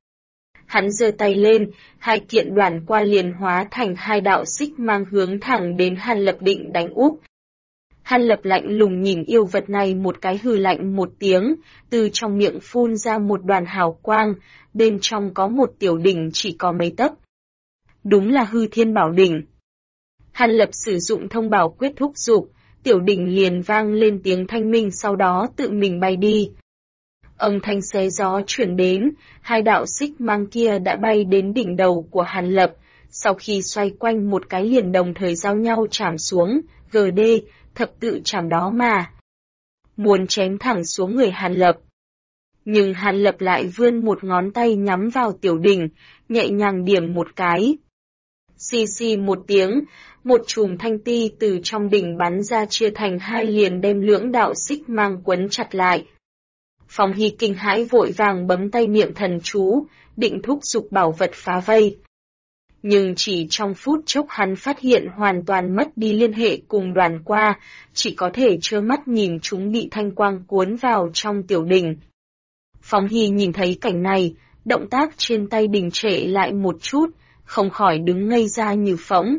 Hắn giơ tay lên, hai kiện đoàn qua liền hóa thành hai đạo xích mang hướng thẳng đến Hàn Lập định đánh úp. Hàn Lập lạnh lùng nhìn yêu vật này một cái hừ lạnh một tiếng, từ trong miệng phun ra một đoàn hào quang, bên trong có một tiểu đỉnh chỉ có mấy tấc. Đúng là hư thiên bảo đỉnh. Hàn Lập sử dụng thông bảo quyết thúc giục, tiểu đỉnh liền vang lên tiếng thanh minh sau đó tự mình bay đi. Âm thanh xé gió chuyển đến, hai đạo xích mang kia đã bay đến đỉnh đầu của Hàn Lập, sau khi xoay quanh một cái liền đồng thời giao nhau chạm xuống, GD, thập tự chạm đó mà. Muốn chém thẳng xuống người Hàn Lập. Nhưng Hàn Lập lại vươn một ngón tay nhắm vào tiểu đỉnh, nhẹ nhàng điểm một cái. Xì xì một tiếng, một chùm thanh ti từ trong đỉnh bắn ra chia thành hai liền đem lưỡng đạo xích mang quấn chặt lại. Phong Hy kinh hãi vội vàng bấm tay niệm thần chú, định thúc giục bảo vật phá vây. Nhưng chỉ trong phút chốc hắn phát hiện hoàn toàn mất đi liên hệ cùng đoàn qua, chỉ có thể trơ mắt nhìn chúng bị thanh quang cuốn vào trong tiểu đỉnh. Phong Hy nhìn thấy cảnh này, động tác trên tay đình trệ lại một chút, không khỏi đứng ngây ra như phỗng.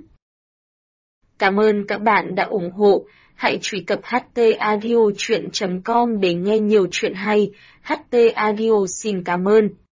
Cảm ơn các bạn đã ủng hộ, hãy truy cập htaudio.com để nghe nhiều chuyện hay. HT Audio xin cảm ơn.